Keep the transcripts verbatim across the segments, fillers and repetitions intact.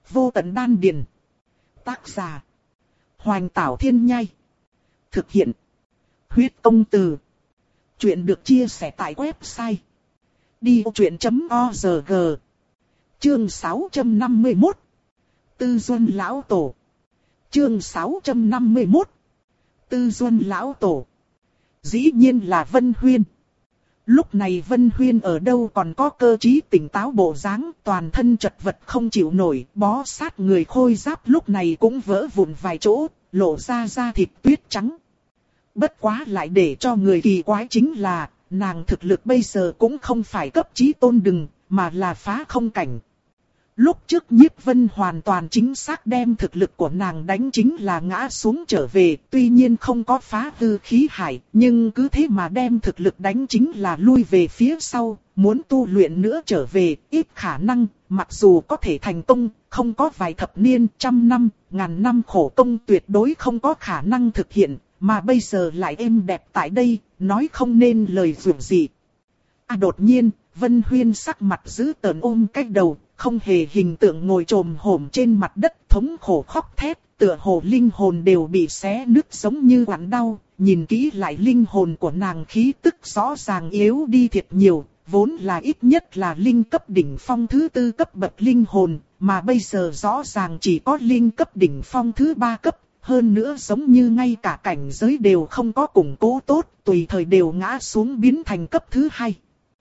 Vô tận đan điền. Tác giả. Hoành Tảo Thiên Nhai. Thực hiện. Huyết Công Từ. Chuyện được chia sẻ tại website đi vô chuyện chấm org. Chương sáu trăm năm mươi mốt. Tư Duân Lão Tổ. Chương sáu trăm năm mươi mốt. Tư Duân Lão Tổ. Dĩ nhiên là Vân Huyên. Lúc này Vân Huyên ở đâu còn có cơ trí tỉnh táo bộ dáng, toàn thân chật vật không chịu nổi, bó sát người khôi giáp lúc này cũng vỡ vụn vài chỗ, lộ ra da thịt tuyết trắng. Bất quá lại để cho người kỳ quái chính là, nàng thực lực bây giờ cũng không phải cấp chí tôn đừng, mà là phá không cảnh. Lúc trước Nhiếp Vân hoàn toàn chính xác đem thực lực của nàng đánh chính là ngã xuống trở về, tuy nhiên không có phá hư khí hải, nhưng cứ thế mà đem thực lực đánh chính là lui về phía sau, muốn tu luyện nữa trở về, ít khả năng, mặc dù có thể thành công, không có vài thập niên, trăm năm, ngàn năm khổ công tuyệt đối không có khả năng thực hiện, mà bây giờ lại êm đẹp tại đây, nói không nên lời dù gì. À đột nhiên, Vân Huyên sắc mặt giữ tợn ôm cái đầu, không hề hình tượng ngồi trồm hổm trên mặt đất thống khổ khóc thét, tựa hồ linh hồn đều bị xé nứt giống như quặn đau, nhìn kỹ lại linh hồn của nàng khí tức rõ ràng yếu đi thiệt nhiều, vốn là ít nhất là linh cấp đỉnh phong thứ tư cấp bậc linh hồn, mà bây giờ rõ ràng chỉ có linh cấp đỉnh phong thứ ba cấp, hơn nữa giống như ngay cả cảnh giới đều không có củng cố tốt, tùy thời đều ngã xuống biến thành cấp thứ hai.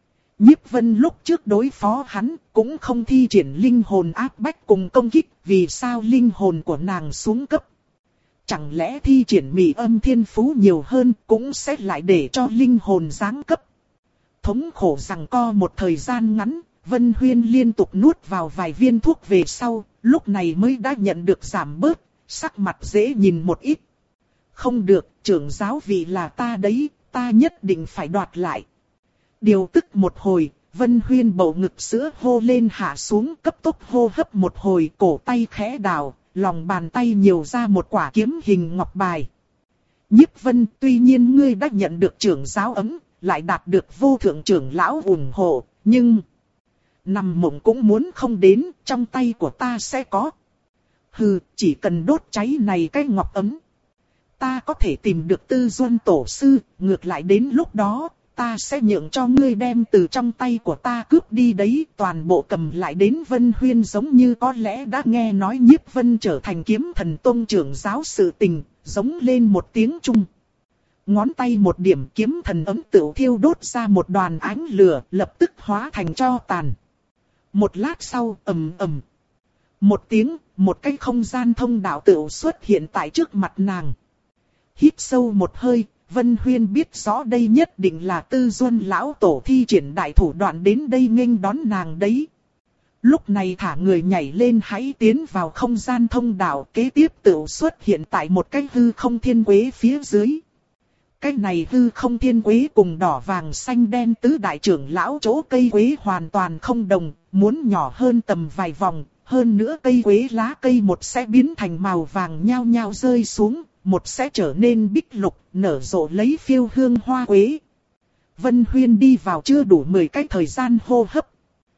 Nhiếp Vân lúc trước đối phó hắn cũng không thi triển linh hồn áp bách cùng công kích, vì sao linh hồn của nàng xuống cấp? Chẳng lẽ thi triển mị âm thiên phú nhiều hơn cũng sẽ lại để cho linh hồn giáng cấp? Thống khổ rằng co một thời gian ngắn, Vân Huyên liên tục nuốt vào vài viên thuốc về sau, lúc này mới đã nhận được giảm bớt, sắc mặt dễ nhìn một ít. Không được, trưởng giáo vị là ta đấy, ta nhất định phải đoạt lại. Điều tức một hồi, Vân Huyên bầu ngực sữa hô lên hạ xuống, cấp tốc hô hấp một hồi, cổ tay khẽ đào, lòng bàn tay nhiều ra một quả kiếm hình ngọc bài. Nhiếp Vân, tuy nhiên ngươi đã nhận được trưởng giáo ấm, lại đạt được vô thượng trưởng lão ủng hộ, nhưng nằm mộng cũng muốn không đến, trong tay của ta sẽ có. Hừ, chỉ cần đốt cháy này cái ngọc ấm, ta có thể tìm được Tư Duân tổ sư, ngược lại đến lúc đó, ta sẽ nhượng cho ngươi đem từ trong tay của ta cướp đi đấy, toàn bộ cầm lại đến. Vân Huyên giống như có lẽ đã nghe nói Nhiếp Vân trở thành Kiếm Thần Tông trưởng giáo sự tình, giống lên một tiếng chung. Ngón tay một điểm kiếm thần ấm tựu thiêu đốt ra một đoàn ánh lửa, lập tức hóa thành tro tàn. Một lát sau, ầm ầm. Một tiếng, một cái không gian thông đạo tựu xuất hiện tại trước mặt nàng. Hít sâu một hơi, Vân Huyên biết rõ đây nhất định là Tư Duân Lão Tổ thi triển đại thủ đoạn đến đây nghênh đón nàng đấy. Lúc này thả người nhảy lên hãy tiến vào không gian thông đạo, kế tiếp tựu xuất hiện tại một cái hư không thiên quế phía dưới. Cái này hư không thiên quế cùng đỏ vàng xanh đen tứ đại trưởng lão chỗ cây quế hoàn toàn không đồng, muốn nhỏ hơn tầm vài vòng, hơn nữa cây quế lá cây một sẽ biến thành màu vàng nhao nhao rơi xuống, một sẽ trở nên bích lục, nở rộ lấy phiêu hương hoa quế. Vân Huyên đi vào chưa đủ mười cái thời gian hô hấp.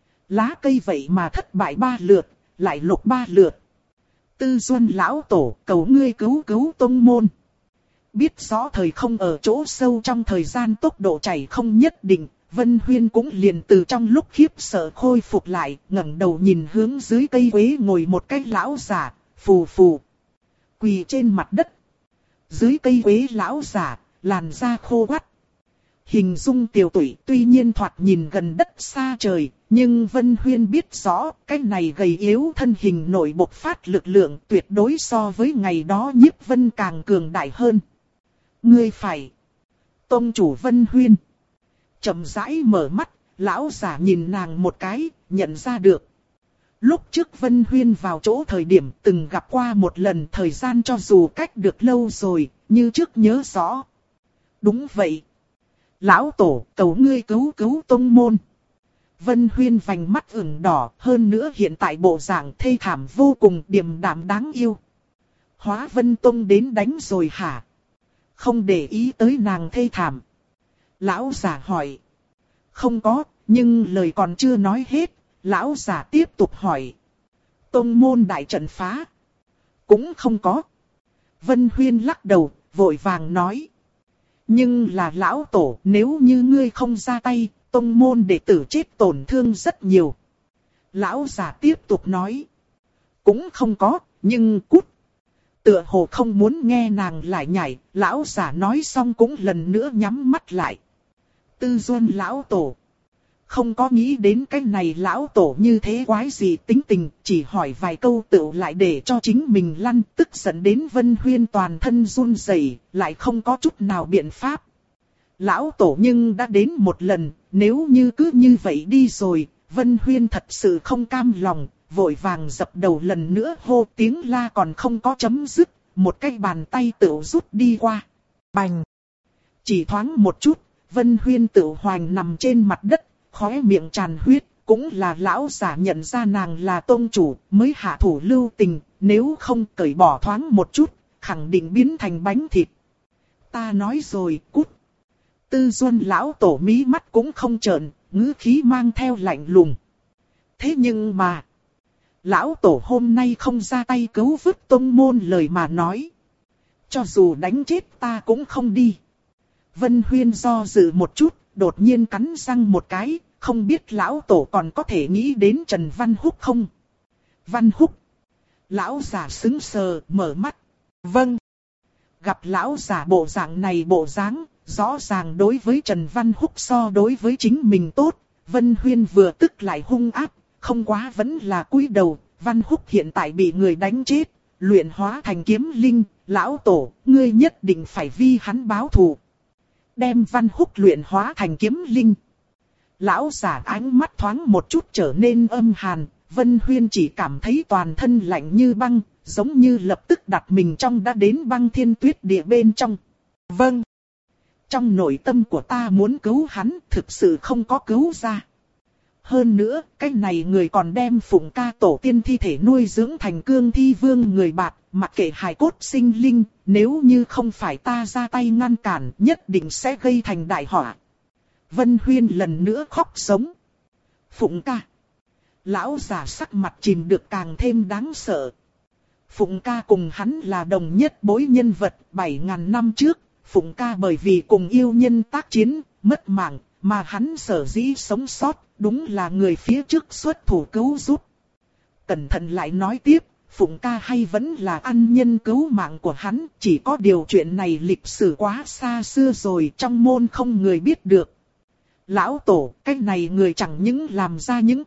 Lá cây vậy mà thất bại ba lượt, lại lục ba lượt. Tư Duân Lão Tổ, cầu ngươi cứu cứu tông môn. Biết rõ thời không ở chỗ sâu trong thời gian tốc độ chảy không nhất định, Vân Huyên cũng liền từ trong lúc khiếp sợ khôi phục lại, ngẩng đầu nhìn hướng dưới cây quế ngồi một cái lão giả, phù phù, quỳ trên mặt đất. Dưới cây quế lão giả, làn da khô quắt, hình dung tiều tụy, tuy nhiên thoạt nhìn gần đất xa trời, nhưng Vân Huyên biết rõ, cái này gầy yếu thân hình nổi bộc phát lực lượng tuyệt đối so với ngày đó Nhiếp Vân càng cường đại hơn. Ngươi phải. Tông chủ Vân Huyên chậm rãi mở mắt, lão giả nhìn nàng một cái, nhận ra được. Lúc trước Vân Huyên vào chỗ thời điểm từng gặp qua một lần, thời gian cho dù cách được lâu rồi, như trước nhớ rõ. Đúng vậy. Lão Tổ, cầu ngươi cứu cứu tông môn. Vân Huyên vành mắt ửng đỏ, hơn nữa hiện tại bộ dạng thê thảm vô cùng, điềm đạm đáng yêu. Hóa Vân Tông đến đánh rồi hả? Không để ý tới nàng thê thảm. Lão giả hỏi. Không có, nhưng lời còn chưa nói hết, lão giả tiếp tục hỏi. Tông môn đại trận phá. Cũng không có. Vân Huyên lắc đầu, vội vàng nói. Nhưng là lão tổ, nếu như ngươi không ra tay, tông môn đệ tử chết tổn thương rất nhiều. Lão giả tiếp tục nói. Cũng không có, nhưng cút. Tựa hồ không muốn nghe nàng lại nhảy, lão giả nói xong cũng lần nữa nhắm mắt lại. Tư Duân lão tổ. Không có nghĩ đến cái này lão tổ như thế quái gì tính tình, chỉ hỏi vài câu tựu lại để cho chính mình lăn, tức giận đến Vân Huyên toàn thân run rẩy, lại không có chút nào biện pháp. Lão tổ nhưng đã đến một lần, nếu như cứ như vậy đi rồi, Vân Huyên thật sự không cam lòng, vội vàng dập đầu lần nữa hô tiếng la còn không có chấm dứt, một cái bàn tay tựu rút đi qua. Bành! Chỉ thoáng một chút, Vân Huyên tựu hoành nằm trên mặt đất, khóe miệng tràn huyết, cũng là lão giả nhận ra nàng là tôn chủ, mới hạ thủ lưu tình, nếu không cởi bỏ thoáng một chút, khẳng định biến thành bánh thịt. Ta nói rồi, cút. Tư Duân lão tổ mí mắt cũng không trợn, ngữ khí mang theo lạnh lùng. Thế nhưng mà, lão tổ hôm nay không ra tay cứu vớt tông môn lời mà nói. Cho dù đánh chết ta cũng không đi. Vân Huyên do dự một chút, đột nhiên cắn răng một cái, không biết lão tổ còn có thể nghĩ đến Trần Văn Húc không? Văn Húc. Lão giả sững sờ, mở mắt. Vâng. Gặp lão giả bộ dạng này bộ dáng, rõ ràng đối với Trần Văn Húc so đối với chính mình tốt. Vân Huyên vừa tức lại hung ác, không quá vẫn là cúi đầu. Văn Húc hiện tại bị người đánh chết, luyện hóa thành kiếm linh. Lão tổ, ngươi nhất định phải vì hắn báo thù. Đem Văn Húc luyện hóa thành kiếm linh. Lão giả ánh mắt thoáng một chút trở nên âm hàn, Vân Huyên chỉ cảm thấy toàn thân lạnh như băng, giống như lập tức đặt mình trong đã đến băng thiên tuyết địa bên trong. Vâng. Trong nội tâm của ta muốn cứu hắn, thực sự không có cứu ra. Hơn nữa, cái này người còn đem Phụng Ca tổ tiên thi thể nuôi dưỡng thành Cương Thi Vương người bạt, mặc kệ hài cốt sinh linh, nếu như không phải ta ra tay ngăn cản, nhất định sẽ gây thành đại họa. Vân Huyên lần nữa khóc sống. Phụng Ca. Lão giả sắc mặt chìm được càng thêm đáng sợ. Phụng Ca cùng hắn là đồng nhất bối nhân vật. Bảy ngàn năm trước, Phụng Ca bởi vì cùng yêu nhân tác chiến, mất mạng, mà hắn sở dĩ sống sót, đúng là người phía trước xuất thủ cứu giúp. Cẩn thận lại nói tiếp, Phụng Ca hay vẫn là ăn nhân cứu mạng của hắn, chỉ có điều chuyện này lịch sử quá xa xưa rồi, trong môn không người biết được. Lão tổ, cái này người chẳng những làm ra những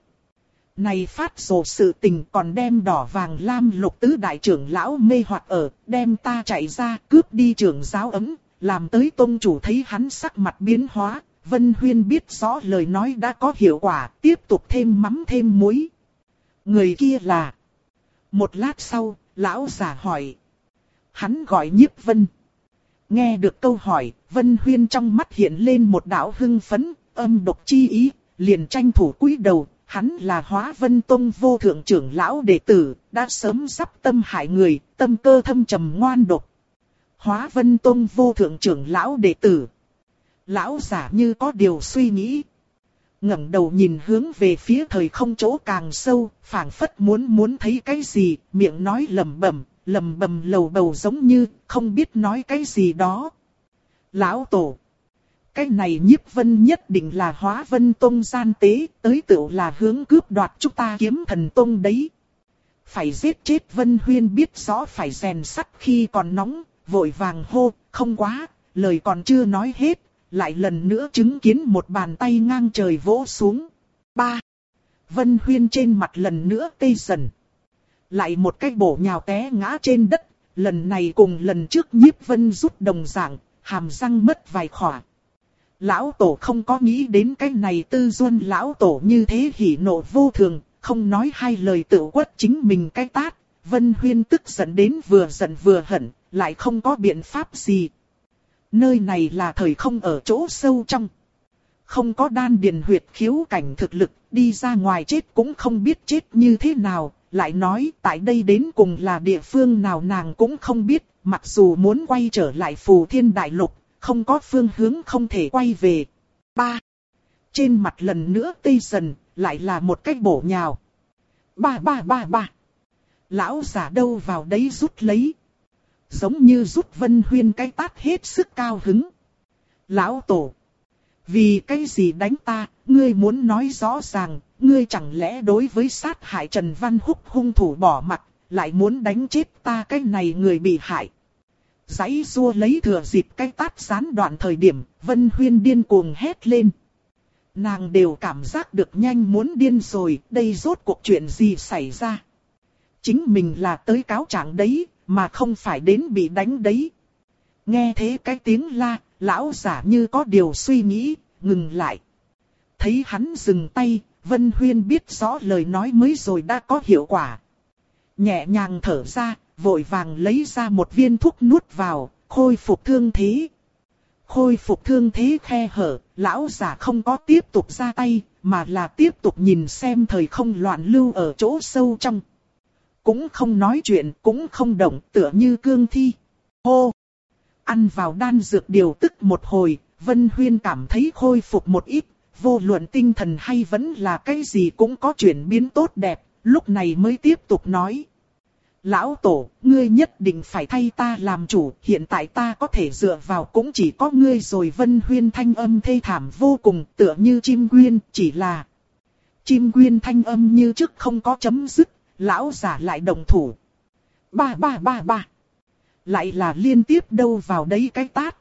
này phát rồ sự tình, còn đem đỏ vàng lam lục tứ đại trưởng lão mê hoặc ở, đem ta chạy ra cướp đi trưởng giáo ấm, làm tới tôn chủ thấy hắn sắc mặt biến hóa. Vân Huyên biết rõ lời nói đã có hiệu quả, tiếp tục thêm mắm thêm muối. Người kia là... Một lát sau, lão giả hỏi. Hắn gọi Nhiếp Vân. Nghe được câu hỏi, Vân Huyên trong mắt hiện lên một đạo hưng phấn, âm độc chi ý, liền tranh thủ cúi đầu. Hắn là Hóa Vân Tông vô thượng trưởng lão đệ tử, đã sớm sắp tâm hại người, tâm cơ thâm trầm ngoan độc. Hóa Vân Tông vô thượng trưởng lão đệ tử. Lão giả như có điều suy nghĩ. ngẩng đầu nhìn hướng về phía thời không chỗ càng sâu, phảng phất muốn muốn thấy cái gì, miệng nói lẩm bẩm, lẩm bẩm lầu bầu giống như không biết nói cái gì đó. Lão tổ, cái này Nhiếp Vân nhất định là Hóa Vân Tông gian tế, tới tựu là hướng cướp đoạt chúng ta Kiếm Thần Tông đấy. Phải giết chết. Vân Huyên biết rõ phải rèn sắt khi còn nóng, vội vàng hô, không quá, lời còn chưa nói hết. Lại lần nữa chứng kiến một bàn tay ngang trời vỗ xuống. Ba. Vân Huyên trên mặt lần nữa tê dần. Lại một cái bổ nhào té ngã trên đất. Lần này cùng lần trước Nhiếp Vân rút đồng dạng, hàm răng mất vài khỏa. Lão tổ không có nghĩ đến cái này Tư Duân lão tổ như thế hỉ nộ vô thường, không nói hai lời tự quất chính mình cái tát. Vân Huyên tức giận đến vừa giận vừa hận, lại không có biện pháp gì. Nơi này là thời không ở chỗ sâu trong. Không có đan điền huyệt khiếu cảnh thực lực, đi ra ngoài chết cũng không biết chết như thế nào. Lại nói tại đây đến cùng là địa phương nào nàng cũng không biết, mặc dù muốn quay trở lại Phù Thiên Đại Lục, không có phương hướng không thể quay về. Ba. Trên mặt lần nữa tê dần, lại là một cái bổ nhào. Ba ba ba ba. Lão giả đâu vào đấy rút lấy. Giống như rút Vân Huyên cái tát hết sức cao hứng. Lão tổ. Vì cái gì đánh ta, ngươi muốn nói rõ ràng, ngươi chẳng lẽ đối với sát hại Trần Văn Húc hung thủ bỏ mặc, lại muốn đánh chết ta cái này người bị hại. Giãy giụa lấy thừa dịp cái tát gián đoạn thời điểm, Vân Huyên điên cuồng hét lên. Nàng đều cảm giác được nhanh muốn điên rồi, đây rốt cuộc chuyện gì xảy ra. Chính mình là tới cáo trạng đấy, mà không phải đến bị đánh đấy. Nghe thế cái tiếng la, lão giả như có điều suy nghĩ, ngừng lại. Thấy hắn dừng tay, Vân Huyên biết rõ lời nói mới rồi đã có hiệu quả. Nhẹ nhàng thở ra, vội vàng lấy ra một viên thuốc nuốt vào, khôi phục thương thế. Khôi phục thương thế khe hở, lão giả không có tiếp tục ra tay, mà là tiếp tục nhìn xem thời không loạn lưu ở chỗ sâu trong. Cũng không nói chuyện, cũng không động, tựa như cương thi. Hô! Ăn vào đan dược điều tức một hồi, Vân Huyên cảm thấy khôi phục một ít, vô luận tinh thần hay vẫn là cái gì cũng có chuyển biến tốt đẹp, lúc này mới tiếp tục nói. Lão tổ, ngươi nhất định phải thay ta làm chủ, hiện tại ta có thể dựa vào cũng chỉ có ngươi rồi. Vân Huyên thanh âm thê thảm vô cùng, tựa như chim quyên, chỉ là... Chim quyên thanh âm như trước không có chấm dứt, lão giả lại động thủ. Ba ba ba ba. Lại là liên tiếp đâu vào đấy cái tát.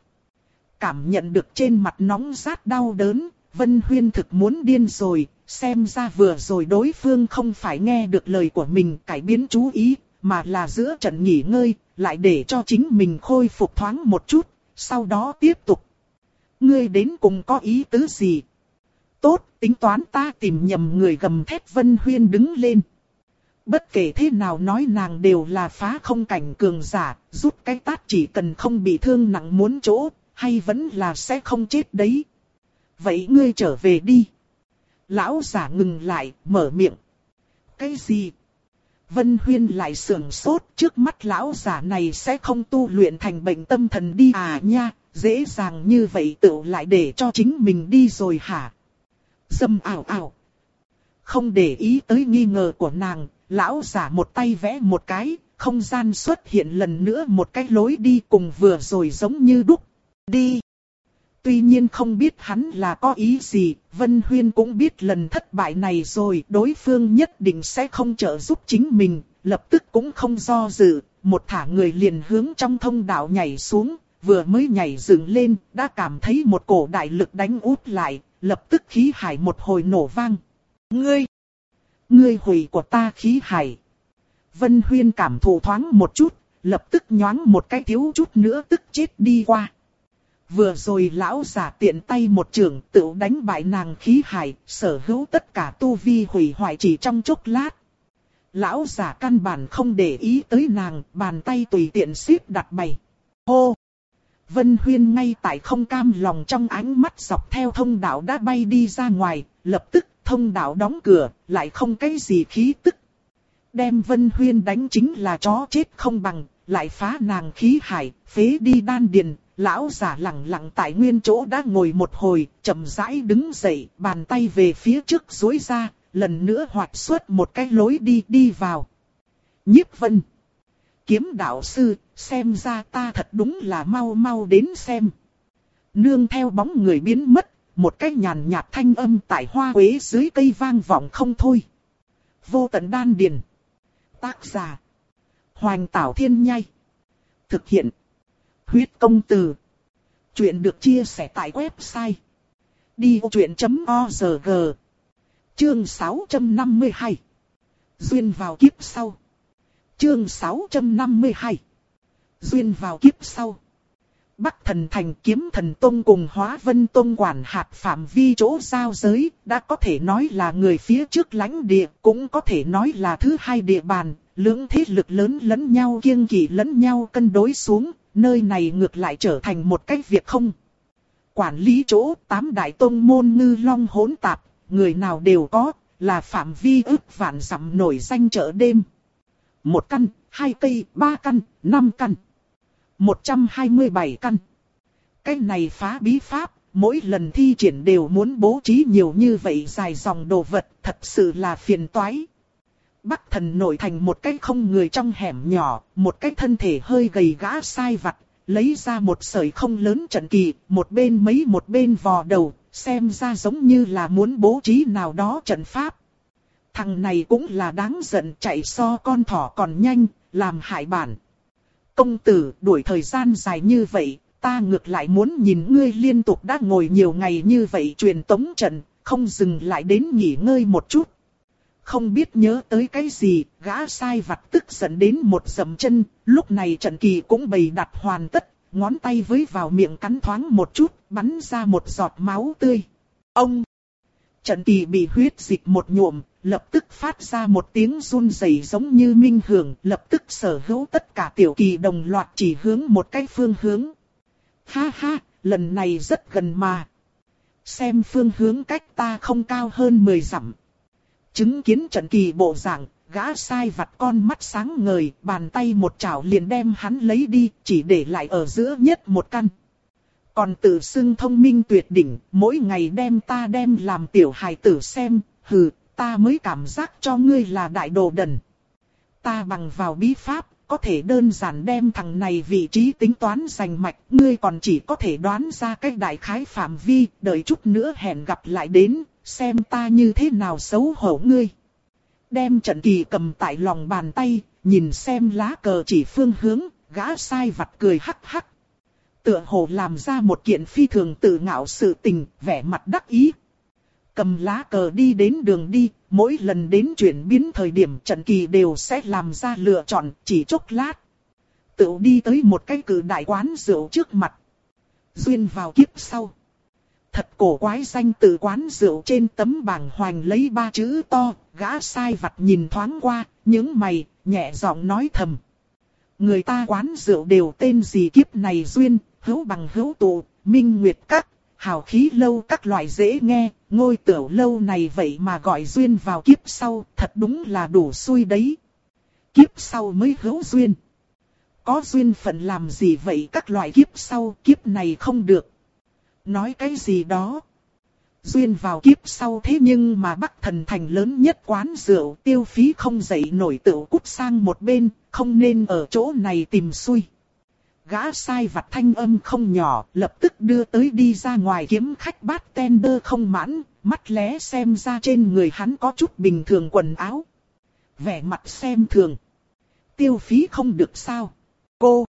Cảm nhận được trên mặt nóng rát đau đớn, Vân Huyên thực muốn điên rồi, xem ra vừa rồi đối phương không phải nghe được lời của mình cải biến chú ý, mà là giữa trận nghỉ ngơi, lại để cho chính mình khôi phục thoáng một chút, sau đó tiếp tục. Ngươi đến cùng có ý tứ gì? Tốt, tính toán ta tìm nhầm người. Gầm thét Vân Huyên đứng lên. Bất kể thế nào nói nàng đều là phá không cảnh cường giả, rút cái tát chỉ cần không bị thương nặng muốn chỗ, hay vẫn là sẽ không chết đấy. Vậy ngươi trở về đi. Lão giả ngừng lại, mở miệng. Cái gì? Vân Huyên lại sưởng sốt, trước mắt lão giả này sẽ không tu luyện thành bệnh tâm thần đi à nha, dễ dàng như vậy tự lại để cho chính mình đi rồi hả? Dâm ảo ảo. Không để ý tới nghi ngờ của nàng, lão giả một tay vẽ một cái, không gian xuất hiện lần nữa một cái lối đi cùng vừa rồi giống như đúc. Đi. Tuy nhiên không biết hắn là có ý gì, Vân Huyên cũng biết lần thất bại này rồi, đối phương nhất định sẽ không trợ giúp chính mình, lập tức cũng không do dự, một thả người liền hướng trong thông đạo nhảy xuống, vừa mới nhảy dựng lên, đã cảm thấy một cổ đại lực đánh út lại, lập tức khí hải một hồi nổ vang. Ngươi! Ngươi hủy của ta khí hải! Vân Huyên cảm thụ thoáng một chút, lập tức nhoáng một cái thiếu chút nữa tức chết đi qua. Vừa rồi lão giả tiện tay một trường tự đánh bại nàng khí hải, sở hữu tất cả tu vi hủy hoại chỉ trong chốc lát. Lão giả căn bản không để ý tới nàng, bàn tay tùy tiện xếp đặt bày. Hô! Vân Huyên ngay tại không cam lòng trong ánh mắt dọc theo thông đạo đã bay đi ra ngoài, lập tức thông đạo đóng cửa, lại không cái gì khí tức. Đem Vân Huyên đánh chính là chó chết không bằng, lại phá nàng khí hải, phế đi đan điền. Lão giả lặng lặng tại nguyên chỗ đã ngồi một hồi, chậm rãi đứng dậy, bàn tay về phía trước duỗi ra, lần nữa hoạt xuất một cái lối đi đi vào. Nhiếp Vân, Kiếm đạo sư, xem ra ta thật đúng là mau mau đến xem. Nương theo bóng người biến mất, một cái nhàn nhạt thanh âm tại hoa quế dưới cây vang vọng không thôi. Vô tận đan điền. Tác giả: Hoành Tảo Thiên Nhai. Thực hiện: Huyết Công Từ. Chuyện được chia sẻ tại website đi vô chuyện chấm org. Chương sáu trăm năm mươi hai. Duyên vào kiếp sau. Chương sáu trăm năm mươi hai. Duyên vào kiếp sau. Bắc Thần Thành Kiếm Thần Tông cùng Hóa Vân Tông quản hạt phạm vi chỗ giao giới, đã có thể nói là người phía trước lãnh địa, cũng có thể nói là thứ hai địa bàn, lưỡng thế lực lớn lẫn nhau kiêng kỵ lẫn nhau cân đối xuống, nơi này ngược lại trở thành một cái việc không. Quản lý chỗ tám đại tông môn ngư long hỗn tạp, người nào đều có, là phạm vi ức vạn dặm nổi danh chợ đêm. Một căn, hai cây, ba căn, năm căn. một trăm hai mươi bảy căn. Cái này phá bí pháp, mỗi lần thi triển đều muốn bố trí nhiều như vậy dài dòng đồ vật, thật sự là phiền toái. Bắc Thần nội thành một cái không người trong hẻm nhỏ, một cái thân thể hơi gầy gã sai vặt, lấy ra một sợi không lớn trận kỳ, một bên mấy một bên vò đầu, xem ra giống như là muốn bố trí nào đó trận pháp. Thằng này cũng là đáng giận, chạy so con thỏ còn nhanh, làm hại bản. Công tử, đuổi thời gian dài như vậy, ta ngược lại muốn nhìn ngươi liên tục đã ngồi nhiều ngày như vậy truyền tống trận, không dừng lại đến nghỉ ngơi một chút. Không biết nhớ tới cái gì, gã sai vặt tức giận đến một dậm chân, lúc này trận kỳ cũng bày đặt hoàn tất, ngón tay với vào miệng cắn thoáng một chút, bắn ra một giọt máu tươi. Ông! Trận kỳ bị huyết dịch một nhuộm, lập tức phát ra một tiếng run rẩy giống như minh hưởng, lập tức sở hữu tất cả tiểu kỳ đồng loạt chỉ hướng một cái phương hướng. Ha ha, lần này rất gần mà. Xem phương hướng cách ta không cao hơn mười dặm. Chứng kiến trận kỳ bộ dạng, gã sai vặt con mắt sáng ngời, bàn tay một chảo liền đem hắn lấy đi, chỉ để lại ở giữa nhất một căn. Còn tự xưng thông minh tuyệt đỉnh, mỗi ngày đem ta đem làm tiểu hài tử xem, hừ, ta mới cảm giác cho ngươi là đại đồ đần. Ta bằng vào bí pháp, có thể đơn giản đem thằng này vị trí tính toán rành mạch, ngươi còn chỉ có thể đoán ra cái đại khái phạm vi, đợi chút nữa hẹn gặp lại đến, xem ta như thế nào xấu hổ ngươi. Đem trận kỳ cầm tại lòng bàn tay, nhìn xem lá cờ chỉ phương hướng, gã sai vặt cười hắc hắc. Tựa hồ làm ra một kiện phi thường tự ngạo sự tình, vẻ mặt đắc ý. Cầm lá cờ đi đến đường đi, mỗi lần đến chuyển biến thời điểm trận kỳ đều sẽ làm ra lựa chọn, chỉ chốc lát. Tự đi tới một cái cử đại quán rượu trước mặt. Duyên vào kiếp sau. Thật cổ quái danh từ quán rượu trên tấm bảng hoành lấy ba chữ to, gã sai vặt nhìn thoáng qua, những mày, nhẹ giọng nói thầm. Người ta quán rượu đều tên gì kiếp này duyên, hữu bằng hữu tụ, minh nguyệt các, hào khí lâu các loại dễ nghe, ngôi tiểu lâu này vậy mà gọi duyên vào kiếp sau, thật đúng là đủ xui đấy. Kiếp sau mới hữu duyên. Có duyên phận làm gì vậy các loại kiếp sau, kiếp này không được. Nói cái gì đó. Duyên vào kiếp sau thế nhưng mà Bắc Thần thành lớn nhất quán rượu, tiêu phí không dậy nổi tựu cút sang một bên, không nên ở chỗ này tìm xui. Gã sai vặt thanh âm không nhỏ, lập tức đưa tới đi ra ngoài kiếm khách bartender không mãn, mắt lé xem ra trên người hắn có chút bình thường quần áo. Vẻ mặt xem thường. Tiêu phí không được sao? Cô!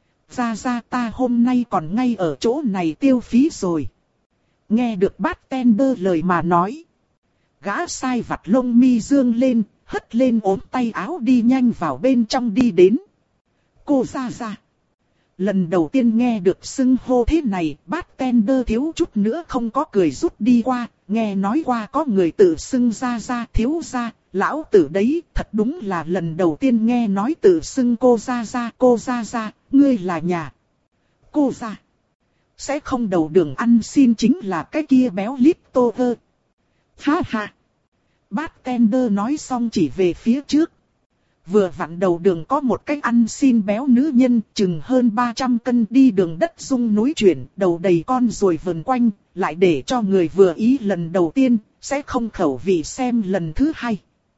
Ra ra ta hôm nay còn ngay ở chỗ này tiêu phí rồi. Nghe được bartender lời mà nói. Gã sai vặt lông mi dương lên, hất lên ốm tay áo đi nhanh vào bên trong đi đến. Cô ra ra. Lần đầu tiên nghe được xưng hô thế này, bartender thiếu chút nữa không có cười rút đi qua, nghe nói qua có người tự xưng ra ra thiếu ra, lão tử đấy, thật đúng là lần đầu tiên nghe nói tự xưng cô ra ra, cô ra ra, ngươi là nhà. Cô ra. Sẽ không đầu đường ăn xin chính là cái kia béo lít tô ơ. Ha ha. Bartender nói xong chỉ về phía trước. Vừa vặn đầu đường có một cái ăn xin béo nữ nhân chừng hơn ba trăm cân đi đường đất rung núi chuyển, đầu đầy con ruồi vần quanh, lại để cho người vừa ý lần đầu tiên, sẽ không khẩu vị xem lần thứ hai.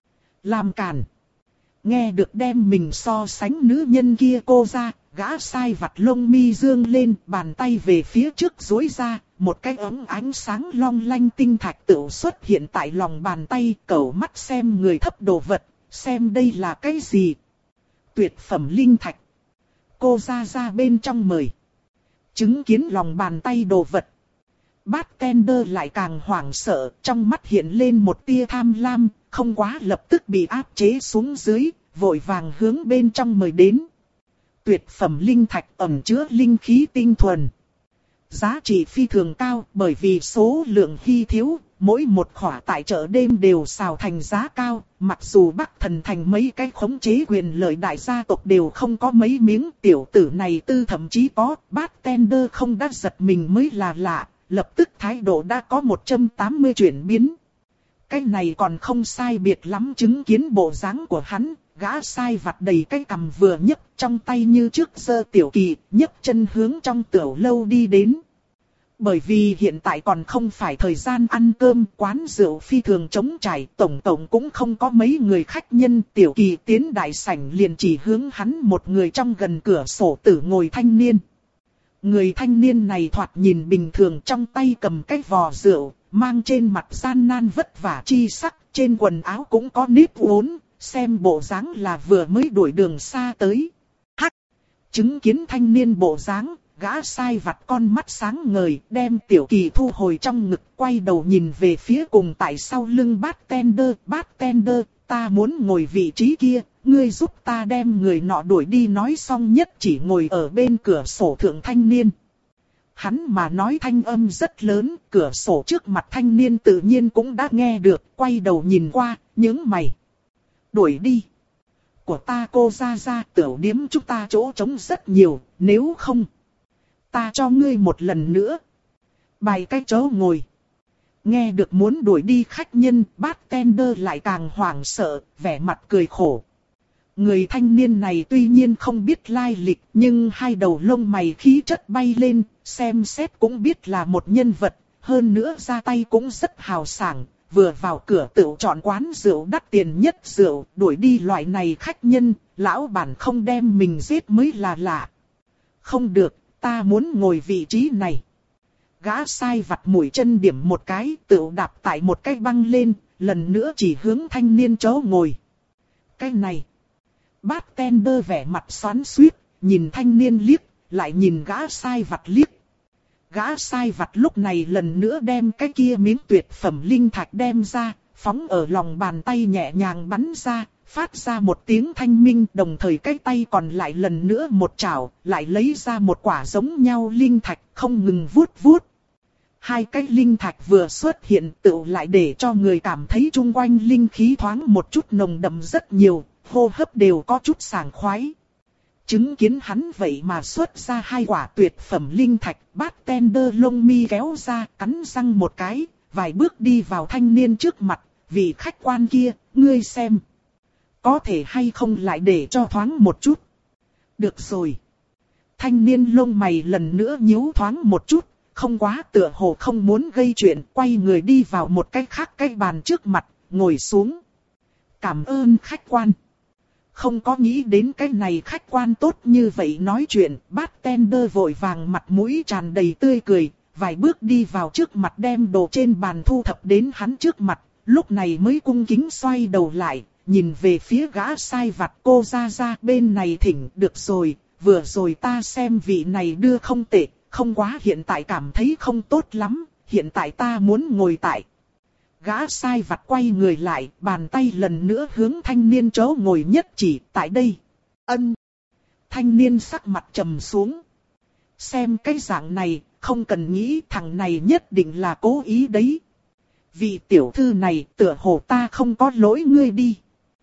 Làm cản. Nghe được đem mình so sánh nữ nhân kia cô ra, gã sai vặt lông mi dương lên, bàn tay về phía trước duỗi ra, một cái ống ánh sáng long lanh tinh thạch tựu xuất hiện tại lòng bàn tay, cẩu mắt xem người thấp đồ vật. Xem đây là cái gì? Tuyệt phẩm linh thạch. Cô ra ra bên trong mời. Chứng kiến lòng bàn tay đồ vật. Bartender lại càng hoảng sợ, trong mắt hiện lên một tia tham lam, không quá lập tức bị áp chế xuống dưới, vội vàng hướng bên trong mời đến. Tuyệt phẩm linh thạch ẩn chứa linh khí tinh thuần. Giá trị phi thường cao bởi vì số lượng hy thiếu. Mỗi một khỏa tại chợ đêm đều xào thành giá cao, mặc dù Bắc Thần thành mấy cái khống chế quyền lợi đại gia tộc đều không có mấy miếng, tiểu tử này tư thậm chí có, bartender không đã giật mình mới là lạ, lập tức thái độ đã có một trăm tám mươi chuyển biến. Cái này còn không sai biệt lắm, chứng kiến bộ dáng của hắn, gã sai vặt đầy cái cằm vừa nhấc trong tay như trước giơ tiểu kỳ, nhấc chân hướng trong tiểu lâu đi đến. Bởi vì hiện tại còn không phải thời gian ăn cơm, quán rượu phi thường trống trải, tổng tổng cũng không có mấy người khách nhân. Tiểu Kỳ tiến đại sảnh liền chỉ hướng hắn một người trong gần cửa sổ tử ngồi thanh niên. Người thanh niên này thoạt nhìn bình thường, trong tay cầm cái vò rượu, mang trên mặt gian nan vất vả chi sắc, trên quần áo cũng có nếp uốn, xem bộ dáng là vừa mới đuổi đường xa tới. Hắc! Chứng kiến thanh niên bộ dáng, gã sai vặt con mắt sáng ngời, đem Tiểu Kỳ thu hồi trong ngực, quay đầu nhìn về phía cùng tại sau lưng bartender. Bartender, ta muốn ngồi vị trí kia, ngươi giúp ta đem người nọ đuổi đi. Nói xong nhất chỉ ngồi ở bên cửa sổ thượng thanh niên. Hắn mà nói thanh âm rất lớn, cửa sổ trước mặt thanh niên tự nhiên cũng đã nghe được, quay đầu nhìn qua, những mày. Đuổi đi. Của ta cô ra ra, tiểu điếm chúng ta chỗ trống rất nhiều, nếu không, ta cho ngươi một lần nữa. Bài cái chỗ ngồi. Nghe được muốn đuổi đi khách nhân, bartender lại càng hoảng sợ, vẻ mặt cười khổ. Người thanh niên này tuy nhiên không biết lai lịch, nhưng hai đầu lông mày khí chất bay lên, xem xét cũng biết là một nhân vật, hơn nữa ra tay cũng rất hào sảng, vừa vào cửa tự chọn quán rượu đắt tiền nhất rượu, đuổi đi loại này khách nhân, lão bản không đem mình giết mới là lạ. Không được, ta muốn ngồi vị trí này. Gã sai vặt mũi chân điểm một cái, tự đạp tại một cái băng lên, lần nữa chỉ hướng thanh niên chỗ ngồi. Cái này. Bartender vẻ mặt xoắn xuýt, nhìn thanh niên liếc, lại nhìn gã sai vặt liếc. Gã sai vặt lúc này lần nữa đem cái kia miếng tuyệt phẩm linh thạch đem ra, phóng ở lòng bàn tay nhẹ nhàng bắn ra, phát ra một tiếng thanh minh, đồng thời cái tay còn lại lần nữa một chảo, lại lấy ra một quả giống nhau linh thạch, không ngừng vuốt vuốt. Hai cái linh thạch vừa xuất hiện tựu lại để cho người cảm thấy chung quanh linh khí thoáng một chút nồng đậm rất nhiều, hô hấp đều có chút sảng khoái. Chứng kiến hắn vậy mà xuất ra hai quả tuyệt phẩm linh thạch, bartender lông mi kéo ra, cắn răng một cái, vài bước đi vào thanh niên trước mặt, vị khách quan kia, ngươi xem. Có thể hay không lại để cho thoáng một chút. Được rồi. Thanh niên lông mày lần nữa nhíu thoáng một chút, không quá tựa hồ không muốn gây chuyện, quay người đi vào một cái khác cái bàn trước mặt, ngồi xuống. Cảm ơn khách quan. Không có nghĩ đến cái này khách quan tốt như vậy nói chuyện, bartender vội vàng mặt mũi tràn đầy tươi cười, vài bước đi vào trước mặt đem đồ trên bàn thu thập đến hắn trước mặt, lúc này mới cung kính xoay đầu lại, nhìn về phía gã sai vặt. Cô ra ra bên này thỉnh. Được rồi, vừa rồi ta xem vị này đưa không tệ, không quá hiện tại cảm thấy không tốt lắm, hiện tại ta muốn ngồi tại. Gã sai vặt quay người lại, bàn tay lần nữa hướng thanh niên chỗ ngồi nhất chỉ, tại đây. Ân. Thanh niên sắc mặt trầm xuống. Xem cái dạng này, không cần nghĩ, thằng này nhất định là cố ý đấy. Vị tiểu thư này, tựa hồ ta không có lỗi ngươi đi.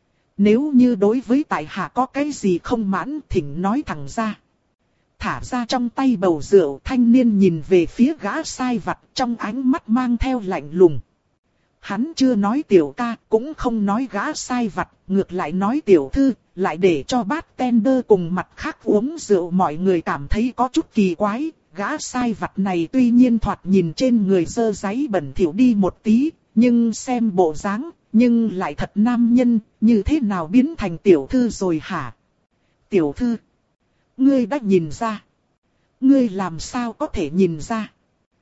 Nếu như đối với tại hạ có cái gì không mãn, thỉnh nói thẳng ra. Thả ra trong tay bầu rượu, thanh niên nhìn về phía gã sai vặt, trong ánh mắt mang theo lạnh lùng. Hắn chưa nói tiểu ca, cũng không nói gã sai vặt, ngược lại nói tiểu thư, lại để cho bartender cùng mặt khác uống rượu mọi người cảm thấy có chút kỳ quái. Gã sai vặt này tuy nhiên thoạt nhìn trên người dơ dáy bẩn thỉu đi một tí, nhưng xem bộ dáng, nhưng lại thật nam nhân, như thế nào biến thành tiểu thư rồi hả? Tiểu thư, ngươi đã nhìn ra. Ngươi làm sao có thể nhìn ra?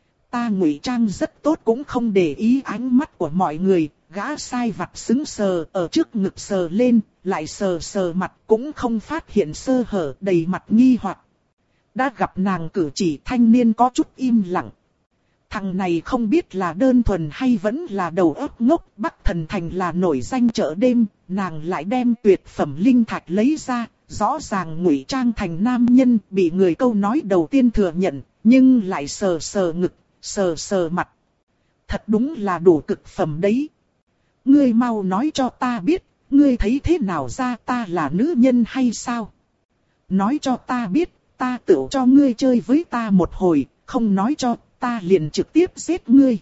Ta ngụy trang rất tốt cũng không để ý ánh mắt của mọi người. Gã sai vặt sững sờ, ở trước ngực sờ lên, lại sờ sờ mặt, cũng không phát hiện sơ hở, đầy mặt nghi hoặc. Đã gặp nàng cử chỉ, thanh niên có chút im lặng. Thằng này không biết là đơn thuần hay vẫn là đầu óc ngốc. Bắc Thần Thành là nổi danh chợ đêm, nàng lại đem tuyệt phẩm linh thạch lấy ra, rõ ràng ngụy trang thành nam nhân, bị người câu nói đầu tiên thừa nhận, nhưng lại sờ sờ ngực, sờ sờ mặt. Thật đúng là đủ cực phẩm đấy. Ngươi mau nói cho ta biết, ngươi thấy thế nào ra ta là nữ nhân hay sao? Nói cho ta biết, ta tự cho ngươi chơi với ta một hồi, không nói cho, ta liền trực tiếp giết ngươi.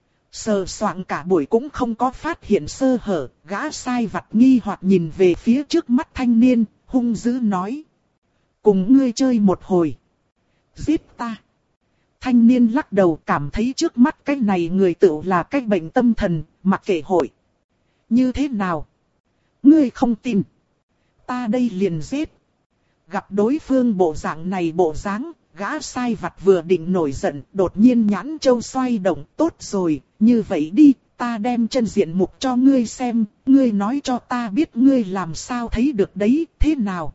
Sờ soạng cả buổi cũng không có phát hiện sơ hở, gã sai vặt nghi hoặc nhìn về phía trước mắt thanh niên, hung dữ nói. Cùng ngươi chơi một hồi. Giết ta. Thanh niên lắc đầu cảm thấy trước mắt cái này người tựu là cái bệnh tâm thần, mặc kệ hội. Như thế nào? Ngươi không tin. Ta đây liền giết. Gặp đối phương bộ dạng này bộ dáng, gã sai vặt vừa định nổi giận, đột nhiên nhãn châu xoay động, tốt rồi, như vậy đi, ta đem chân diện mục cho ngươi xem, ngươi nói cho ta biết ngươi làm sao thấy được đấy, thế nào?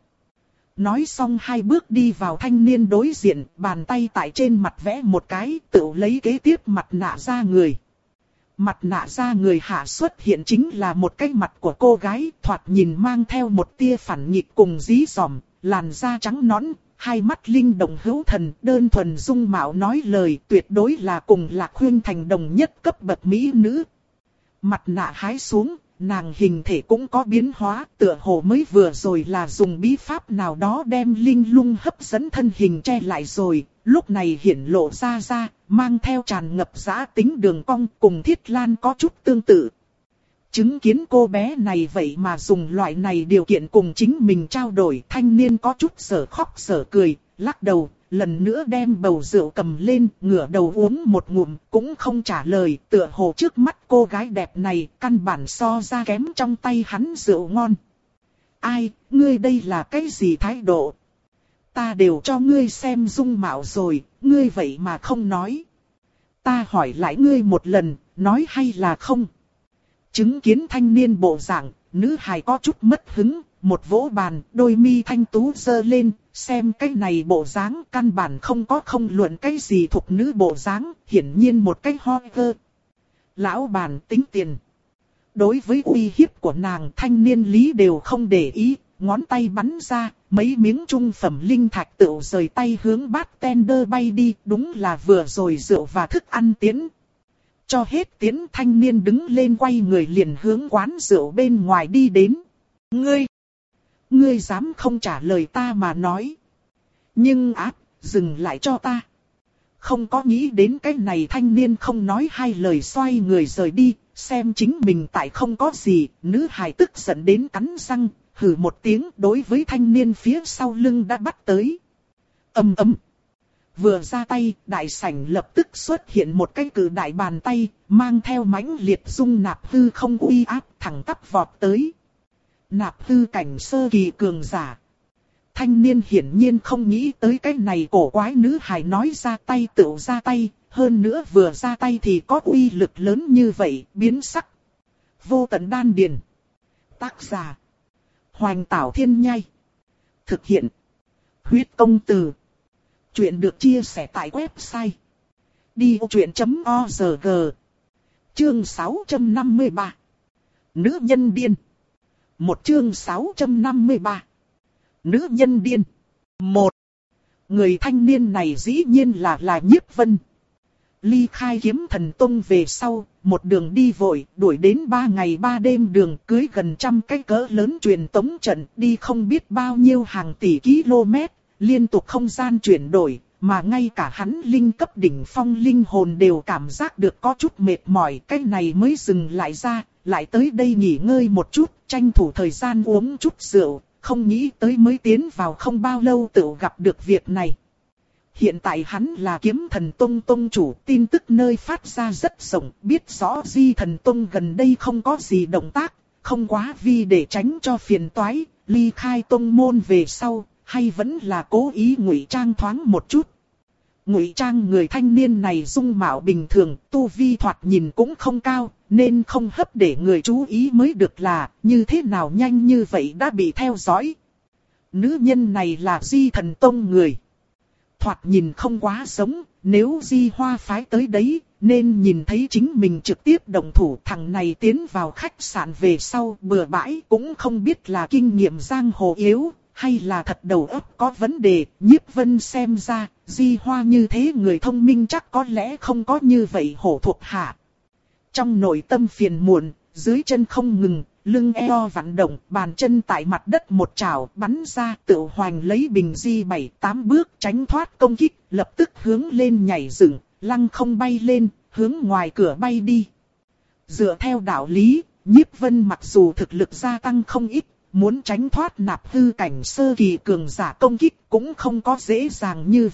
Nói xong hai bước đi vào thanh niên đối diện, bàn tay tại trên mặt vẽ một cái, tự lấy kế tiếp mặt nạ ra người. Mặt nạ ra người hạ xuất hiện chính là một cái mặt của cô gái, thoạt nhìn mang theo một tia phản nghịch cùng dí dỏm, làn da trắng nõn, hai mắt linh động hữu thần, đơn thuần dung mạo nói lời, tuyệt đối là cùng Lạc Khuynh Thành đồng nhất cấp bậc mỹ nữ. Mặt nạ hái xuống, nàng hình thể cũng có biến hóa, tựa hồ mới vừa rồi là dùng bí pháp nào đó đem linh lung hấp dẫn thân hình che lại rồi, lúc này hiển lộ ra ra, mang theo tràn ngập dã tính đường cong cùng Thiết Lan có chút tương tự. Chứng kiến cô bé này vậy mà dùng loại này điều kiện cùng chính mình trao đổi, thanh niên có chút sở khóc sở cười, lắc đầu, lần nữa đem bầu rượu cầm lên, ngửa đầu uống một ngụm, cũng không trả lời, tựa hồ trước mắt cô gái đẹp này, căn bản so ra kém trong tay hắn rượu ngon. Ai, ngươi đây là cái gì thái độ? Ta đều cho ngươi xem dung mạo rồi, ngươi vậy mà không nói. Ta hỏi lại ngươi một lần, nói hay là không? Chứng kiến thanh niên bộ dạng, nữ hài có chút mất hứng, một vỗ bàn, đôi mi thanh tú giơ lên, xem cái này bộ dáng căn bản không có không luận cái gì thuộc nữ bộ dáng, hiển nhiên một cái ho gơ. Lão bàn tính tiền. Đối với uy hiếp của nàng, thanh niên lý đều không để ý, ngón tay bắn ra, mấy miếng trung phẩm linh thạch tựu rời tay hướng bartender bay đi, đúng là vừa rồi rượu và thức ăn tiến. Cho hết tiến, thanh niên đứng lên quay người liền hướng quán rượu bên ngoài đi đến. Ngươi! Ngươi dám không trả lời ta mà nói. Nhưng áp, dừng lại cho ta. Không có nghĩ đến cái này, thanh niên không nói hai lời xoay người rời đi, xem chính mình tại không có gì, nữ hài tức giận đến cắn răng, hừ một tiếng đối với thanh niên phía sau lưng đã bắt tới. Ầm ầm. Vừa ra tay, đại sảnh lập tức xuất hiện một cái cự đại bàn tay, mang theo mãnh liệt dung nạp hư không uy áp thẳng tắp vọt tới. Nạp hư cảnh sơ kỳ cường giả. Thanh niên hiển nhiên không nghĩ tới cái này cổ quái nữ hài nói ra tay tựu ra tay, hơn nữa vừa ra tay thì có uy lực lớn như vậy, biến sắc. Vô tận đan điền. Tác giả. Hoành Tảo Thiên Nhai. Thực hiện. Huyết Công Từ. Chuyện được chia sẻ tại website đi ô chuyện chấm org. Chương sáu trăm năm mươi ba. Nữ nhân điên. Một chương sáu trăm năm mươi ba. Nữ nhân điên. Một. Người thanh niên này dĩ nhiên là là Nhiếp Vân. Ly khai Kiếm Thần Tông về sau, một đường đi vội, đuổi đến ba ngày ba đêm đường, cưới gần trăm cái cỡ lớn truyền tống trận, đi không biết bao nhiêu hàng tỷ km, liên tục không gian chuyển đổi, mà ngay cả hắn linh cấp đỉnh phong linh hồn đều cảm giác được có chút mệt mỏi, cái này mới dừng lại ra, lại tới đây nghỉ ngơi một chút, tranh thủ thời gian uống chút rượu, không nghĩ tới mới tiến vào không bao lâu tự gặp được việc này. Hiện tại hắn là Kiếm Thần Tông tông chủ, tin tức nơi phát ra rất rộng, biết rõ Di Thần Tông gần đây không có gì động tác, không quá vi để tránh cho phiền toái, ly khai tông môn về sau, hay vẫn là cố ý ngụy trang thoáng một chút. Ngụy trang người thanh niên này dung mạo bình thường, tu vi thoạt nhìn cũng không cao, nên không hấp để người chú ý mới được, là như thế nào nhanh như vậy đã bị theo dõi. Nữ nhân này là Di Thần Tông người. Thoạt nhìn không quá giống, nếu Di Hoa phái tới đấy, nên nhìn thấy chính mình trực tiếp động thủ. Thằng này tiến vào khách sạn về sau bừa bãi, cũng không biết là kinh nghiệm giang hồ yếu, hay là thật đầu óc có vấn đề. Nhiếp Vân xem ra, Di Hoa như thế người thông minh chắc có lẽ không có như vậy hổ thuộc hạ. Trong nội tâm phiền muộn, dưới chân không ngừng, lưng eo vặn động, bàn chân tại mặt đất một trảo bắn ra, tự hoành lấy bình di bảy tám bước tránh thoát công kích, lập tức hướng lên nhảy dựng, lăng không bay lên, hướng ngoài cửa bay đi. Dựa theo đạo lý, Nhiếp Vân mặc dù thực lực gia tăng không ít, muốn tránh thoát nạp hư cảnh sơ kỳ cường giả công kích cũng không có dễ dàng như vậy,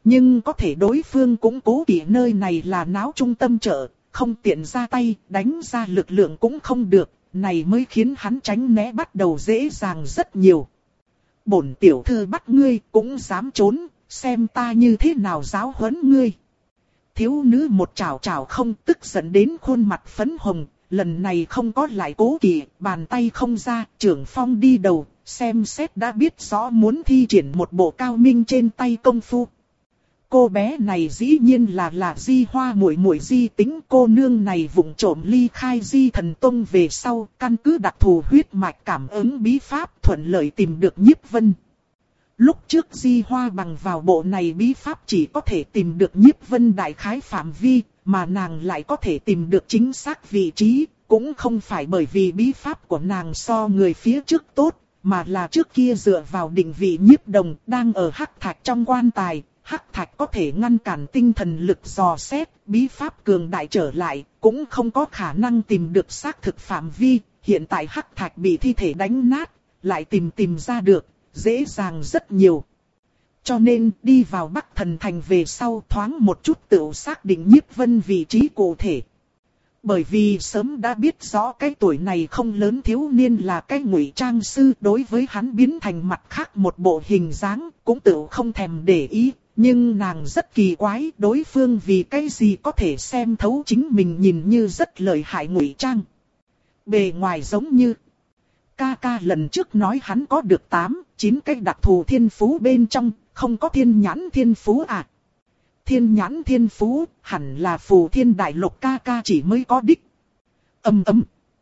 Nhưng có thể đối phương cũng cố kỵ nơi này là náo trung tâm chợ, không tiện ra tay, đánh ra lực lượng cũng không được, này mới khiến hắn tránh né bắt đầu dễ dàng rất nhiều. Bổn tiểu thư bắt ngươi cũng dám trốn, xem ta như thế nào giáo huấn ngươi. Thiếu nữ một chảo chảo không, tức giận đến khuôn mặt phấn hồng, lần này không có lại cố kỵ, bàn tay không ra, trưởng phong đi đầu, xem xét đã biết rõ muốn thi triển một bộ cao minh trên tay công phu. Cô bé này dĩ nhiên là là Di Hoa muội muội Di Tính, cô nương này vụng trộm ly khai Di Thần Tông về sau, căn cứ đặc thù huyết mạch cảm ứng bí pháp thuận lợi tìm được Nhiếp Vân. Lúc trước Di Hoa bằng vào bộ này bí pháp chỉ có thể tìm được Nhiếp Vân đại khái phạm vi, mà nàng lại có thể tìm được chính xác vị trí, cũng không phải bởi vì bí pháp của nàng so người phía trước tốt, mà là trước kia dựa vào định vị Nhiếp Đồng đang ở hắc thạch trong quan tài. Hắc thạch có thể ngăn cản tinh thần lực dò xét, bí pháp cường đại trở lại, cũng không có khả năng tìm được xác thực phạm vi. Hiện tại hắc thạch bị thi thể đánh nát, lại tìm tìm ra được, dễ dàng rất nhiều. Cho nên đi vào Bắc Thần Thành về sau thoáng một chút tự xác định Nhiếp Vân vị trí cụ thể. Bởi vì sớm đã biết rõ cái tuổi này không lớn thiếu niên là cái ngụy trang sư, đối với hắn biến thành mặt khác một bộ hình dáng, cũng tự không thèm để ý. Nhưng nàng rất kỳ quái, đối phương vì cái gì có thể xem thấu chính mình nhìn như rất lợi hại ngụy trang. Bề ngoài giống như ca ca lần trước nói hắn có được tám, chín cái đặc thù thiên phú bên trong, không có thiên nhãn thiên phú à. Thiên nhãn thiên phú, hẳn là phù thiên đại lục ca ca chỉ mới có đích. Âm ầm.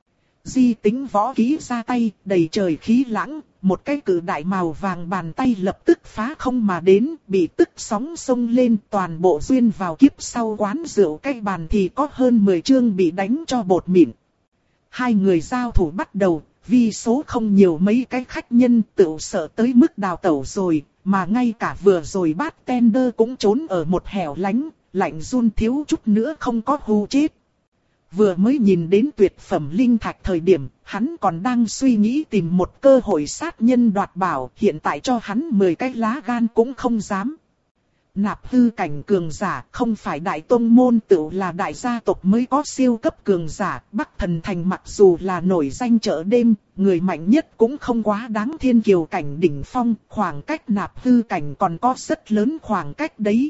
Di Tính võ kỹ ra tay, đầy trời khí lãng, một cái cự đại màu vàng bàn tay lập tức phá không mà đến, bị tức sóng sông lên, toàn bộ duyên vào kiếp sau quán rượu cái bàn thì có hơn mười chương bị đánh cho bột mịn. Hai người giao thủ bắt đầu, vì số không nhiều mấy cái khách nhân tự sợ tới mức đào tẩu rồi, mà ngay cả vừa rồi bartender cũng trốn ở một hẻo lánh, lạnh run thiếu chút nữa không có hù chết. Vừa mới nhìn đến tuyệt phẩm linh thạch thời điểm, hắn còn đang suy nghĩ tìm một cơ hội sát nhân đoạt bảo, hiện tại cho hắn mười cái lá gan cũng không dám. Nạp hư cảnh cường giả, không phải đại tông môn tự là đại gia tộc mới có siêu cấp cường giả, Bắc Thần Thành mặc dù là nổi danh chợ đêm, người mạnh nhất cũng không quá đáng thiên kiều cảnh đỉnh phong, khoảng cách nạp hư cảnh còn có rất lớn khoảng cách đấy.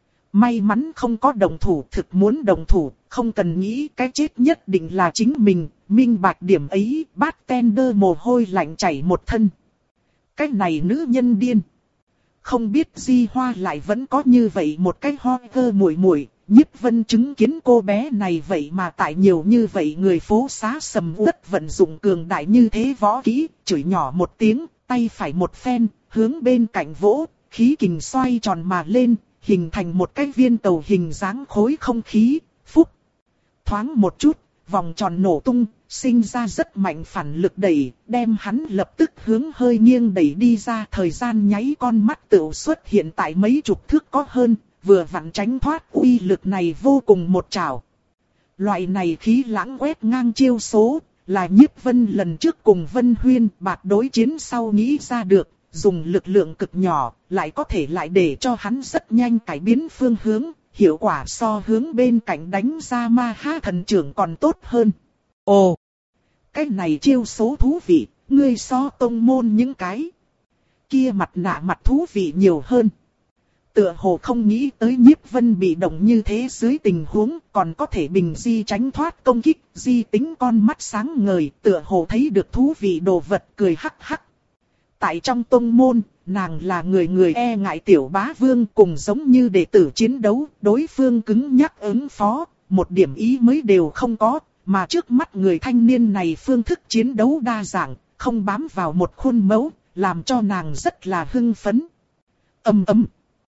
May mắn không có đồng thủ, thực muốn đồng thủ, không cần nghĩ cái chết nhất định là chính mình, minh bạch điểm ấy, bartender mồ hôi lạnh chảy một thân. Cái này nữ nhân điên. Không biết Di Hoa lại vẫn có như vậy một cái ho cơ muội muội, Nhiếp Vân chứng kiến cô bé này vậy mà tại nhiều như vậy người phố xá sầm uất vận dụng cường đại như thế võ kỹ, chửi nhỏ một tiếng, tay phải một phen, hướng bên cạnh vỗ, khí kình xoay tròn mà lên, hình thành một cái viên cầu hình dáng khối không khí, phúc. Thoáng một chút, vòng tròn nổ tung, sinh ra rất mạnh phản lực đẩy, đem hắn lập tức hướng hơi nghiêng đẩy đi ra. Thời gian nháy con mắt tựu xuất hiện tại mấy chục thước có hơn, vừa vặn tránh thoát uy lực này vô cùng một trảo. Loại này khí lãng quét ngang chiêu số, là Nhiếp Vân lần trước cùng Vân Huyên bạc đối chiến sau nghĩ ra được. Dùng lực lượng cực nhỏ, lại có thể lại để cho hắn rất nhanh cải biến phương hướng, hiệu quả so hướng bên cạnh đánh ra ma ha thần trưởng còn tốt hơn. Ồ, cái này chiêu số thú vị, ngươi so tông môn những cái kia mặt nạ mặt thú vị nhiều hơn. Tựa hồ không nghĩ tới Nhiếp Vân bị động như thế dưới tình huống còn có thể bình di tránh thoát công kích. Di Tính con mắt sáng ngời, tựa hồ thấy được thú vị đồ vật, cười hắc hắc. Tại trong tông môn, nàng là người người e ngại tiểu bá vương, cùng giống như đệ tử chiến đấu, đối phương cứng nhắc ứng phó, một điểm ý mới đều không có, mà trước mắt người thanh niên này phương thức chiến đấu đa dạng, không bám vào một khuôn mẫu, làm cho nàng rất là hưng phấn. Ầm ầm.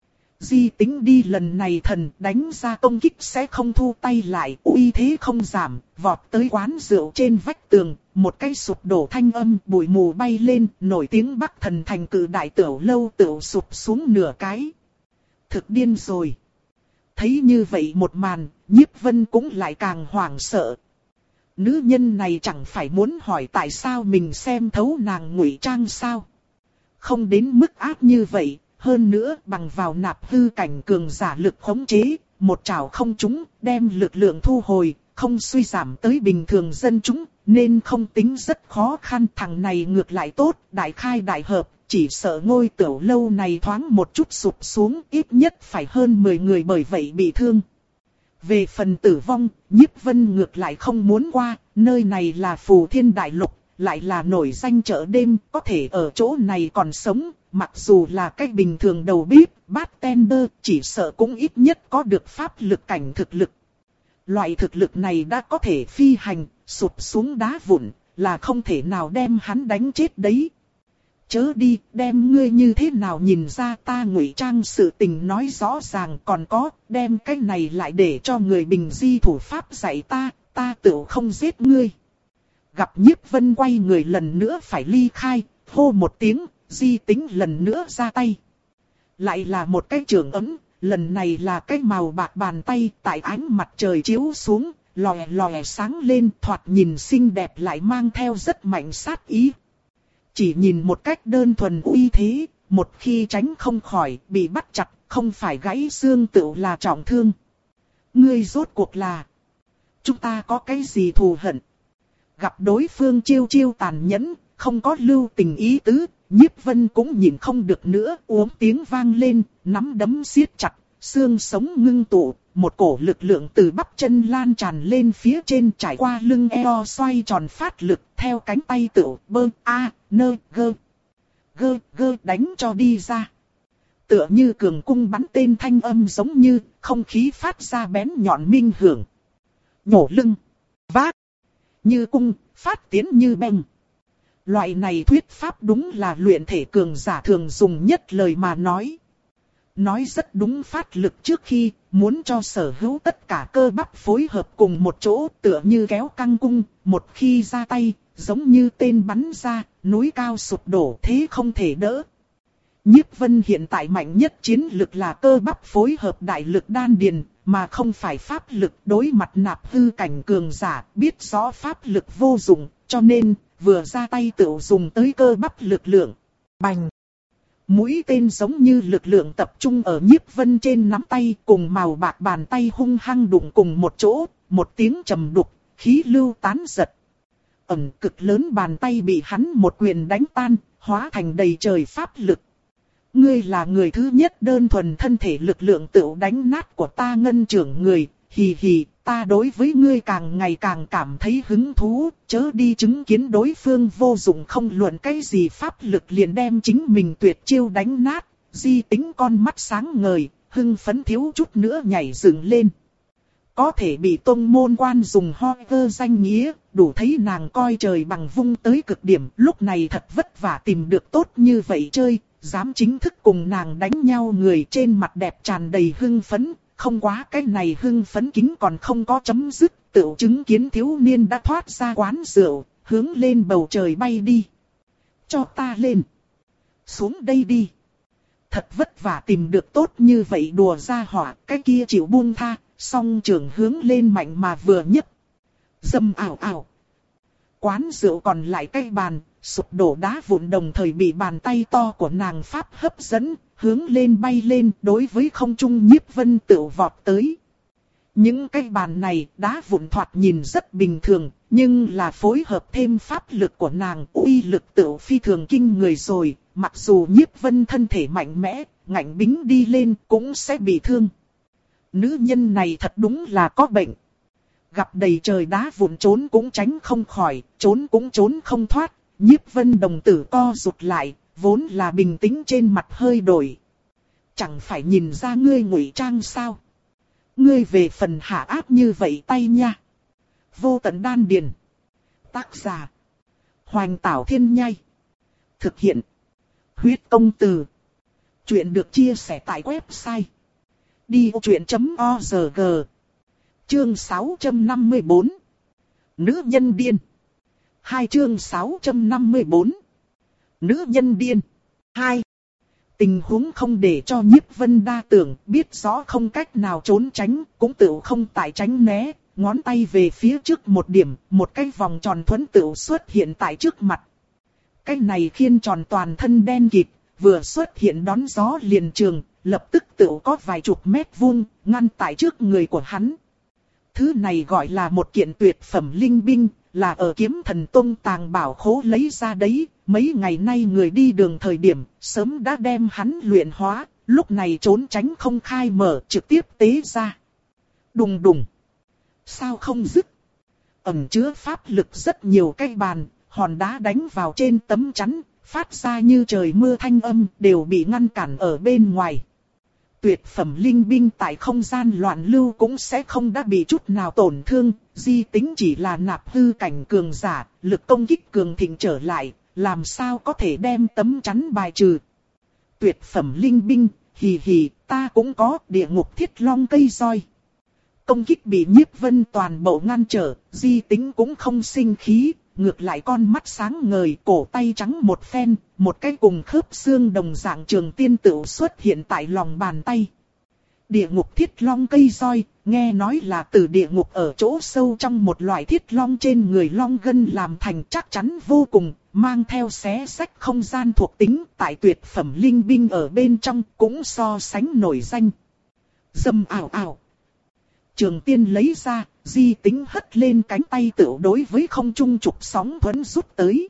Di Tính đi lần này thần đánh ra công kích sẽ không thu tay lại, uy thế không giảm, vọt tới quán rượu trên vách tường, một cái sụp đổ thanh âm, bụi mù bay lên, nổi tiếng Bắc Thần Thành cự đại tiểu lâu tiểu sụp xuống nửa cái. Thực điên rồi. Thấy như vậy một màn, Nhiếp Vân cũng lại càng hoảng sợ. Nữ nhân này chẳng phải muốn hỏi tại sao mình xem thấu nàng ngụy trang sao? Không đến mức ác như vậy. hơn nữa bằng vào nạp hư cảnh cường giả lực khống chế, một trảo không trúng, đem lực lượng thu hồi, không suy giảm tới bình thường dân chúng, nên không tính rất khó khăn. Thằng này ngược lại tốt, đại khai đại hợp, chỉ sợ ngôi tiểu lâu này thoáng một chút sụp xuống, ít nhất phải hơn mười người bởi vậy bị thương. Về phần tử vong, Nhiếp Vân ngược lại không muốn qua, nơi này là Phù Thiên Đại Lục, lại là nổi danh chợ đêm, có thể ở chỗ này còn sống, mặc dù là cách bình thường đầu bếp, bartender, chỉ sợ cũng ít nhất có được pháp lực cảnh thực lực. Loại thực lực này đã có thể phi hành, sụp xuống đá vụn, là không thể nào đem hắn đánh chết đấy. Chớ đi, đem ngươi như thế nào nhìn ra ta ngụy trang sự tình nói rõ ràng, còn có, đem cái này lại để cho người bình di thủ pháp dạy ta, ta tự không giết ngươi. Gặp Nhiếp Vân quay người lần nữa phải ly khai, hô một tiếng, Di Tính lần nữa ra tay. Lại là một cái trường ấm, lần này là cái màu bạc bàn tay, tại ánh mặt trời chiếu xuống, lòe lòe sáng lên, thoạt nhìn xinh đẹp lại mang theo rất mạnh sát ý. Chỉ nhìn một cách đơn thuần uy thế, một khi tránh không khỏi, bị bắt chặt, không phải gãy xương tựu là trọng thương. Ngươi rốt cuộc là, chúng ta có cái gì thù hận? Gặp đối phương chiêu chiêu tàn nhẫn, không có lưu tình ý tứ, Nhiếp Vân cũng nhìn không được nữa, uống tiếng vang lên, nắm đấm siết chặt, xương sống ngưng tụ, một cổ lực lượng từ bắp chân lan tràn lên phía trên, trải qua lưng eo xoay tròn phát lực, theo cánh tay tựu bơ a nơ gơ gơ gơ đánh cho đi ra. Tựa như cường cung bắn tên, thanh âm giống như không khí phát ra bén nhọn minh hưởng. Nhổ lưng, vác như cung, phát tiến như beng. Loại này thuyết pháp đúng là luyện thể cường giả thường dùng nhất lời mà nói. Nói rất đúng, phát lực trước khi muốn cho sở hữu tất cả cơ bắp phối hợp cùng một chỗ, tựa như kéo căng cung, một khi ra tay, giống như tên bắn ra, núi cao sụp đổ, thế không thể đỡ. Nhiếp Vân hiện tại mạnh nhất chiến lực là cơ bắp phối hợp đại lực đan điền, mà không phải pháp lực. Đối mặt nạp hư cảnh cường giả, biết rõ pháp lực vô dụng, cho nên vừa ra tay tự dùng tới cơ bắp lực lượng. Bành! Mũi tên giống như lực lượng tập trung ở Nhiếp Vân trên nắm tay, cùng màu bạc bàn tay hung hăng đụng cùng một chỗ, một tiếng trầm đục, khí lưu tán giật. Ẩm, cực lớn bàn tay bị hắn một quyền đánh tan, hóa thành đầy trời pháp lực. Ngươi là người thứ nhất đơn thuần thân thể lực lượng tự đánh nát của ta Ngân trưởng người, hì hì, ta đối với ngươi càng ngày càng cảm thấy hứng thú, chớ đi chứng kiến đối phương vô dụng không luận cái gì pháp lực liền đem chính mình tuyệt chiêu đánh nát. Di Tính con mắt sáng ngời, hưng phấn thiếu chút nữa nhảy dựng lên. Có thể bị tông môn quan dùng ho vơ danh nghĩa, đủ thấy nàng coi trời bằng vung tới cực điểm, lúc này thật vất vả tìm được tốt như vậy chơi. Dám chính thức cùng nàng đánh nhau người trên mặt đẹp tràn đầy hưng phấn, không quá cái này hưng phấn kính còn không có chấm dứt, tựu chứng kiến thiếu niên đã thoát ra quán rượu, hướng lên bầu trời bay đi. Cho ta lên. Xuống đây đi. Thật vất vả tìm được tốt như vậy đùa ra hỏa, cái kia chịu buông tha, song trường hướng lên mạnh mà vừa nhấc. Dâm ảo ảo. Quán rượu còn lại cái bàn, sụp đổ đá vụn đồng thời bị bàn tay to của nàng pháp hấp dẫn, hướng lên bay lên, đối với không trung Nhiếp Vân tự vọt tới. Những cái bàn này, đá vụn thoạt nhìn rất bình thường, nhưng là phối hợp thêm pháp lực của nàng, uy lực tự phi thường kinh người rồi, mặc dù Nhiếp Vân thân thể mạnh mẽ, ngạnh bính đi lên cũng sẽ bị thương. Nữ nhân này thật đúng là có bệnh. Gặp đầy trời đá vụn trốn cũng tránh không khỏi, trốn cũng trốn không thoát. Nhiếp Vân đồng tử co rụt lại, vốn là bình tĩnh trên mặt hơi đổi. Chẳng phải nhìn ra ngươi ngụy trang sao? Ngươi về phần hạ áp như vậy tay nha. Vô tận đan điền. Tác giả. Hoành Tảo Thiên Nhai. Thực hiện. Huyết Công Từ. Chuyện được chia sẻ tại website. đi vô chuyện chấm org. Chương sáu trăm năm mươi bốn. Nữ nhân điên. Hai chương sáu trăm năm mươi bốn. Nữ nhân điên. Hai. Tình huống không để cho Nhiếp Vân đa tưởng, biết rõ không cách nào trốn tránh, cũng tự không tại tránh né, ngón tay về phía trước một điểm, một cái vòng tròn thuẫn tự xuất hiện tại trước mặt. Cái này khiên tròn toàn thân đen kịt, vừa xuất hiện đón gió liền trường, lập tức tự có vài chục mét vuông, ngăn tại trước người của hắn. Thứ này gọi là một kiện tuyệt phẩm linh binh, là ở Kiếm Thần Tông tàng bảo khố lấy ra đấy. Mấy ngày nay người đi đường thời điểm, sớm đã đem hắn luyện hóa, lúc này trốn tránh không khai mở, trực tiếp tế ra. Đùng đùng. Sao không dứt? Ẩn chứa pháp lực rất nhiều cây bàn, hòn đá đánh vào trên tấm chắn, phát ra như trời mưa thanh âm, đều bị ngăn cản ở bên ngoài. Tuyệt phẩm linh binh tại không gian loạn lưu cũng sẽ không đã bị chút nào tổn thương, di tính chỉ là nạp hư cảnh cường giả, lực công kích cường thịnh trở lại, làm sao có thể đem tấm chắn bài trừ. Tuyệt phẩm linh binh, hì hì, ta cũng có địa ngục thiết long cây roi. Công kích bị Nhiếp Vân toàn bộ ngăn trở, di tính cũng không sinh khí, ngược lại con mắt sáng ngời, cổ tay trắng một phen, một cái cùng khớp xương đồng dạng trường tiên tựu xuất hiện tại lòng bàn tay. Địa ngục thiết long cây roi, nghe nói là từ địa ngục ở chỗ sâu trong một loại thiết long trên người long gân làm thành, chắc chắn vô cùng, mang theo xé xách không gian thuộc tính, tại tuyệt phẩm linh binh ở bên trong cũng so sánh nổi danh. Dầm ảo ảo. Trường tiên lấy ra, di tính hất lên cánh tay tự đối với không trung trục sóng thuẫn rút tới.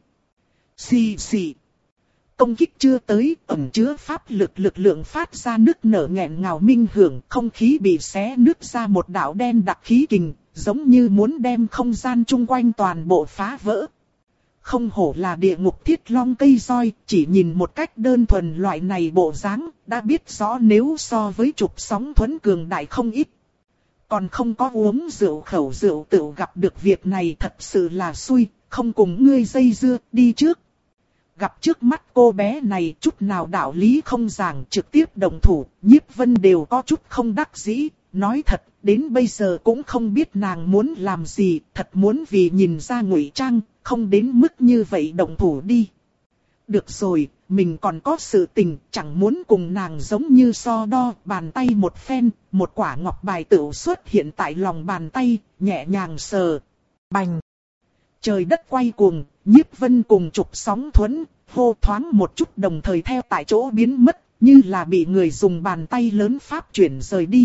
Xì xì. Công kích chưa tới, ẩn chứa pháp lực lực lượng phát ra nức nở nghẹn ngào minh hưởng, không khí bị xé nứt ra một đạo đen đặc khí kình, giống như muốn đem không gian chung quanh toàn bộ phá vỡ. Không hổ là địa ngục thiết long cây roi, chỉ nhìn một cách đơn thuần loại này bộ dáng, đã biết rõ nếu so với trục sóng thuẫn cường đại không ít. Còn không có uống rượu khẩu rượu tự gặp được việc này thật sự là xui, không cùng ngươi dây dưa, đi trước. Gặp trước mắt cô bé này chút nào đạo lý không giảng, trực tiếp động thủ, Nhiếp Vân đều có chút không đắc dĩ, nói thật, đến bây giờ cũng không biết nàng muốn làm gì, thật muốn vì nhìn ra ngụy trang, không đến mức như vậy động thủ đi. Được rồi, mình còn có sự tình, chẳng muốn cùng nàng giống như so đo, bàn tay một phen, một quả ngọc bài tự xuất hiện tại lòng bàn tay, nhẹ nhàng sờ. Bành! Trời đất quay cuồng, Nhiếp Vân cùng trục sóng thuẫn, hô thoáng một chút đồng thời theo tại chỗ biến mất, như là bị người dùng bàn tay lớn pháp chuyển rời đi.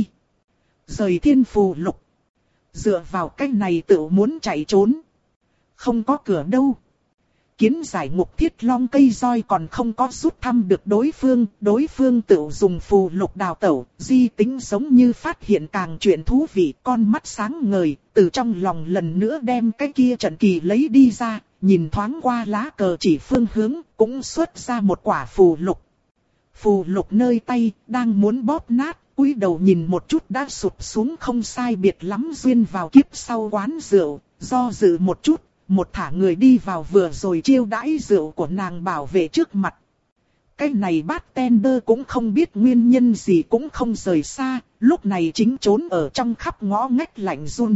Rời thiên phù lục. Dựa vào cách này tự muốn chạy trốn. Không có cửa đâu. Kiến giải ngục thiết long cây roi còn không có rút thăm được đối phương, đối phương tự dùng phù lục đào tẩu, di tính giống như phát hiện càng chuyện thú vị, con mắt sáng ngời, từ trong lòng lần nữa đem cái kia trận kỳ lấy đi ra, nhìn thoáng qua lá cờ chỉ phương hướng, cũng xuất ra một quả phù lục. Phù lục nơi tay, đang muốn bóp nát, cúi đầu nhìn một chút đã sụp xuống không sai biệt lắm duyên vào kiếp sau quán rượu, do dự một chút. Một thả người đi vào vừa rồi chiêu đãi rượu của nàng bảo vệ trước mặt. Cái này bartender cũng không biết nguyên nhân gì cũng không rời xa, lúc này chính trốn ở trong khắp ngõ ngách lạnh run.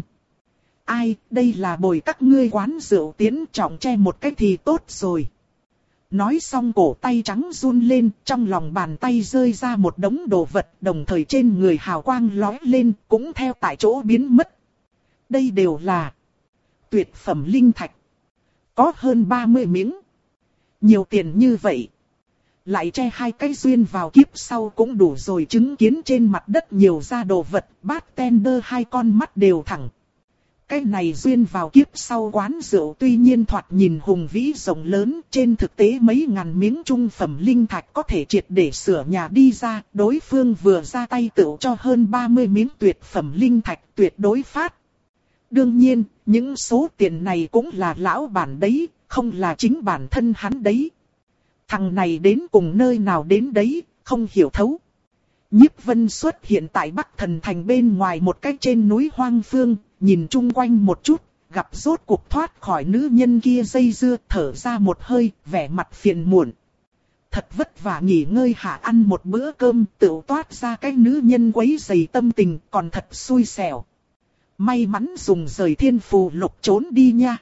Ai, đây là bồi các ngươi quán rượu tiến trọng che một cái thì tốt rồi. Nói xong cổ tay trắng run lên, trong lòng bàn tay rơi ra một đống đồ vật, đồng thời trên người hào quang lóe lên, cũng theo tại chỗ biến mất. Đây đều là tuyệt phẩm linh thạch. Có hơn ba mươi miếng. Nhiều tiền như vậy. Lại che hai cái duyên vào kiếp sau cũng đủ rồi, chứng kiến trên mặt đất nhiều ra đồ vật. Bartender hai con mắt đều thẳng. Cái này duyên vào kiếp sau quán rượu tuy nhiên thoạt nhìn hùng vĩ rộng lớn. Trên thực tế mấy ngàn miếng trung phẩm linh thạch có thể triệt để sửa nhà đi ra. Đối phương vừa ra tay tự cho hơn ba mươi miếng tuyệt phẩm linh thạch tuyệt đối phát. Đương nhiên, những số tiền này cũng là lão bản đấy, không là chính bản thân hắn đấy. Thằng này đến cùng nơi nào đến đấy, không hiểu thấu. Nhiếp Vân xuất hiện tại Bắc Thần Thành bên ngoài một cái trên núi hoang phương, nhìn chung quanh một chút, gặp rốt cuộc thoát khỏi nữ nhân kia dây dưa, thở ra một hơi, vẻ mặt phiền muộn. Thật vất vả nghỉ ngơi hạ ăn một bữa cơm, tự toát ra cái nữ nhân quấy rầy tâm tình, còn thật xui xẻo. May mắn dùng rời thiên phù lục trốn đi nha.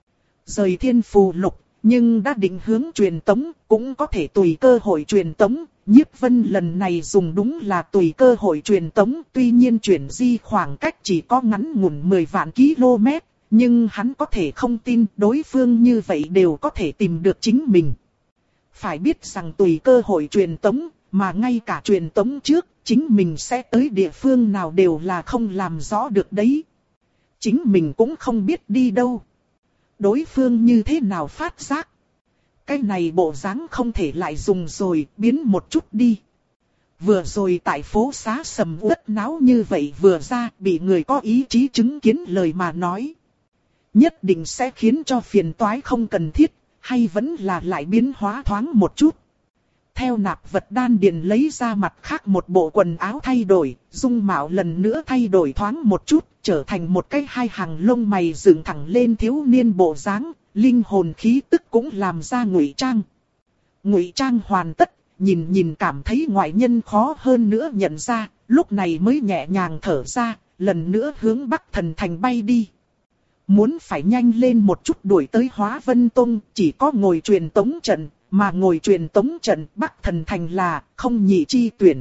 Rời thiên phù lục, nhưng đã định hướng truyền tống, cũng có thể tùy cơ hội truyền tống. Nhiếp Vân lần này dùng đúng là tùy cơ hội truyền tống, tuy nhiên chuyển di khoảng cách chỉ có ngắn ngủn mười vạn km, nhưng hắn có thể không tin đối phương như vậy đều có thể tìm được chính mình. Phải biết rằng tùy cơ hội truyền tống, mà ngay cả truyền tống trước, chính mình sẽ tới địa phương nào đều là không làm rõ được đấy. Chính mình cũng không biết đi đâu. Đối phương như thế nào phát giác. Cái này bộ dáng không thể lại dùng rồi, biến một chút đi. Vừa rồi tại phố xá sầm uất náo như vậy vừa ra, bị người có ý chí chứng kiến lời mà nói. Nhất định sẽ khiến cho phiền toái không cần thiết, hay vẫn là lại biến hóa thoáng một chút. Theo nạp vật đan điền lấy ra mặt khác một bộ quần áo thay đổi, dung mạo lần nữa thay đổi thoáng một chút, trở thành một cái hai hàng lông mày dựng thẳng lên thiếu niên bộ dáng, linh hồn khí tức cũng làm ra ngụy trang. Ngụy trang hoàn tất, nhìn nhìn cảm thấy ngoại nhân khó hơn nữa nhận ra, lúc này mới nhẹ nhàng thở ra, lần nữa hướng Bắc Thần Thành bay đi. Muốn phải nhanh lên một chút đuổi tới Hóa Vân Tông, chỉ có ngồi truyền tống trận, mà ngồi truyền tống trận Bắc Thần Thành là không nhị chi tuyển.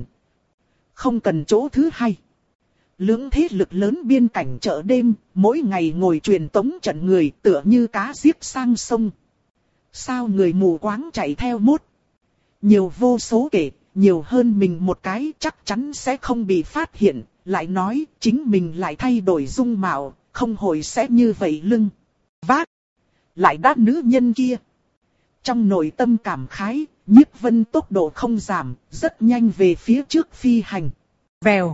Không cần chỗ thứ hai. Lưỡng thế lực lớn biên cảnh chợ đêm, mỗi ngày ngồi truyền tống trận người tựa như cá giết sang sông. Sao người mù quáng chạy theo mốt? Nhiều vô số kể, nhiều hơn mình một cái chắc chắn sẽ không bị phát hiện, lại nói chính mình lại thay đổi dung mạo, không hồi sẽ như vậy lưng. Vác! Lại đát nữ nhân kia. Trong nội tâm cảm khái, Nhiếp Vân tốc độ không giảm, rất nhanh về phía trước phi hành. Vèo!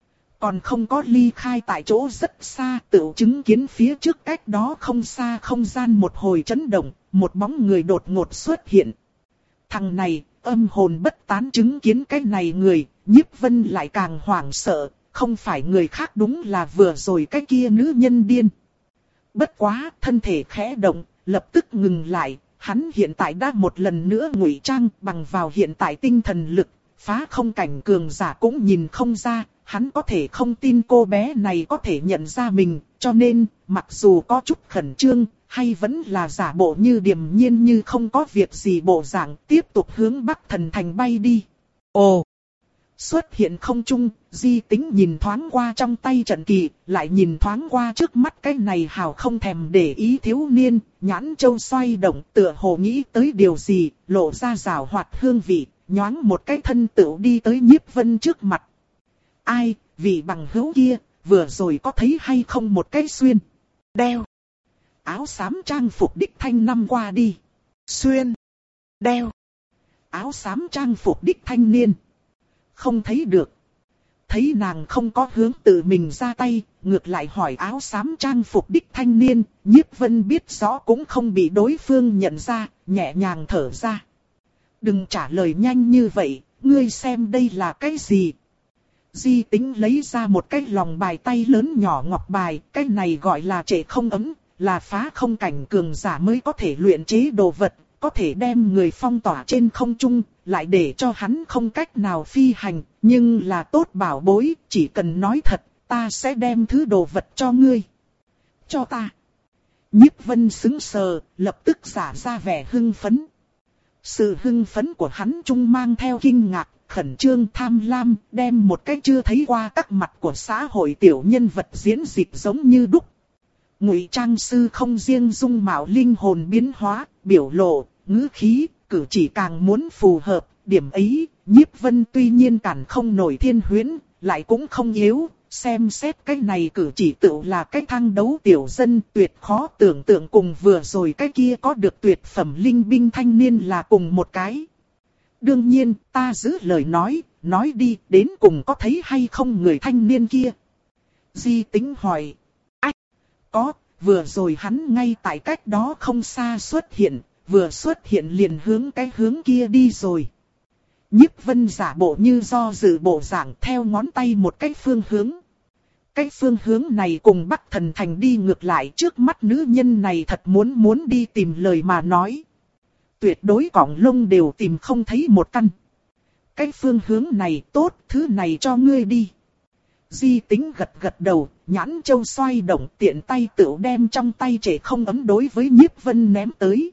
Còn không có ly khai tại chỗ rất xa, tự chứng kiến phía trước cách đó không xa không gian một hồi chấn động, một bóng người đột ngột xuất hiện. Thằng này, âm hồn bất tán chứng kiến cái này người, Nhiếp Vân lại càng hoảng sợ, không phải người khác đúng là vừa rồi cái kia nữ nhân điên. Bất quá, thân thể khẽ động, lập tức ngừng lại, hắn hiện tại đã một lần nữa ngụy trang bằng vào hiện tại tinh thần lực, phá không cảnh cường giả cũng nhìn không ra, hắn có thể không tin cô bé này có thể nhận ra mình, cho nên, mặc dù có chút khẩn trương, hay vẫn là giả bộ như điềm nhiên như không có việc gì bộ dạng, tiếp tục hướng Bắc Thần Thành bay đi. Ồ! Xuất hiện không trung, Di Tính nhìn thoáng qua trong tay trận kỳ, lại nhìn thoáng qua trước mắt cái này hào không thèm để ý thiếu niên, nhãn châu xoay động tựa hồ nghĩ tới điều gì, lộ ra rào hoạt hương vị, nhoáng một cái thân tựu đi tới Nhiếp Vân trước mặt. Ai, vị bằng hữu kia, vừa rồi có thấy hay không một cái xuyên, đeo, áo xám trang phục đích thanh năm qua đi. Xuyên, đeo, áo xám trang phục đích thanh niên. Không thấy được. Thấy nàng không có hướng tự mình ra tay, ngược lại hỏi áo xám trang phục đích thanh niên, Nhiếp Vân biết rõ cũng không bị đối phương nhận ra, nhẹ nhàng thở ra. Đừng trả lời nhanh như vậy, ngươi xem đây là cái gì? Di Tính lấy ra một cái lòng bài tay lớn nhỏ ngọc bài, cái này gọi là trệ không ấm, là phá không cảnh cường giả mới có thể luyện chế đồ vật, có thể đem người phong tỏa trên không trung, lại để cho hắn không cách nào phi hành, nhưng là tốt bảo bối, chỉ cần nói thật, ta sẽ đem thứ đồ vật cho ngươi. Cho ta. Nhiếp Vân sững sờ, lập tức giả ra vẻ hưng phấn. Sự hưng phấn của hắn trung mang theo kinh ngạc, khẩn trương tham lam, đem một cái chưa thấy qua các mặt của xã hội tiểu nhân vật diễn dịch giống như đúc. Ngụy trang sư không riêng dung mạo linh hồn biến hóa, biểu lộ, ngữ khí, cử chỉ càng muốn phù hợp, điểm ấy, Nhiếp Vân tuy nhiên cản không nổi thiên huyễn, lại cũng không yếu, xem xét cái này cử chỉ tựu là cái thăng đấu tiểu dân tuyệt khó tưởng tượng cùng vừa rồi cái kia có được tuyệt phẩm linh binh thanh niên là cùng một cái. Đương nhiên, ta giữ lời nói, nói đi, đến cùng có thấy hay không người thanh niên kia? Di Tính hỏi. Ách, có, vừa rồi hắn ngay tại cách đó không xa xuất hiện, vừa xuất hiện liền hướng cái hướng kia đi rồi. Nhiếp Vân giả bộ như do dự bộ dạng theo ngón tay một cái phương hướng. Cái phương hướng này cùng Bắc Thần Thành đi ngược lại, trước mắt nữ nhân này thật muốn muốn đi tìm lời mà nói. Tuyệt đối cọng lông đều tìm không thấy một căn. Cái phương hướng này tốt, thứ này cho ngươi đi. Di Tính gật gật đầu, nhãn châu xoay động, tiện tay tự đem trong tay trệ không ấm đối với Nhiếp Vân ném tới.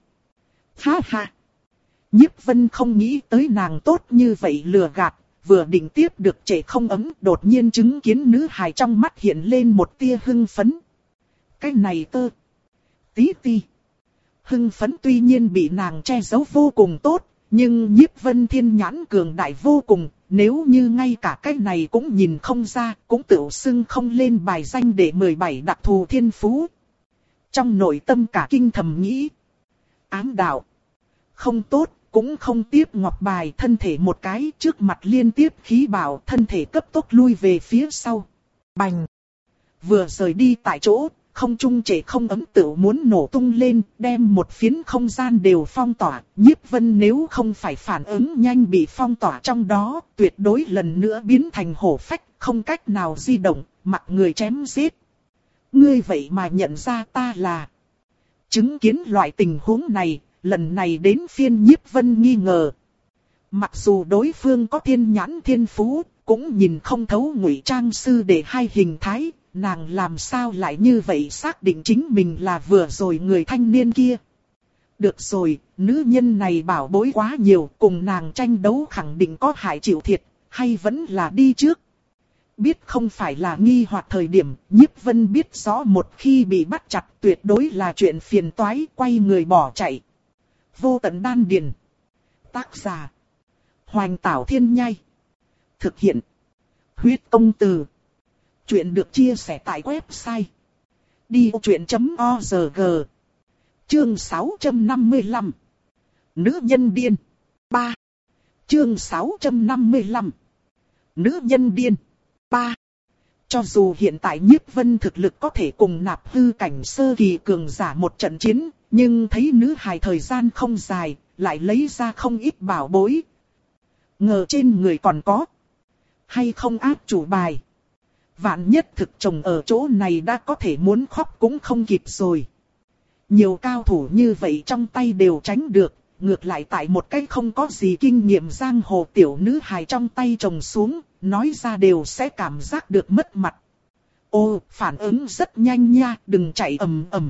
Ha ha! Nhiếp Vân không nghĩ tới nàng tốt như vậy lừa gạt, vừa định tiếp được trệ không ấm, đột nhiên chứng kiến nữ hài trong mắt hiện lên một tia hưng phấn. Cái này tơ! Tí ti! Hưng phấn tuy nhiên bị nàng che giấu vô cùng tốt, nhưng Nhiếp Vân Thiên nhãn cường đại vô cùng, nếu như ngay cả cái này cũng nhìn không ra, cũng tự xưng không lên bài danh để mười bảy đặc thù thiên phú. Trong nội tâm cả kinh thầm nghĩ. Ám đạo. Không tốt, cũng không tiếp ngọc bài, thân thể một cái trước mặt liên tiếp khí bảo, thân thể cấp tốc lui về phía sau. Bành. Vừa rời đi tại chỗ, không trung trệ không ấm tự muốn nổ tung lên, đem một phiến không gian đều phong tỏa. Nhiếp Vân nếu không phải phản ứng nhanh bị phong tỏa trong đó, tuyệt đối lần nữa biến thành hổ phách, không cách nào di động, mặc người chém giết. Ngươi vậy mà nhận ra ta là... Chứng kiến loại tình huống này, lần này đến phiên Nhiếp Vân nghi ngờ. Mặc dù đối phương có thiên nhãn thiên phú, cũng nhìn không thấu ngụy trang sư để hai hình thái, nàng làm sao lại như vậy xác định chính mình là vừa rồi người thanh niên kia. Được rồi, nữ nhân này bảo bối quá nhiều, cùng nàng tranh đấu khẳng định có hại chịu thiệt, hay vẫn là đi trước. Biết không phải là nghi hoặc thời điểm, Nhiếp Vân biết rõ một khi bị bắt chặt tuyệt đối là chuyện phiền toái, quay người bỏ chạy. Vô tận đan điền. Tác giả. Hoành Tảo Thiên Nhai. Thực hiện. Huyết Công Từ. Chuyện được chia sẻ tại website. đi ô chuyện chấm o rờ giê. Chương sáu trăm năm mươi lăm. Nữ nhân điên. ba. Chương sáu trăm năm mươi lăm. Nữ nhân điên. ba. Cho dù hiện tại Nhiếp Vân thực lực có thể cùng nạp hư cảnh sơ kỳ cường giả một trận chiến, nhưng thấy nữ hài thời gian không dài, lại lấy ra không ít bảo bối. Ngờ trên người còn có. Hay không áp chủ bài. Vạn nhất thực chồng ở chỗ này đã có thể muốn khóc cũng không kịp rồi. Nhiều cao thủ như vậy trong tay đều tránh được, ngược lại tại một cái không có gì kinh nghiệm giang hồ tiểu nữ hài trong tay chồng xuống, nói ra đều sẽ cảm giác được mất mặt. Ô, phản ứng rất nhanh nha, đừng chạy ầm ầm.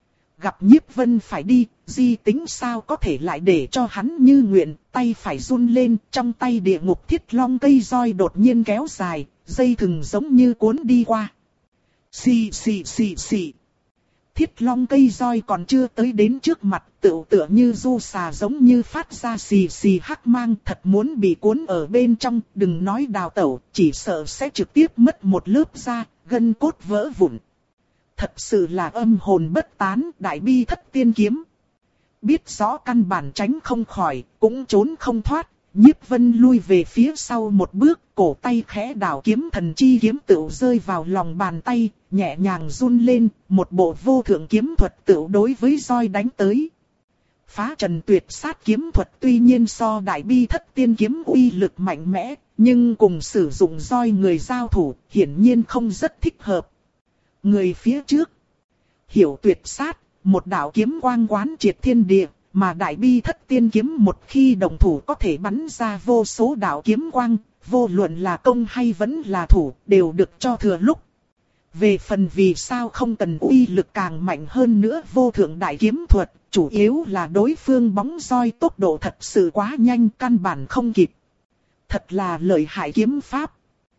Gặp Nhiếp Vân phải đi, Di Tính sao có thể lại để cho hắn như nguyện, tay phải run lên, trong tay địa ngục thiết long cây roi đột nhiên kéo dài, dây thừng giống như cuốn đi qua. Xì xì xì xì. Thiết long cây roi còn chưa tới đến trước mặt, tựu tựa như du xà giống như phát ra xì xì hắc mang, thật muốn bị cuốn ở bên trong, đừng nói đào tẩu, chỉ sợ sẽ trực tiếp mất một lớp da, gân cốt vỡ vụn. Thật sự là âm hồn bất tán, đại bi thất tiên kiếm. Biết rõ căn bản tránh không khỏi, cũng trốn không thoát, Nhiếp Vân lui về phía sau một bước, cổ tay khẽ đảo kiếm thần chi kiếm tựu rơi vào lòng bàn tay, nhẹ nhàng run lên, một bộ vô thượng kiếm thuật tựu đối với roi đánh tới. Phá trần tuyệt sát kiếm thuật tuy nhiên so đại bi thất tiên kiếm uy lực mạnh mẽ, nhưng cùng sử dụng roi người giao thủ, hiển nhiên không rất thích hợp. Người phía trước, hiểu tuyệt sát, một đạo kiếm quang quán triệt thiên địa, mà đại bi thất tiên kiếm một khi đồng thủ có thể bắn ra vô số đạo kiếm quang, vô luận là công hay vẫn là thủ, đều được cho thừa lúc. Về phần vì sao không cần uy lực càng mạnh hơn nữa vô thượng đại kiếm thuật, chủ yếu là đối phương bóng roi tốc độ thật sự quá nhanh, căn bản không kịp. Thật là lợi hại kiếm pháp.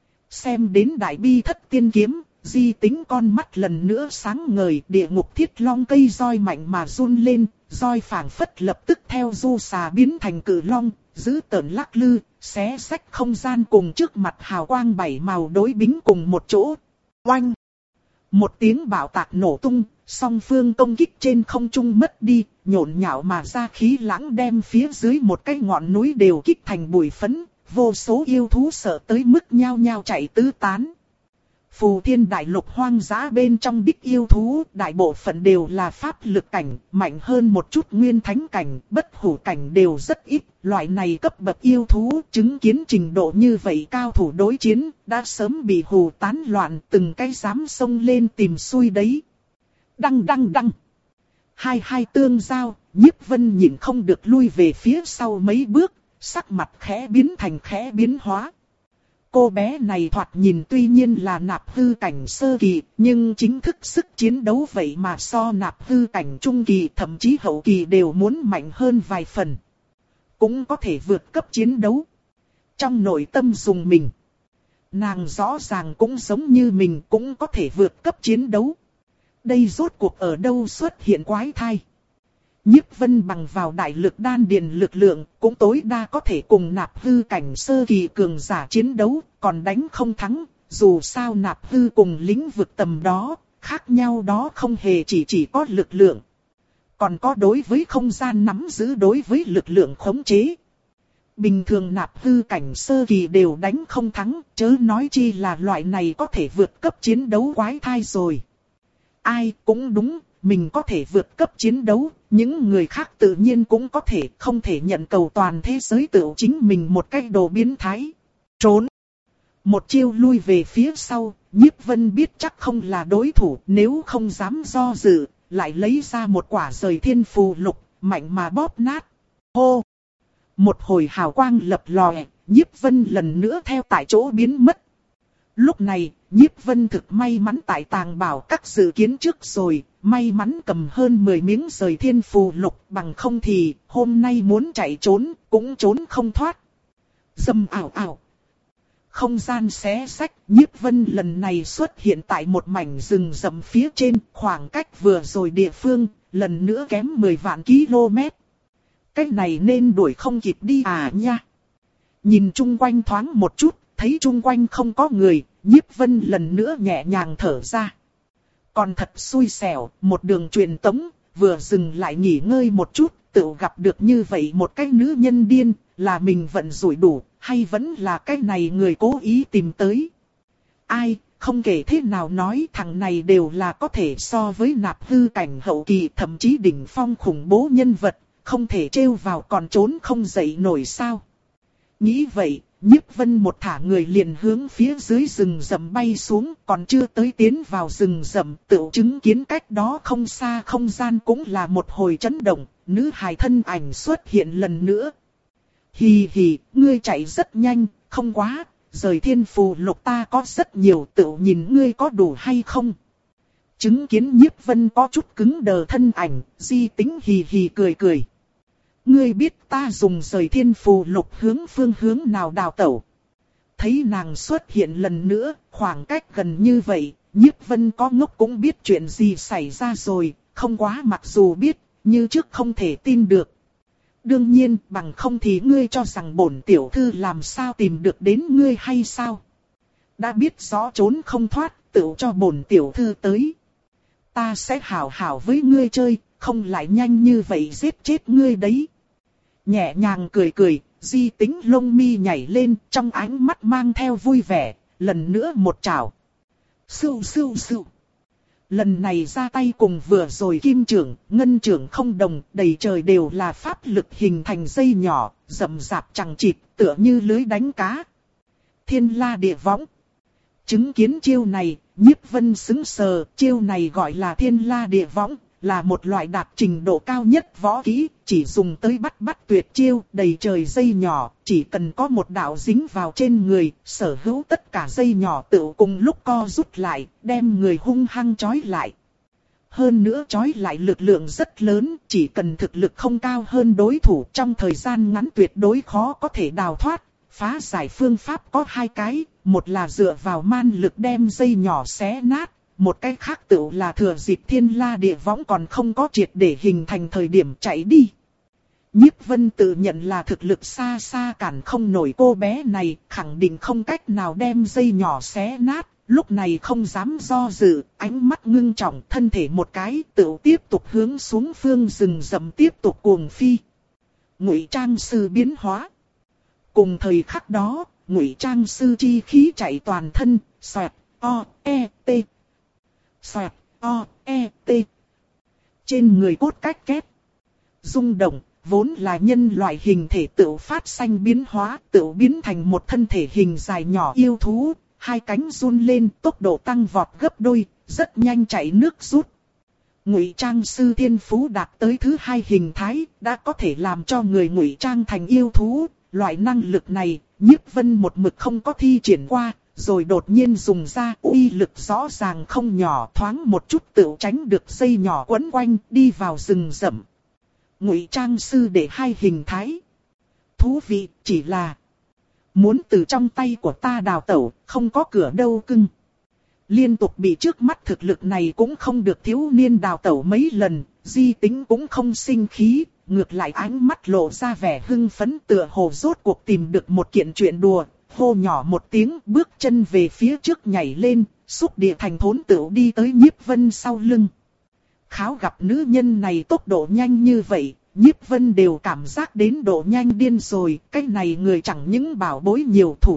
Xem đến đại bi thất tiên kiếm, Di Tính con mắt lần nữa sáng ngời, địa ngục thiết long cây roi mạnh mà run lên, roi phảng phất lập tức theo du xà biến thành cự long, giữ tợn lắc lư, xé xách không gian cùng trước mặt hào quang bảy màu đối bính cùng một chỗ. Oanh! Một tiếng bạo tạc nổ tung, song phương công kích trên không trung mất đi, nhộn nhạo mà ra khí lãng đem phía dưới một cái ngọn núi đều kích thành bụi phấn, vô số yêu thú sợ tới mức nhao nhao chạy tứ tán. Phù Thiên Đại Lục hoang dã bên trong đích yêu thú, đại bộ phận đều là pháp lực cảnh, mạnh hơn một chút nguyên thánh cảnh, bất hủ cảnh đều rất ít. Loại này cấp bậc yêu thú, chứng kiến trình độ như vậy cao thủ đối chiến, đã sớm bị hù tán loạn, từng cái dám xông lên tìm xui đấy. Đăng đăng đăng. Hai hai tương giao, Nhiếp Vân nhìn không được lui về phía sau mấy bước, sắc mặt khẽ biến thành khẽ biến hóa. Cô bé này thoạt nhìn tuy nhiên là nạp hư cảnh sơ kỳ, nhưng chính thức sức chiến đấu vậy mà so nạp hư cảnh trung kỳ thậm chí hậu kỳ đều muốn mạnh hơn vài phần. Cũng có thể vượt cấp chiến đấu. Trong nội tâm dùng mình. Nàng rõ ràng cũng giống như mình cũng có thể vượt cấp chiến đấu. Đây rốt cuộc ở đâu xuất hiện quái thai. Nhiếp Vân bằng vào đại lực đan điền lực lượng, cũng tối đa có thể cùng nạp hư cảnh sơ kỳ cường giả chiến đấu, còn đánh không thắng. Dù sao nạp hư cùng lĩnh vực tầm đó, khác nhau đó không hề chỉ chỉ có lực lượng. Còn có đối với không gian nắm giữ đối với lực lượng khống chế. Bình thường nạp hư cảnh sơ kỳ đều đánh không thắng, chớ nói chi là loại này có thể vượt cấp chiến đấu quái thai rồi. Ai cũng đúng, mình có thể vượt cấp chiến đấu, những người khác tự nhiên cũng có thể, không thể nhận cầu toàn thế giới tự chính mình một cách đồ biến thái. Trốn. Một chiêu lui về phía sau, Nhiếp Vân biết chắc không là đối thủ, nếu không dám do dự, lại lấy ra một quả rời thiên phù lục, mạnh mà bóp nát. Hô! Một hồi hào quang lập lòe, Nhiếp Vân lần nữa theo tại chỗ biến mất. Lúc này, Nhiếp Vân thực may mắn tại tàng bảo các dự kiến trước rồi, may mắn cầm hơn mười miếng rời thiên phù lục, bằng không thì hôm nay muốn chạy trốn, cũng trốn không thoát. Dầm ảo ảo. Không gian xé xách, Nhiếp Vân lần này xuất hiện tại một mảnh rừng rậm phía trên, khoảng cách vừa rồi địa phương, lần nữa kém mười vạn km. Cái này nên đuổi không kịp đi à nha. Nhìn chung quanh thoáng một chút, thấy chung quanh không có người, Nhiếp Vân lần nữa nhẹ nhàng thở ra. Còn thật xui xẻo, một đường truyền tống, vừa dừng lại nghỉ ngơi một chút, tự gặp được như vậy một cái nữ nhân điên, là mình vận rủi đủ, hay vẫn là cái này người cố ý tìm tới. Ai, không kể thế nào nói thằng này đều là có thể so với nạp hư cảnh hậu kỳ thậm chí đỉnh phong khủng bố nhân vật, không thể trêu vào còn trốn không dậy nổi sao. Nghĩ vậy, Nhiếp Vân một thả người liền hướng phía dưới rừng rậm bay xuống, còn chưa tới tiến vào rừng rậm, tự chứng kiến cách đó không xa không gian cũng là một hồi chấn động, nữ hài thân ảnh xuất hiện lần nữa. Hì hì, ngươi chạy rất nhanh, không quá, rời thiên phù lục ta có rất nhiều, tự nhìn ngươi có đủ hay không. Chứng kiến Nhiếp Vân có chút cứng đờ thân ảnh, Di Tính hì hì cười cười. Ngươi biết ta dùng rời thiên phù lục hướng phương hướng nào đào tẩu. Thấy nàng xuất hiện lần nữa, khoảng cách gần như vậy, Nhiếp Vân có ngốc cũng biết chuyện gì xảy ra rồi, không quá mặc dù biết, như trước không thể tin được. Đương nhiên, bằng không thì ngươi cho rằng bổn tiểu thư làm sao tìm được đến ngươi hay sao? Đã biết rõ trốn không thoát, tự cho bổn tiểu thư tới. Ta sẽ hảo hảo với ngươi chơi, không lại nhanh như vậy giết chết ngươi đấy. Nhẹ nhàng cười cười, Di Tính lông mi nhảy lên, trong ánh mắt mang theo vui vẻ, lần nữa một chảo. Sưu sưu sưu. Lần này ra tay cùng vừa rồi kim trưởng, ngân trưởng không đồng, đầy trời đều là pháp lực hình thành dây nhỏ, rậm rạp chằng chịt, tựa như lưới đánh cá. Thiên la địa võng. Chứng kiến chiêu này, Nhiếp Vân sững sờ, chiêu này gọi là thiên la địa võng, là một loại đạt trình độ cao nhất võ kỹ, chỉ dùng tới bắt bắt tuyệt chiêu, đầy trời dây nhỏ, chỉ cần có một đạo dính vào trên người, sở hữu tất cả dây nhỏ tự cùng lúc co rút lại, đem người hung hăng trói lại. Hơn nữa trói lại lực lượng rất lớn, chỉ cần thực lực không cao hơn đối thủ trong thời gian ngắn tuyệt đối khó có thể đào thoát. Phá giải phương pháp có hai cái, một là dựa vào man lực đem dây nhỏ xé nát, một cái khác tự là thừa dịp thiên la địa võng còn không có triệt để hình thành thời điểm chạy đi. Nhiếp Vân tự nhận là thực lực xa xa cản không nổi cô bé này, khẳng định không cách nào đem dây nhỏ xé nát, lúc này không dám do dự, ánh mắt ngưng trọng, thân thể một cái, tự tiếp tục hướng xuống phương rừng rậm tiếp tục cuồng phi. Ngụy trang sư biến hóa. Cùng thời khắc đó, Ngụy trang sư chi khí chạy toàn thân, xoẹt, o, e, t. Xoẹt, o, e, t. Trên người cốt cách két. Rung động, vốn là nhân loại hình thể tự phát sanh biến hóa, tự biến thành một thân thể hình dài nhỏ yêu thú, hai cánh run lên, tốc độ tăng vọt gấp đôi, rất nhanh chạy nước rút. Ngụy trang sư thiên phú đạt tới thứ hai hình thái, đã có thể làm cho người ngụy trang thành yêu thú. Loại năng lực này, Nhiếp Vân một mực không có thi triển qua, rồi đột nhiên dùng ra, uy lực rõ ràng không nhỏ, thoáng một chút tự tránh được dây nhỏ quấn quanh, đi vào rừng rậm. Ngụy trang sư để hai hình thái. Thú vị, chỉ là muốn từ trong tay của ta đào tẩu, không có cửa đâu cưng. Liên tục bị trước mắt thực lực này cũng không được thiếu niên đào tẩu mấy lần, Di Tính cũng không sinh khí, ngược lại ánh mắt lộ ra vẻ hưng phấn tựa hồ rốt cuộc tìm được một kiện chuyện đùa, hô nhỏ một tiếng bước chân về phía trước nhảy lên, xúc địa thành thốn tựu đi tới Nhiếp Vân sau lưng. Kháo gặp nữ nhân này tốc độ nhanh như vậy, Nhiếp Vân đều cảm giác đến độ nhanh điên rồi, cái này người chẳng những bảo bối nhiều thủ.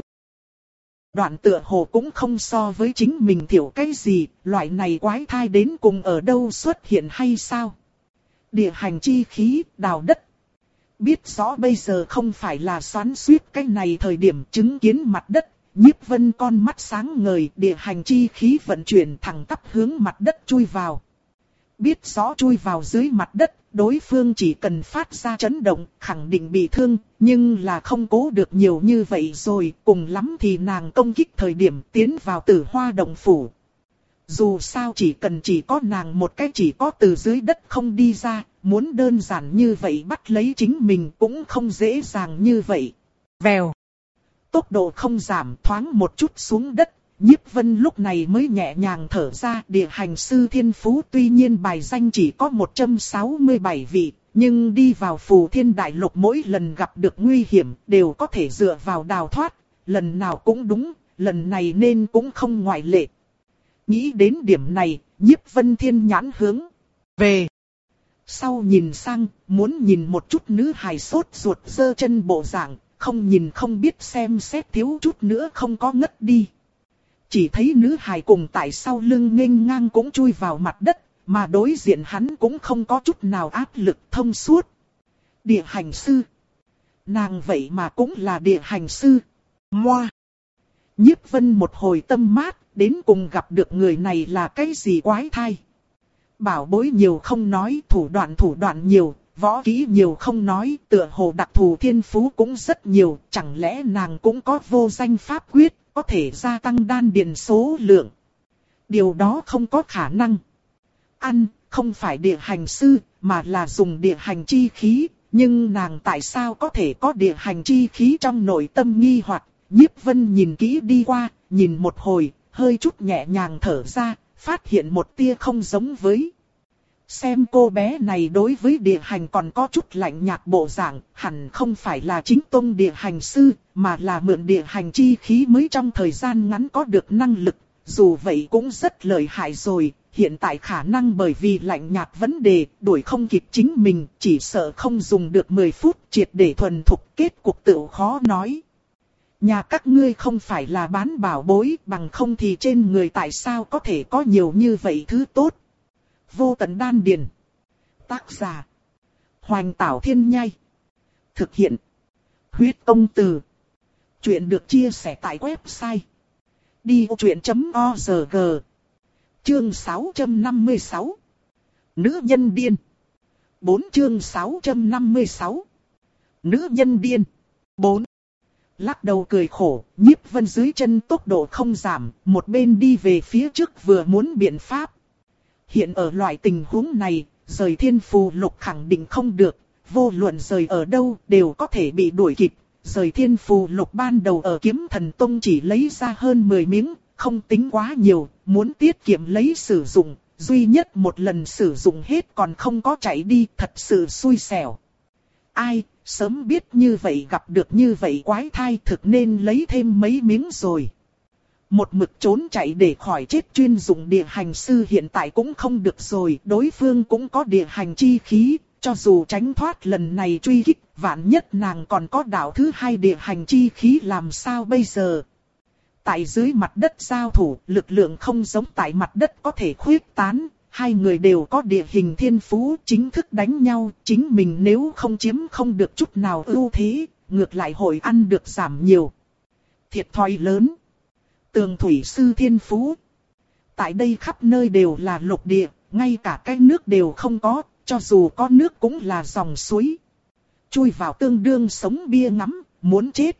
Đoạn tựa hồ cũng không so với chính mình thiểu cái gì, loại này quái thai đến cùng ở đâu xuất hiện hay sao? Địa hành chi khí, đào đất. Biết rõ bây giờ không phải là xoắn xuýt cái này thời điểm chứng kiến mặt đất, Nhiếp Vân con mắt sáng ngời, địa hành chi khí vận chuyển thẳng tắp hướng mặt đất chui vào. Biết rõ chui vào dưới mặt đất, đối phương chỉ cần phát ra chấn động, khẳng định bị thương, nhưng là không cố được nhiều như vậy rồi, cùng lắm thì nàng công kích thời điểm tiến vào Tử Hoa động phủ. Dù sao chỉ cần chỉ có nàng một cái chỉ có từ dưới đất không đi ra, muốn đơn giản như vậy bắt lấy chính mình cũng không dễ dàng như vậy. Vèo. Tốc độ không giảm, thoáng một chút xuống đất, Nhiếp Vân lúc này mới nhẹ nhàng thở ra. Địa hành sư thiên phú tuy nhiên bài danh chỉ có một trăm sáu mươi bảy vị, nhưng đi vào Phù Thiên Đại Lục mỗi lần gặp được nguy hiểm đều có thể dựa vào đào thoát, lần nào cũng đúng, lần này nên cũng không ngoại lệ. Nghĩ đến điểm này, Nhiếp Vân thiên nhãn hướng về sau nhìn sang, muốn nhìn một chút nữ hài sốt ruột giơ chân bộ dạng, không nhìn không biết xem xét thiếu chút nữa không có ngất đi. Chỉ thấy nữ hài cùng tại sau lưng nghênh ngang cũng chui vào mặt đất, mà đối diện hắn cũng không có chút nào áp lực thông suốt. Địa hành sư. Nàng vậy mà cũng là địa hành sư. Moa. Nhiếp Vân một hồi tâm mát, đến cùng gặp được người này là cái gì quái thai. Bảo bối nhiều không nói, thủ đoạn thủ đoạn nhiều, võ kỹ nhiều không nói, tựa hồ đặc thù thiên phú cũng rất nhiều, chẳng lẽ nàng cũng có vô danh pháp quyết, có thể gia tăng đan điền số lượng. Điều đó không có khả năng. Ăn, không phải địa hành sư, mà là dùng địa hành chi khí, nhưng nàng tại sao có thể có địa hành chi khí trong nội tâm nghi hoặc. Nhiếp Vân nhìn kỹ đi qua, nhìn một hồi, hơi chút nhẹ nhàng thở ra, phát hiện một tia không giống với. Xem cô bé này đối với địa hành còn có chút lạnh nhạt bộ dạng, hẳn không phải là chính tông địa hành sư, mà là mượn địa hành chi khí mới trong thời gian ngắn có được năng lực, dù vậy cũng rất lợi hại rồi, hiện tại khả năng bởi vì lạnh nhạt vấn đề, đuổi không kịp chính mình, chỉ sợ không dùng được mười phút triệt để thuần thục, kết cục tự khó nói. Nhà các ngươi không phải là bán bảo bối, bằng không thì trên người tại sao có thể có nhiều như vậy thứ tốt. Vô tận đan điền. Tác giả. Hoành Tảo Thiên Nhai. Thực hiện. Huyết Công Từ. Chuyện được chia sẻ tại website. đi ô chuyện chấm org. Chương sáu trăm năm mươi sáu. Nữ nhân điên. bốn chương sáu trăm năm mươi sáu. Nữ nhân điên. bốn. Lắc đầu cười khổ, Nhiếp Vân dưới chân tốc độ không giảm, một bên đi về phía trước vừa muốn biện pháp. Hiện ở loại tình huống này, rời Thiên Phù Lục khẳng định không được, vô luận rời ở đâu đều có thể bị đuổi kịp. Rời Thiên Phù Lục ban đầu ở Kiếm Thần Tông chỉ lấy ra hơn mười miếng, không tính quá nhiều, muốn tiết kiệm lấy sử dụng, duy nhất một lần sử dụng hết còn không có chạy đi, thật sự xui xẻo. Ai, sớm biết như vậy gặp được như vậy quái thai thực nên lấy thêm mấy miếng rồi. Một mực trốn chạy để khỏi chết chuyên dụng địa hành sư hiện tại cũng không được rồi, đối phương cũng có địa hành chi khí, cho dù tránh thoát lần này truy kích, vạn nhất nàng còn có đạo thứ hai địa hành chi khí làm sao bây giờ. Tại dưới mặt đất giao thủ, lực lượng không giống tại mặt đất có thể khuyết tán, hai người đều có địa hình thiên phú, chính thức đánh nhau, chính mình nếu không chiếm không được chút nào ưu thế, ngược lại hội ăn được giảm nhiều. Thiệt thòi lớn. Tường thủy sư thiên phú. Tại đây khắp nơi đều là lục địa, ngay cả cái nước đều không có, cho dù có nước cũng là dòng suối. Chui vào tương đương sống bia ngắm, muốn chết.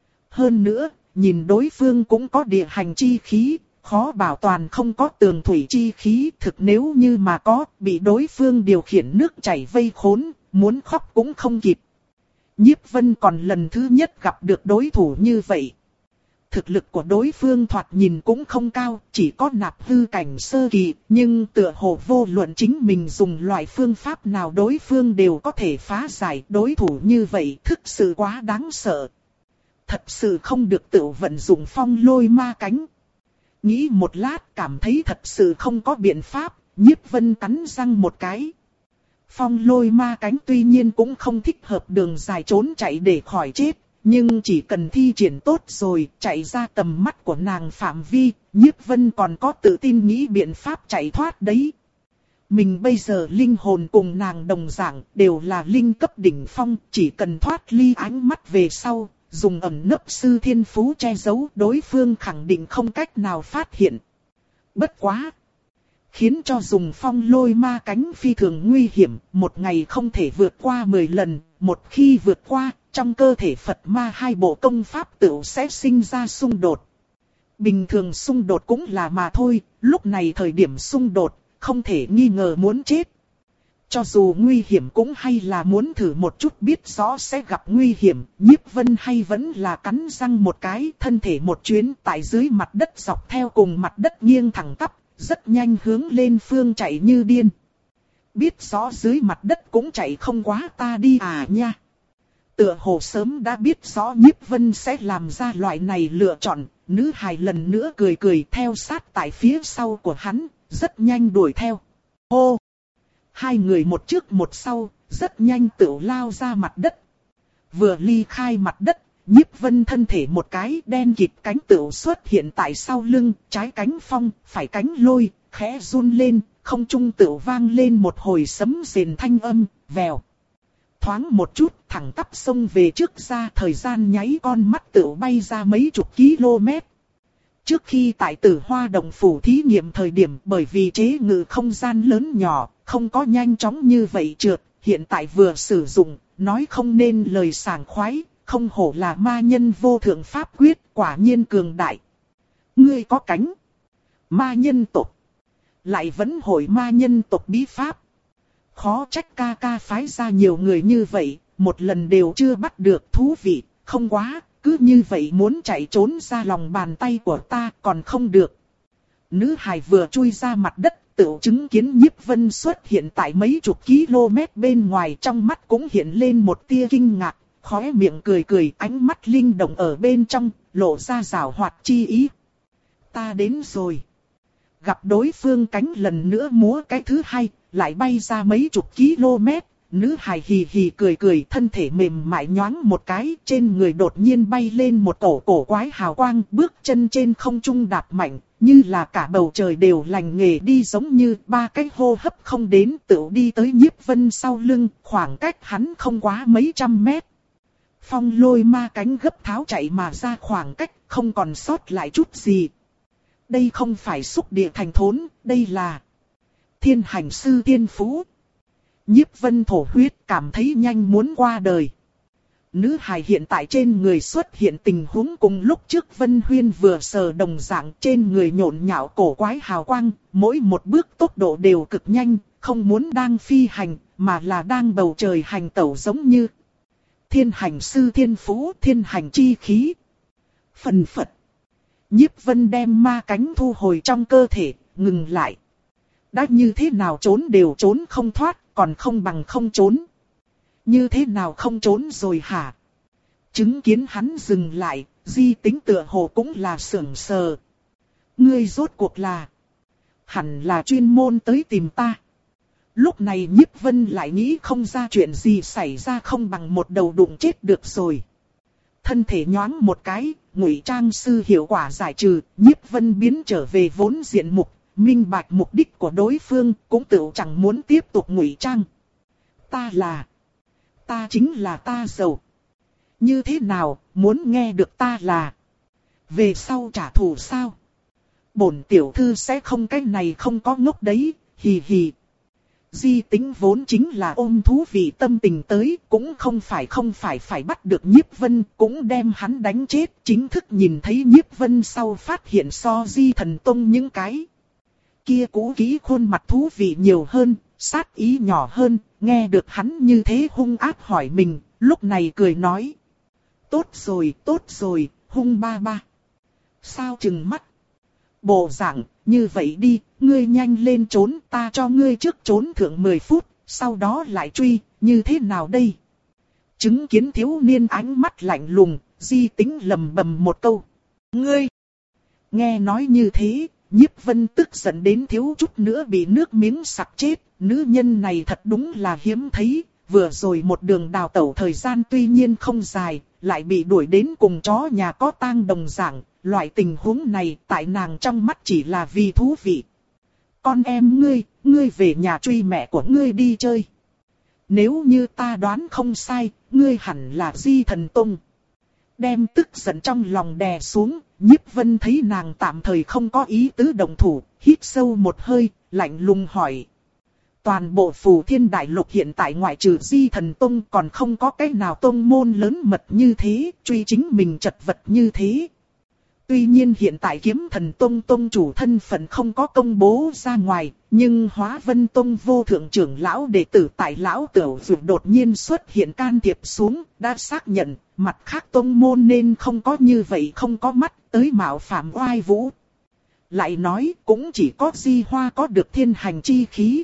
Hơn nữa, nhìn đối phương cũng có địa hành chi khí, khó bảo toàn không có tường thủy chi khí, thực nếu như mà có, bị đối phương điều khiển nước chảy vây khốn, muốn khóc cũng không kịp. Nhiếp Vân còn lần thứ nhất gặp được đối thủ như vậy. thực lực của đối phương thoạt nhìn cũng không cao, chỉ có nạp hư cảnh sơ kỳ, nhưng tựa hồ vô luận chính mình dùng loại phương pháp nào đối phương đều có thể phá giải. Đối thủ như vậy thực sự quá đáng sợ. Thật sự không được tự vận dụng phong lôi ma cánh. Nghĩ một lát cảm thấy thật sự không có biện pháp, Nhiếp Vân cắn răng một cái. Phong lôi ma cánh tuy nhiên cũng không thích hợp đường dài trốn chạy để khỏi chết, nhưng chỉ cần thi triển tốt rồi, chạy ra tầm mắt của nàng phạm vi, Nhiếp Vân còn có tự tin nghĩ biện pháp chạy thoát đấy. Mình bây giờ linh hồn cùng nàng đồng dạng, đều là linh cấp đỉnh phong, chỉ cần thoát ly ánh mắt về sau, dùng ẩn nấp sư thiên phú che giấu, đối phương khẳng định không cách nào phát hiện. Bất quá! Khiến cho dùng phong lôi ma cánh phi thường nguy hiểm, một ngày không thể vượt qua mười lần, một khi vượt qua, trong cơ thể Phật ma hai bộ công pháp tựu sẽ sinh ra xung đột. Bình thường xung đột cũng là mà thôi, lúc này thời điểm xung đột, không thể nghi ngờ muốn chết. Cho dù nguy hiểm cũng hay là muốn thử một chút biết rõ sẽ gặp nguy hiểm, Nhiếp Vân hay vẫn là cắn răng một cái, thân thể một chuyến tại dưới mặt đất dọc theo cùng mặt đất nghiêng thẳng tắp, rất nhanh hướng lên phương chạy như điên. Biết rõ dưới mặt đất cũng chạy không quá ta đi à nha. Tựa hồ sớm đã biết rõ Nhiếp Vân sẽ làm ra loại này lựa chọn, nữ hài lần nữa cười cười theo sát tại phía sau của hắn, rất nhanh đuổi theo. Hô! Hai người một trước một sau, rất nhanh tự lao ra mặt đất. Vừa ly khai mặt đất, Nhiếp Vân thân thể một cái đen kịt cánh tự xuất hiện tại sau lưng, trái cánh phong, phải cánh lôi, khẽ run lên, không trung tự vang lên một hồi sấm rền thanh âm, vèo. Thoáng một chút, thẳng tắp sông về trước ra, thời gian nháy con mắt tự bay ra mấy chục km. Trước khi tại Tử Hoa Động Phủ thí nghiệm thời điểm, bởi vì chế ngự không gian lớn nhỏ, không có nhanh chóng như vậy trượt, hiện tại vừa sử dụng, nói không nên lời sảng khoái, không hổ là ma nhân vô thượng pháp quyết, quả nhiên cường đại. Ngươi có cánh. Ma nhân tộc. Lại vẫn hội ma nhân tộc bí pháp. Khó trách ca ca phái ra nhiều người như vậy, một lần đều chưa bắt được, thú vị, không quá, cứ như vậy muốn chạy trốn ra lòng bàn tay của ta còn không được. Nữ hài vừa chui ra mặt đất, tự chứng kiến Nhiếp Vân xuất hiện tại mấy chục km bên ngoài, trong mắt cũng hiện lên một tia kinh ngạc, khóe miệng cười cười, ánh mắt linh động ở bên trong, lộ ra giảo hoạt chi ý. Ta đến rồi. Gặp đối phương cánh lần nữa múa cái thứ hai, lại bay ra mấy chục km, nữ hài hì hì cười cười, thân thể mềm mại nhoáng một cái, trên người đột nhiên bay lên một cổ cổ quái hào quang, bước chân trên không trung đạp mạnh, như là cả bầu trời đều lành nghề đi, giống như ba cái hô hấp không đến tự đi tới Nhiếp Vân sau lưng, khoảng cách hắn không quá mấy trăm mét. Phong lôi ma cánh gấp tháo chạy mà ra khoảng cách, không còn sót lại chút gì. Đây không phải xúc địa thành thốn, đây là thiên hành sư tiên phú. Nhiếp Vân thổ huyết, cảm thấy nhanh muốn qua đời. Nữ hài hiện tại trên người xuất hiện tình huống cùng lúc trước Vân Huyên vừa sờ đồng dạng, trên người nhộn nhạo cổ quái hào quang, mỗi một bước tốc độ đều cực nhanh, không muốn đang phi hành, mà là đang bầu trời hành tẩu, giống như thiên hành sư thiên phú, thiên hành chi khí. Phần phật. Nhiếp Vân đem ma cánh thu hồi trong cơ thể, ngừng lại. Đã như thế nào trốn đều trốn không thoát, còn không bằng không trốn. Như thế nào không trốn rồi hả? Chứng kiến hắn dừng lại, Di Tính tựa hồ cũng là sưởng sờ. Ngươi rốt cuộc là... hẳn là chuyên môn tới tìm ta. Lúc này Nhiếp Vân lại nghĩ không ra chuyện gì xảy ra, không bằng một đầu đụng chết được rồi. Thân thể nhoáng một cái, ngụy trang sư hiệu quả giải trừ, Nhiếp Vân biến trở về vốn diện mục, minh bạch mục đích của đối phương, cũng tự chẳng muốn tiếp tục ngụy trang. Ta là... ta chính là ta giàu. Như thế nào, muốn nghe được ta là... về sau trả thù sao? Bổn tiểu thư sẽ không, cái này không có ngốc đấy, hì hì. Di Tính vốn chính là ôm thú vị tâm tình tới, cũng không phải không phải phải bắt được Nhiếp Vân, cũng đem hắn đánh chết. Chính thức nhìn thấy Nhiếp Vân sau phát hiện so Di Thần Tông những cái kia cũ kỹ khuôn mặt thú vị nhiều hơn, sát ý nhỏ hơn. Nghe được hắn như thế hung ác hỏi mình, lúc này cười nói. Tốt rồi, tốt rồi, hung ba ba. Sao chừng mắt? Bộ dạng, như vậy đi, ngươi nhanh lên trốn, ta cho ngươi trước trốn thượng mười phút, sau đó lại truy, như thế nào đây? Chứng kiến thiếu niên ánh mắt lạnh lùng, Di Tính lầm bầm một câu. Ngươi! Nghe nói như thế, Nhiếp Vân tức giận đến thiếu chút nữa bị nước miếng sặc chết, nữ nhân này thật đúng là hiếm thấy, vừa rồi một đường đào tẩu thời gian tuy nhiên không dài, lại bị đuổi đến cùng chó nhà có tang đồng dạng, loại tình huống này tại nàng trong mắt chỉ là vì thú vị. Con em ngươi, ngươi về nhà truy mẹ của ngươi đi chơi. Nếu như ta đoán không sai, ngươi hẳn là Di Thần Tông. Đem tức giận trong lòng đè xuống, Nhiếp Vân thấy nàng tạm thời không có ý tứ động thủ, hít sâu một hơi, lạnh lùng hỏi. Toàn bộ Phù Thiên Đại Lục hiện tại ngoại trừ Di Thần Tông còn không có cái nào tông môn lớn mật như thế, truy chính mình chật vật như thế. Tuy nhiên hiện tại Kiếm Thần Tông tông chủ thân phận không có công bố ra ngoài, nhưng Hóa Vân Tông vô thượng trưởng lão đệ tử tại lão tiểu dù đột nhiên xuất hiện can thiệp xuống, đã xác nhận, mặt khác tông môn nên không có như vậy không có mắt tới mạo phạm oai vũ. Lại nói cũng chỉ có Di Hoa có được thiên hành chi khí.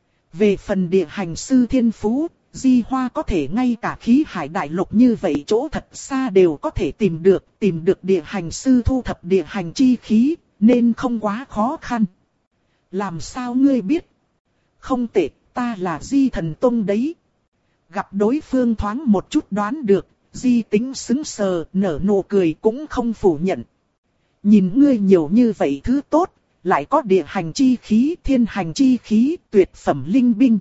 Về phần địa hành sư thiên phú, Di Hoa có thể ngay cả khí hải đại lục như vậy chỗ thật xa đều có thể tìm được, tìm được địa hành sư thu thập địa hành chi khí, nên không quá khó khăn. Làm sao ngươi biết? Không tệ, ta là Di Thần Tông đấy. Gặp đối phương thoáng một chút đoán được, Di Tính sững sờ, nở nụ cười cũng không phủ nhận. Nhìn ngươi nhiều như vậy thứ tốt, lại có địa hành chi khí, thiên hành chi khí, tuyệt phẩm linh binh.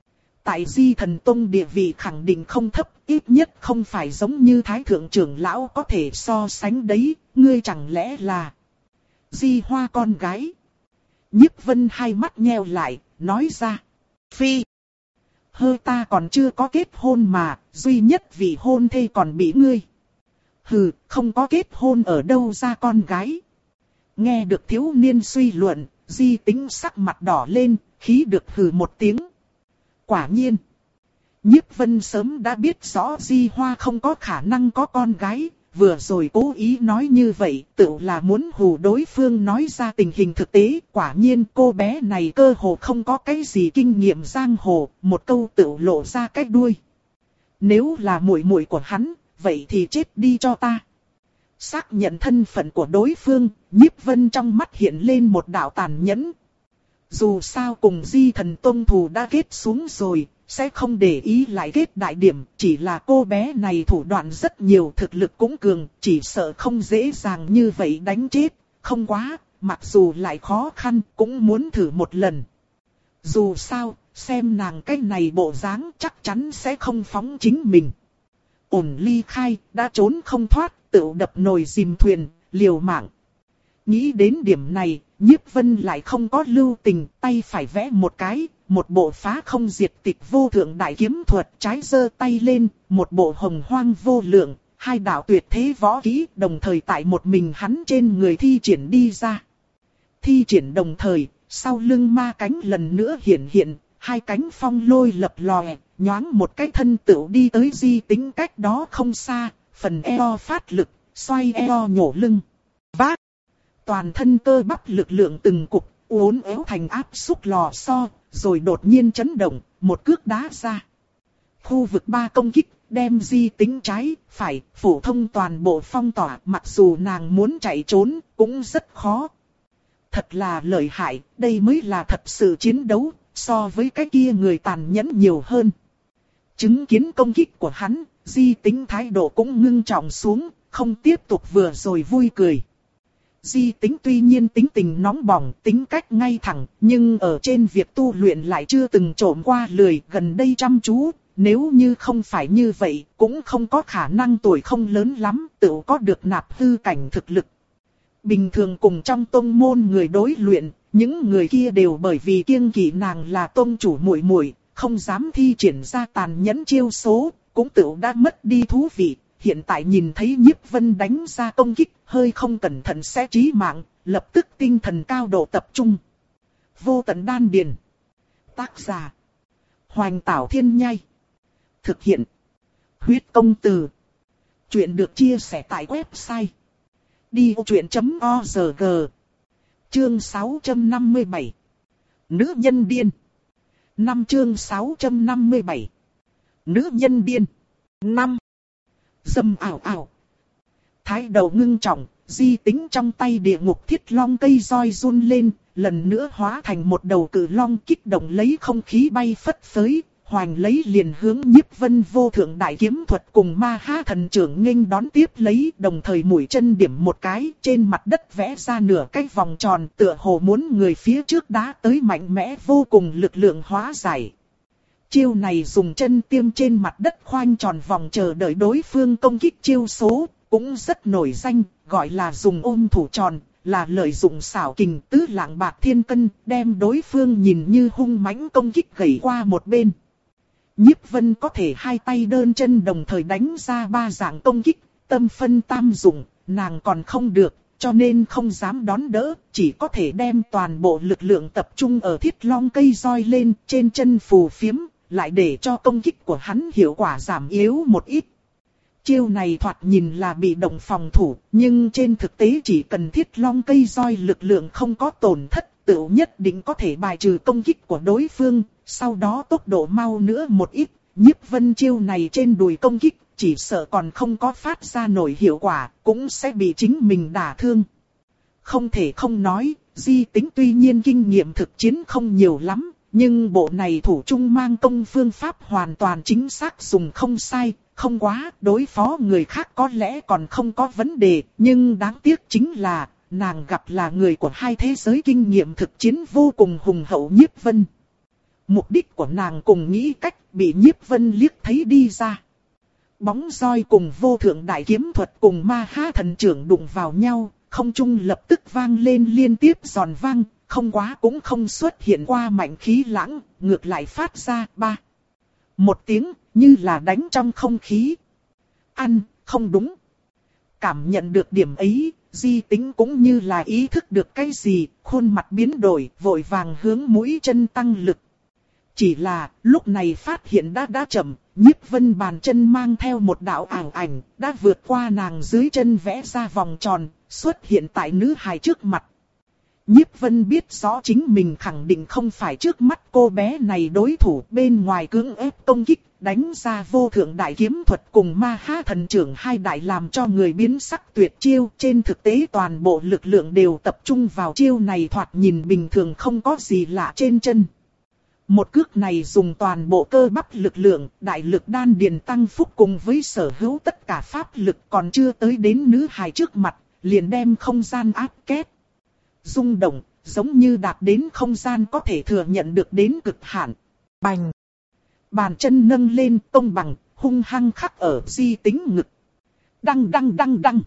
Tại Di Thần Tông địa vị khẳng định không thấp, ít nhất không phải giống như Thái Thượng trưởng lão có thể so sánh đấy, ngươi chẳng lẽ là Di Hoa con gái? Nhiếp Vân hai mắt nheo lại, nói ra. Phi! Hơ ta còn chưa có kết hôn mà, duy nhất vị hôn thê còn bị ngươi. Hừ, không có kết hôn ở đâu ra con gái. Nghe được thiếu niên suy luận, Di Tính sắc mặt đỏ lên, khí được hừ một tiếng. Quả nhiên, Nhiếp Vân sớm đã biết rõ Di Hoa không có khả năng có con gái, vừa rồi cố ý nói như vậy, tự là muốn hù đối phương nói ra tình hình thực tế. Quả nhiên cô bé này cơ hồ không có cái gì kinh nghiệm giang hồ, một câu tự lộ ra cái đuôi. Nếu là muội muội của hắn, vậy thì chết đi cho ta. Xác nhận thân phận của đối phương, Nhiếp Vân trong mắt hiện lên một đạo tàn nhẫn. Dù sao cùng Di Thần Tông thù đã kết xuống rồi, sẽ không để ý lại kết đại điểm, chỉ là cô bé này thủ đoạn rất nhiều, thực lực cũng cường, chỉ sợ không dễ dàng như vậy đánh chết, không quá, mặc dù lại khó khăn, cũng muốn thử một lần. Dù sao, xem nàng cái này bộ dáng chắc chắn sẽ không phóng chính mình. Ổn ly khai, đã trốn không thoát, tự đập nồi dìm thuyền, liều mạng. Nghĩ đến điểm này, Nhiếp Vân lại không có lưu tình, tay phải vẽ một cái, một bộ phá không diệt tịch vô thượng đại kiếm thuật, trái giơ tay lên, một bộ hồng hoang vô lượng, hai đạo tuyệt thế võ kỹ đồng thời tại một mình hắn trên người thi triển đi ra. Thi triển đồng thời, sau lưng ma cánh lần nữa hiện hiện, hai cánh phong lôi lập lòe, nhoáng một cái thân tựu đi tới Di Tính cách đó không xa, phần eo phát lực, xoay eo nhổ lưng. Vác! Toàn thân cơ bắp lực lượng từng cục, uốn éo thành áp xúc lò xo, rồi đột nhiên chấn động, một cước đá ra. Khu vực ba công kích, đem Di Tính trái, phải, phổ thông toàn bộ phong tỏa, mặc dù nàng muốn chạy trốn, cũng rất khó. Thật là lợi hại, đây mới là thật sự chiến đấu, so với cái kia người tàn nhẫn nhiều hơn. Chứng kiến công kích của hắn, Di Tính thái độ cũng ngưng trọng xuống, không tiếp tục vừa rồi vui cười. Di Tính tuy nhiên tính tình nóng bỏng, tính cách ngay thẳng, nhưng ở trên việc tu luyện lại chưa từng trộm qua lười, gần đây chăm chú, nếu như không phải như vậy, cũng không có khả năng tuổi không lớn lắm, tự có được nạp hư cảnh thực lực. Bình thường cùng trong tông môn người đối luyện, những người kia đều bởi vì kiêng kỵ nàng là tông chủ muội muội, không dám thi triển ra tàn nhẫn chiêu số, cũng tự đã mất đi thú vị. Hiện tại nhìn thấy Nhiếp Vân đánh ra công kích, hơi không cẩn thận sẽ chí mạng, lập tức tinh thần cao độ tập trung. Vô tận đan điền. Tác giả: Hoành Tảo Thiên Nhai. Thực hiện: Huyết Công Từ. Chuyện được chia sẻ tại website đi vô chuyện chấm org. Chương sáu trăm năm mươi bảy. Nữ nhân điên. Năm chương sáu trăm năm mươi bảy. Nữ nhân điên. Năm. Dầm ảo ảo. Thái đầu ngưng trọng, Di Tính trong tay địa ngục thiết long cây roi run lên, lần nữa hóa thành một đầu cự long kích động lấy không khí bay phất phới, hoành lấy liền hướng Nhiếp Vân vô thượng đại kiếm thuật cùng Ma Ha thần trưởng nghênh đón tiếp lấy, đồng thời mũi chân điểm một cái, trên mặt đất vẽ ra nửa cái vòng tròn, tựa hồ muốn người phía trước đá tới mạnh mẽ vô cùng lực lượng hóa giải. Chiêu này dùng chân tiêm trên mặt đất khoanh tròn vòng chờ đợi đối phương công kích chiêu số, cũng rất nổi danh, gọi là dùng ôm thủ tròn, là lợi dụng xảo kình tứ lạng bạc thiên cân, đem đối phương nhìn như hung mãnh công kích gẩy qua một bên. Nhiếp Vân có thể hai tay đơn chân đồng thời đánh ra ba dạng công kích, tâm phân tam dụng, nàng còn không được, cho nên không dám đón đỡ, chỉ có thể đem toàn bộ lực lượng tập trung ở thiết long cây roi lên, trên chân phù phiếm, lại để cho công kích của hắn hiệu quả giảm yếu một ít. Chiêu này thoạt nhìn là bị động phòng thủ, nhưng trên thực tế chỉ cần thiết long cây roi lực lượng không có tổn thất, tự nhất định có thể bài trừ công kích của đối phương, sau đó tốc độ mau nữa một ít, Nhiếp Vân chiêu này trên đùi công kích, chỉ sợ còn không có phát ra nổi hiệu quả, cũng sẽ bị chính mình đả thương. Không thể không nói, Di Tính tuy nhiên kinh nghiệm thực chiến không nhiều lắm, nhưng bộ này thủ trung mang công phương pháp hoàn toàn chính xác dùng không sai. Không quá, đối phó người khác có lẽ còn không có vấn đề, nhưng đáng tiếc chính là, nàng gặp là người của hai thế giới kinh nghiệm thực chiến vô cùng hùng hậu Nhiếp Vân. Mục đích của nàng cùng nghĩ cách bị Nhiếp Vân liếc thấy đi ra. Bóng roi cùng vô thượng đại kiếm thuật cùng Ma Ha thần trưởng đụng vào nhau, không trung lập tức vang lên liên tiếp giòn vang, không quá cũng không xuất hiện qua mạnh khí lãng, ngược lại phát ra ba. Một tiếng, như là đánh trong không khí. Ăn, không đúng. Cảm nhận được điểm ấy, Di Tính cũng như là ý thức được cái gì, khuôn mặt biến đổi, vội vàng hướng mũi chân tăng lực. Chỉ là, lúc này phát hiện đã đã chậm, Nhiếp Vân bàn chân mang theo một đạo ảo ảnh, đã vượt qua nàng dưới chân vẽ ra vòng tròn, xuất hiện tại nữ hài trước mặt. Nhiếp Vân biết rõ chính mình khẳng định không phải trước mắt cô bé này đối thủ, bên ngoài cưỡng ép công kích, đánh ra vô thượng đại kiếm thuật cùng Ma Ha thần trưởng hai đại làm cho người biến sắc tuyệt chiêu. Trên thực tế toàn bộ lực lượng đều tập trung vào chiêu này, thoạt nhìn bình thường không có gì lạ trên chân. Một cước này dùng toàn bộ cơ bắp lực lượng, đại lực đan điền tăng phúc cùng với sở hữu tất cả pháp lực còn chưa tới đến nữ hài trước mặt, liền đem không gian áp kết. Rung động, giống như đạt đến không gian có thể thừa nhận được đến cực hạn. Bành! Bàn chân nâng lên công bằng, hung hăng khắc ở Di Tính ngực. Đăng đăng đăng đăng!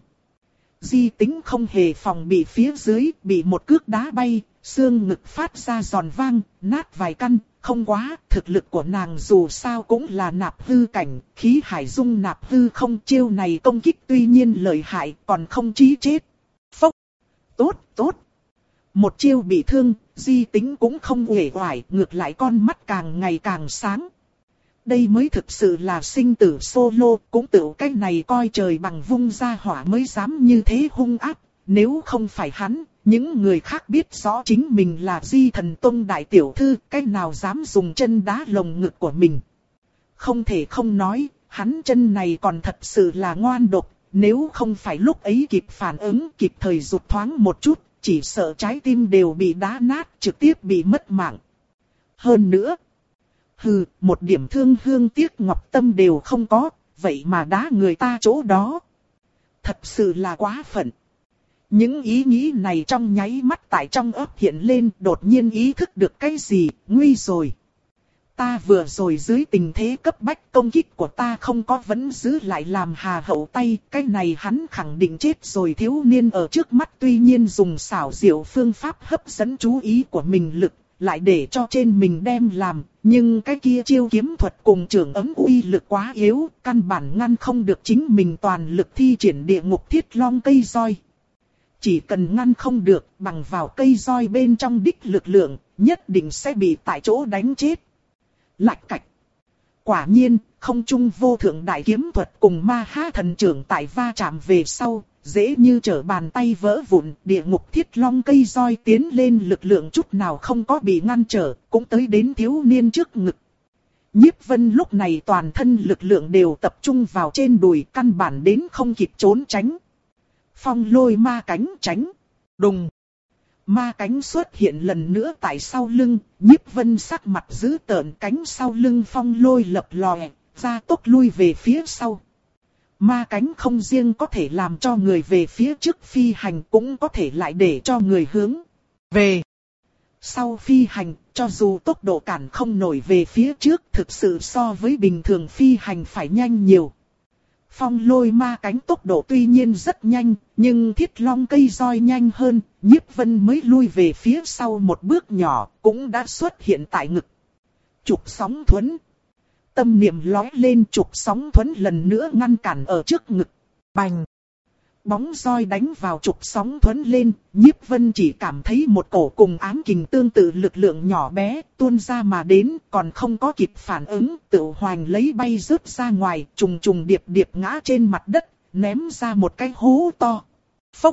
Di Tính không hề phòng bị phía dưới, bị một cước đá bay, xương ngực phát ra giòn vang, nát vài căn. Không quá, thực lực của nàng dù sao cũng là nạp hư cảnh, khí hải dung nạp hư không, chiêu này công kích tuy nhiên lợi hại, còn không chí chết. Phốc! Tốt, tốt! Một chiêu bị thương, Di Tính cũng không uể oải, ngược lại con mắt càng ngày càng sáng. Đây mới thực sự là sinh tử solo, cũng tự cách này coi trời bằng vung ra hỏa mới dám như thế hung ác. Nếu không phải hắn, những người khác biết rõ chính mình là Di Thần Tông đại tiểu thư, cái nào dám dùng chân đá lồng ngực của mình. Không thể không nói, hắn chân này còn thật sự là ngoan độc, nếu không phải lúc ấy kịp phản ứng, kịp thời rụt thoáng một chút, chỉ sợ trái tim đều bị đá nát, trực tiếp bị mất mạng. Hơn nữa, hừ, một điểm thương hương tiếc ngọc tâm đều không có, vậy mà đá người ta chỗ đó. Thật sự là quá phận. Những ý nghĩ này trong nháy mắt tại trong óc hiện lên, đột nhiên ý thức được cái gì, nguy rồi. Ta vừa rồi dưới tình thế cấp bách, công kích của ta không có vẫn giữ lại làm hà hậu tay, cái này hắn khẳng định chết rồi. Thiếu niên ở trước mắt tuy nhiên dùng xảo diệu phương pháp hấp dẫn chú ý của mình lực, lại để cho trên mình đem làm, nhưng cái kia chiêu kiếm thuật cùng trường ấm uy lực quá yếu, căn bản ngăn không được chính mình toàn lực thi triển địa ngục thiết long cây roi. Chỉ cần ngăn không được, bằng vào cây roi bên trong đích lực lượng, nhất định sẽ bị tại chỗ đánh chết. Lạch cạch. Quả nhiên, không trung vô thượng đại kiếm thuật cùng Ma Ha thần trưởng tại va chạm về sau, dễ như trở bàn tay vỡ vụn, địa ngục thiết long cây roi tiến lên lực lượng chút nào không có bị ngăn trở, cũng tới đến thiếu niên trước ngực. Nhiếp Vân lúc này toàn thân lực lượng đều tập trung vào trên đùi, căn bản đến không kịp trốn tránh. Phong lôi ma cánh tránh, đùng. Ma cánh xuất hiện lần nữa tại sau lưng, Nhiếp Vân sắc mặt dữ tợn, cánh sau lưng phong lôi lập lòe, ra tốc lui về phía sau. Ma cánh không riêng có thể làm cho người về phía trước phi hành, cũng có thể lại để cho người hướng về sau phi hành, cho dù tốc độ cản không nổi về phía trước, thực sự so với bình thường phi hành phải nhanh nhiều. Phong lôi ma cánh tốc độ tuy nhiên rất nhanh, nhưng thiết long cây roi nhanh hơn, Nhiếp Vân mới lui về phía sau một bước nhỏ, cũng đã xuất hiện tại ngực. Trục sóng thuẫn. Tâm niệm lói lên, trục sóng thuẫn lần nữa ngăn cản ở trước ngực. Bành! Bóng roi đánh vào trục sóng thuẫn lên, Nhiếp Vân chỉ cảm thấy một cổ cùng ám kình tương tự lực lượng nhỏ bé tuôn ra mà đến, còn không có kịp phản ứng, tự hoành lấy bay rớt ra ngoài, trùng trùng điệp điệp ngã trên mặt đất, ném ra một cái hố to. Phốc!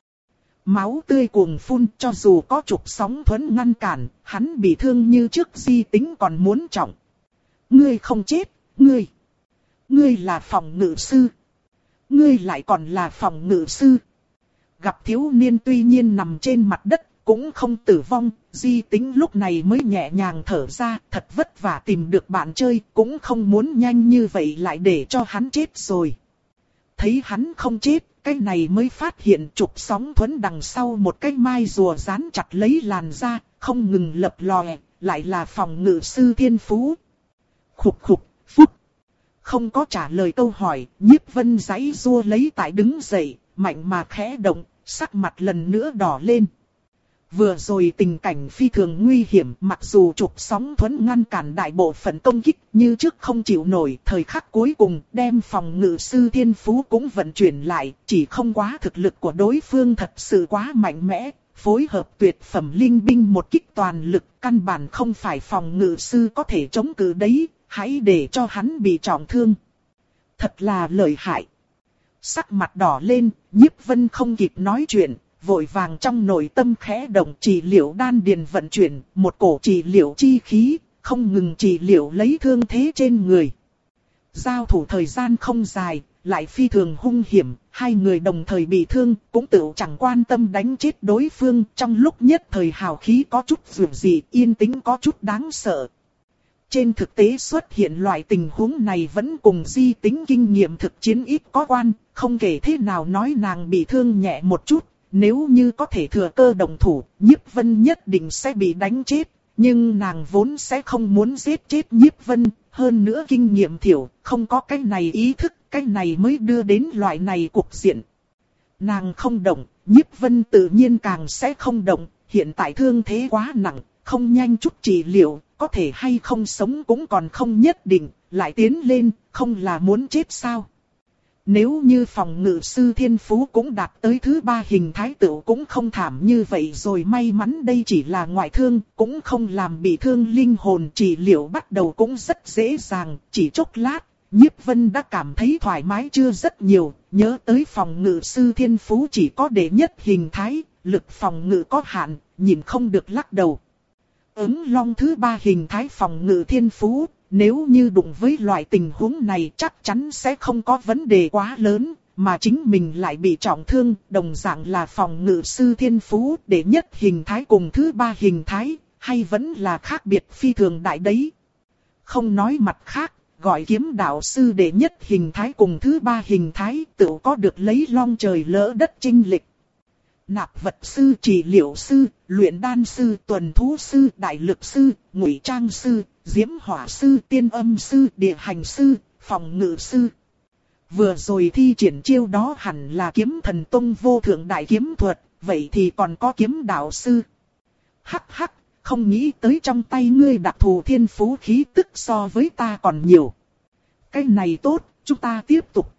Máu tươi cuồng phun, cho dù có trục sóng thuẫn ngăn cản, hắn bị thương như trước Di Tính còn muốn trọng. Ngươi không chết, ngươi! Ngươi là phòng ngự sư! Ngươi lại còn là phòng ngự sư. Gặp thiếu niên tuy nhiên nằm trên mặt đất, cũng không tử vong, Di Tính lúc này mới nhẹ nhàng thở ra, thật vất vả tìm được bạn chơi, cũng không muốn nhanh như vậy lại để cho hắn chết rồi. Thấy hắn không chết, cái này mới phát hiện trục sóng thuẫn đằng sau một cái mai rùa dán chặt lấy làn da, không ngừng lập lòe, lại là phòng ngự sư thiên phú. Khục khục, phút. Không có trả lời câu hỏi, Nhiếp Vân giãy giụa lấy tại đứng dậy, mạnh mà khẽ động, sắc mặt lần nữa đỏ lên. Vừa rồi tình cảnh phi thường nguy hiểm, mặc dù trục sóng thuẫn ngăn cản đại bộ phận công kích, như trước không chịu nổi, thời khắc cuối cùng đem phòng ngự sư thiên phú cũng vận chuyển lại, chỉ không quá thực lực của đối phương thật sự quá mạnh mẽ, phối hợp tuyệt phẩm linh binh một kích toàn lực, căn bản không phải phòng ngự sư có thể chống cự đấy. Hãy để cho hắn bị trọng thương. Thật là lợi hại. Sắc mặt đỏ lên, Nhiếp Vân không kịp nói chuyện, vội vàng trong nội tâm khẽ động trị liệu đan điền vận chuyển, một cổ trị liệu chi khí, không ngừng trị liệu lấy thương thế trên người. Giao thủ thời gian không dài, lại phi thường hung hiểm, hai người đồng thời bị thương, cũng tự chẳng quan tâm đánh chết đối phương, trong lúc nhất thời hào khí có chút dịu dị, yên tĩnh có chút đáng sợ. Trên thực tế xuất hiện loại tình huống này vẫn cùng Di Tính kinh nghiệm thực chiến ít có quan, không kể thế nào nói nàng bị thương nhẹ một chút, nếu như có thể thừa cơ động thủ, Nhiếp Vân nhất định sẽ bị đánh chết, nhưng nàng vốn sẽ không muốn giết chết Nhiếp Vân, hơn nữa kinh nghiệm thiểu, không có cái này ý thức, cái này mới đưa đến loại này cục diện. Nàng không động, Nhiếp Vân tự nhiên càng sẽ không động, hiện tại thương thế quá nặng, không nhanh chút trị liệu, có thể hay không sống cũng còn không nhất định, lại tiến lên, không là muốn chết sao. Nếu như phòng ngự sư thiên phú cũng đạt tới thứ ba hình thái tựu cũng không thảm như vậy rồi, may mắn đây chỉ là ngoại thương, cũng không làm bị thương linh hồn, trị liệu bắt đầu cũng rất dễ dàng, chỉ chốc lát, Nhiếp Vân đã cảm thấy thoải mái chưa rất nhiều, nhớ tới phòng ngự sư thiên phú chỉ có đệ nhất hình thái, lực phòng ngự có hạn, nhìn không được lắc đầu. Ứng long thứ ba hình thái phòng ngự thiên phú, nếu như đụng với loại tình huống này chắc chắn sẽ không có vấn đề quá lớn, mà chính mình lại bị trọng thương, đồng dạng là phòng ngự sư thiên phú, đệ nhất hình thái cùng thứ ba hình thái, hay vẫn là khác biệt phi thường đại đấy. Không nói mặt khác, gọi kiếm đạo sư đệ nhất hình thái cùng thứ ba hình thái tự có được lấy long trời lỡ đất chênh lệch. Nạp vật sư, trị liệu sư, luyện đan sư, tuần thú sư, đại lực sư, ngụy trang sư, diễm hỏa sư, tiên âm sư, địa hành sư, phòng ngự sư. Vừa rồi thi triển chiêu đó hẳn là kiếm thần tông vô thượng đại kiếm thuật, vậy thì còn có kiếm đạo sư. Hắc hắc, không nghĩ tới trong tay ngươi đặc thù thiên phú khí tức so với ta còn nhiều. Cái này tốt, chúng ta tiếp tục.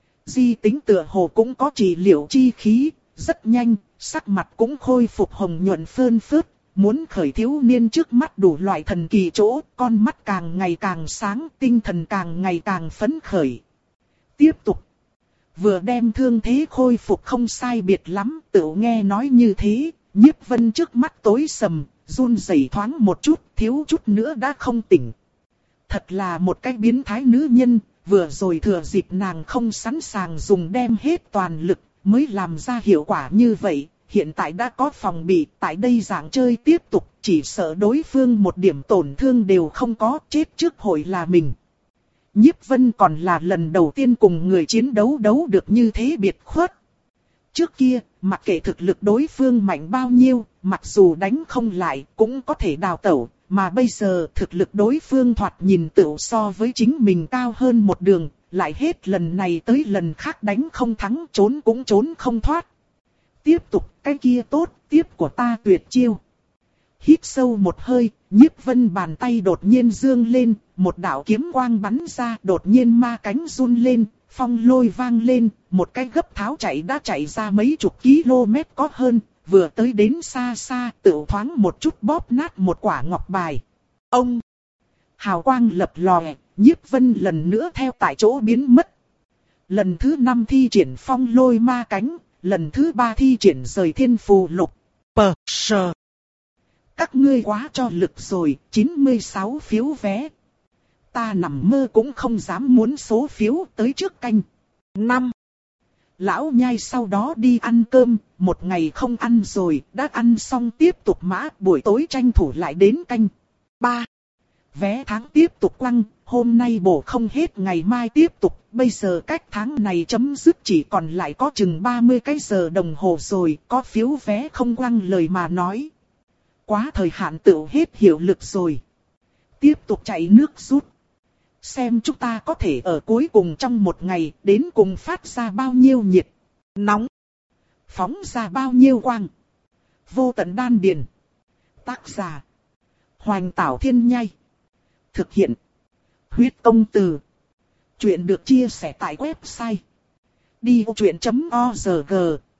Di Tính tựa hồ cũng có trị liệu chi khí. Rất nhanh, sắc mặt cũng khôi phục hồng nhuận phơn phớt, muốn khởi thiếu niên trước mắt đủ loại thần kỳ chỗ, con mắt càng ngày càng sáng, tinh thần càng ngày càng phấn khởi. Tiếp tục. vừa đem thương thế khôi phục không sai biệt lắm, tự nghe nói như thế, Nhiếp Vân trước mắt tối sầm, run rẩy thoáng một chút, thiếu chút nữa đã không tỉnh. Thật là một cái biến thái nữ nhân, vừa rồi thừa dịp nàng không sẵn sàng dùng đem hết toàn lực, mới làm ra hiệu quả như vậy. Hiện tại đã có phòng bị, tại đây dạng chơi tiếp tục, chỉ sợ đối phương một điểm tổn thương đều không có, chết trước hội là mình. Nhiếp Vân còn là lần đầu tiên cùng người chiến đấu đấu được như thế biệt khuất. Trước kia, mặc kệ thực lực đối phương mạnh bao nhiêu, mặc dù đánh không lại cũng có thể đào tẩu, mà bây giờ thực lực đối phương thoạt nhìn tựu so với chính mình cao hơn một đường, lại hết lần này tới lần khác đánh không thắng, trốn cũng trốn không thoát. Tiếp tục, cái kia tốt, tiếp của ta tuyệt chiêu. Hít sâu một hơi, Nhiếp Vân bàn tay đột nhiên dương lên, một đạo kiếm quang bắn ra, đột nhiên ma cánh run lên, phong lôi vang lên, một cái gấp tháo chạy đã chạy ra mấy chục km có hơn, vừa tới đến xa xa, tự thoáng một chút bóp nát một quả ngọc bài. Ông! Hào quang lập lòe, Nhiếp Vân lần nữa theo tại chỗ biến mất. Lần thứ năm thi triển phong lôi ma cánh, lần thứ ba thi triển rời thiên phù lục. Pờ sờ! Các ngươi quá cho lực rồi, chín mươi sáu phiếu vé. Ta nằm mơ cũng không dám muốn số phiếu tới trước canh. năm. Lão nhai sau đó đi ăn cơm, một ngày không ăn rồi, đã ăn xong tiếp tục mã, buổi tối tranh thủ lại đến canh. ba. Vé tháng tiếp tục quăng, hôm nay bổ không hết ngày mai tiếp tục, bây giờ cách tháng này chấm dứt chỉ còn lại có chừng ba mươi cái giờ đồng hồ rồi, có phiếu vé không quăng lời mà nói. Quá thời hạn tự hết hiệu lực rồi. Tiếp tục chạy nước rút. Xem chúng ta có thể ở cuối cùng trong một ngày đến cùng phát ra bao nhiêu nhiệt, nóng, phóng ra bao nhiêu quang. Vô tận đan điền. Tác giả: Hoành Tảo Thiên Nhai. Thực hiện: Huyết Công Từ. Chuyện được chia sẻ tại website đi ô chuyện chấm org.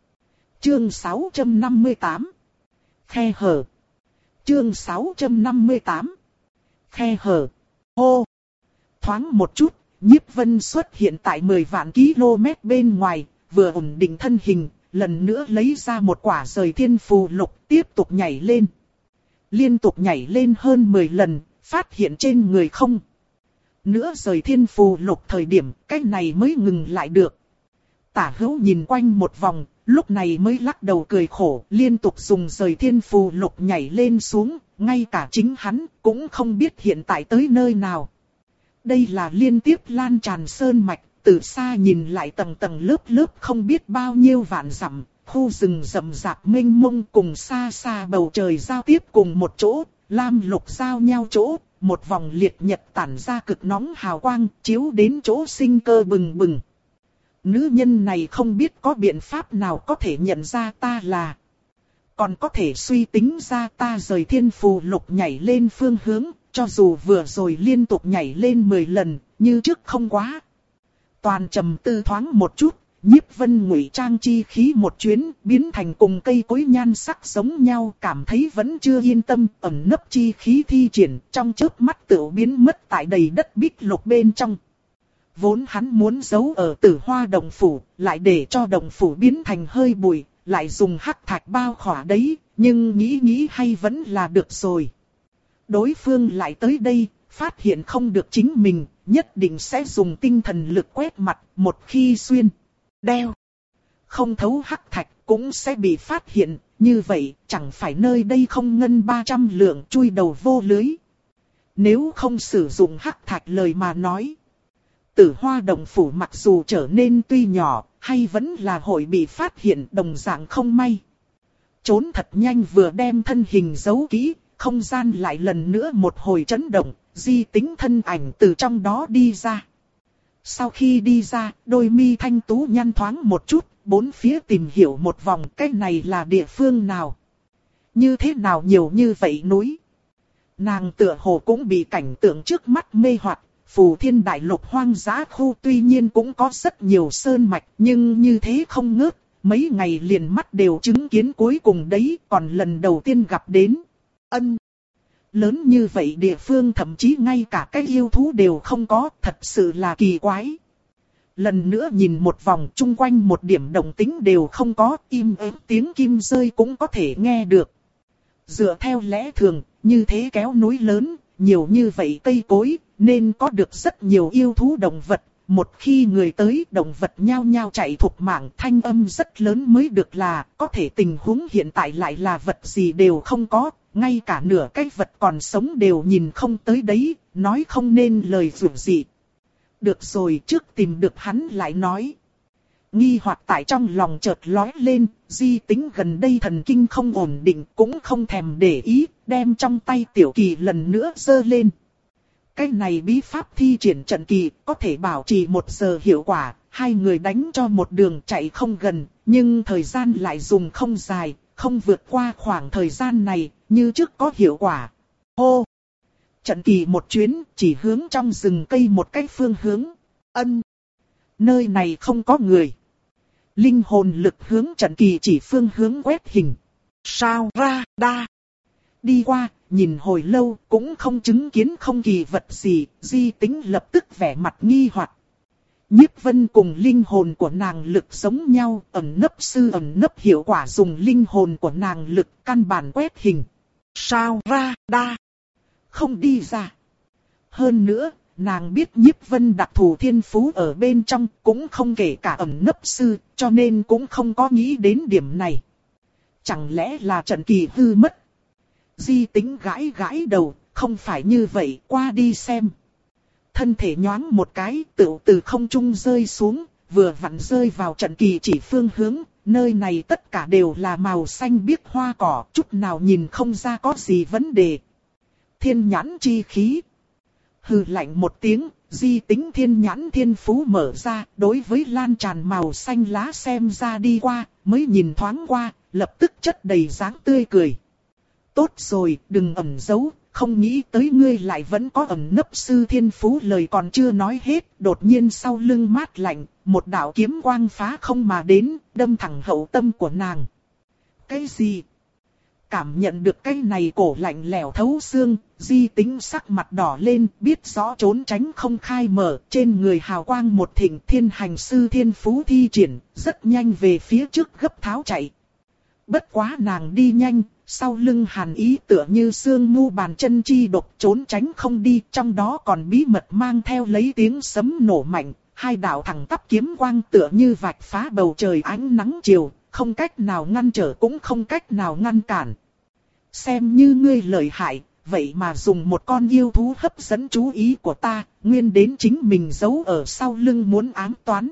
Chương sáu trăm năm mươi tám. Khe hở. Chương sáu trăm năm mươi tám. Khe hở. Hô! Thoáng một chút, Nhiếp Vân xuất hiện tại mười vạn km bên ngoài, vừa ổn định thân hình, lần nữa lấy ra một quả rời thiên phù lục, tiếp tục nhảy lên. Liên tục nhảy lên hơn mười lần, phát hiện trên người không. Nữa rời thiên phù lục thời điểm, cái này mới ngừng lại được. Tả hữu nhìn quanh một vòng, lúc này mới lắc đầu cười khổ, liên tục dùng rời thiên phù lục nhảy lên xuống, ngay cả chính hắn cũng không biết hiện tại tới nơi nào. Đây là liên tiếp lan tràn sơn mạch, từ xa nhìn lại tầng tầng lớp lớp không biết bao nhiêu vạn dặm, khu rừng rậm rạp mênh mông cùng xa xa bầu trời giao tiếp cùng một chỗ, lam lục giao nhau chỗ, một vòng liệt nhật tản ra cực nóng hào quang, chiếu đến chỗ sinh cơ bừng bừng. Nữ nhân này không biết có biện pháp nào có thể nhận ra ta là, còn có thể suy tính ra ta rời thiên phù lục nhảy lên phương hướng. Cho dù vừa rồi liên tục nhảy lên mười lần, như trước không quá. Toàn trầm tư thoáng một chút, Nhiếp Vân ngụy trang chi khí một chuyến, biến thành cùng cây cối nhan sắc giống nhau, cảm thấy vẫn chưa yên tâm, ẩn nấp chi khí thi triển, trong chớp mắt tựu biến mất tại đầy đất bích lục bên trong. Vốn hắn muốn giấu ở Tử Hoa động phủ, lại để cho động phủ biến thành hơi bụi, lại dùng hắc thạch bao khỏa đấy, nhưng nghĩ nghĩ hay vẫn là được rồi. Đối phương lại tới đây, phát hiện không được chính mình, nhất định sẽ dùng tinh thần lực quét mặt, một khi xuyên, đeo, không thấu hắc thạch cũng sẽ bị phát hiện, như vậy chẳng phải nơi đây không ngân ba trăm lượng chui đầu vô lưới. Nếu không sử dụng hắc thạch lời mà nói, Tử Hoa động phủ mặc dù trở nên tuy nhỏ, hay vẫn là hội bị phát hiện đồng dạng không may. Trốn thật nhanh vừa đem thân hình giấu kỹ. Không gian lại lần nữa một hồi chấn động, di tính thân ảnh từ trong đó đi ra. Sau khi đi ra, đôi mi thanh tú nhăn thoáng một chút, bốn phía tìm hiểu một vòng cái này là địa phương nào. Như thế nào nhiều như vậy núi. Nàng tựa hồ cũng bị cảnh tượng trước mắt mê hoặc. Phù Thiên Đại Lục hoang dã khu tuy nhiên cũng có rất nhiều sơn mạch, nhưng như thế không ngớt, mấy ngày liền mắt đều chứng kiến cuối cùng đấy, còn lần đầu tiên gặp đến. Ân. Lớn như vậy địa phương thậm chí ngay cả cái yêu thú đều không có, thật sự là kỳ quái. Lần nữa nhìn một vòng chung quanh một điểm động tĩnh đều không có, im ắng tiếng kim rơi cũng có thể nghe được. Dựa theo lẽ thường, như thế kéo núi lớn, nhiều như vậy cây cối, nên có được rất nhiều yêu thú động vật. Một khi người tới, động vật nhao nhao chạy thục mạng, thanh âm rất lớn mới được là, có thể tình huống hiện tại lại là vật gì đều không có, ngay cả nửa cái vật còn sống đều nhìn không tới đấy, nói không nên lời dù gì. Được rồi, trước tìm được hắn lại nói. Nghi hoặc tại trong lòng chợt lóe lên, Di Tính gần đây thần kinh không ổn định, cũng không thèm để ý, đem trong tay tiểu kỳ lần nữa giơ lên. Cái này bí pháp thi triển trận kỳ, có thể bảo trì một giờ hiệu quả, hai người đánh cho một đường chạy không gần, nhưng thời gian lại dùng không dài, không vượt qua khoảng thời gian này, như trước có hiệu quả. Hô! Trận kỳ một chuyến, chỉ hướng trong rừng cây một cái phương hướng. Ân! Nơi này không có người. Linh hồn lực hướng trận kỳ chỉ phương hướng quét hình. Sao ra đa? Đi qua, nhìn hồi lâu, cũng không chứng kiến không kỳ vật gì, Di Tính lập tức vẻ mặt nghi hoặc. Nhiếp Vân cùng linh hồn của nàng lực giống nhau, ẩn nấp sư ẩn nấp hiệu quả dùng linh hồn của nàng lực căn bản quét hình. Sao ra đa? Không đi ra. Hơn nữa, nàng biết Nhiếp Vân đặc thù thiên phú ở bên trong, cũng không kể cả ẩn nấp sư, cho nên cũng không có nghĩ đến điểm này. Chẳng lẽ là trận kỳ hư mất? Di Tính gãi gãi đầu, không phải như vậy, qua đi xem. Thân thể nhoáng một cái, tựu từ không trung rơi xuống, vừa vặn rơi vào trận kỳ chỉ phương hướng, nơi này tất cả đều là màu xanh biếc hoa cỏ, chút nào nhìn không ra có gì vấn đề. Thiên nhãn chi khí. Hừ lạnh một tiếng, Di Tính thiên nhãn thiên phú mở ra, đối với lan tràn màu xanh lá xem ra đi qua, mới nhìn thoáng qua, lập tức chất đầy dáng tươi cười. Tốt rồi, đừng ẩn giấu, không nghĩ tới ngươi lại vẫn có ẩn nấp sư thiên phú. Lời còn chưa nói hết, đột nhiên sau lưng mát lạnh, một đạo kiếm quang phá không mà đến, đâm thẳng hậu tâm của nàng. Cái gì? Cảm nhận được cái này cổ lạnh lẽo thấu xương, Di Tính sắc mặt đỏ lên, biết rõ trốn tránh không khai mở, trên người hào quang một thịnh thiên hành sư thiên phú thi triển, rất nhanh về phía trước gấp tháo chạy. Bất quá nàng đi nhanh, sau lưng hàn ý tựa như sương mu bàn chân chi độc trốn tránh không đi, trong đó còn bí mật mang theo lấy tiếng sấm nổ mạnh, hai đạo thẳng tắp kiếm quang tựa như vạch phá bầu trời ánh nắng chiều, không cách nào ngăn trở cũng không cách nào ngăn cản. Xem như ngươi lợi hại, vậy mà dùng một con yêu thú hấp dẫn chú ý của ta, nguyên đến chính mình giấu ở sau lưng muốn ám toán.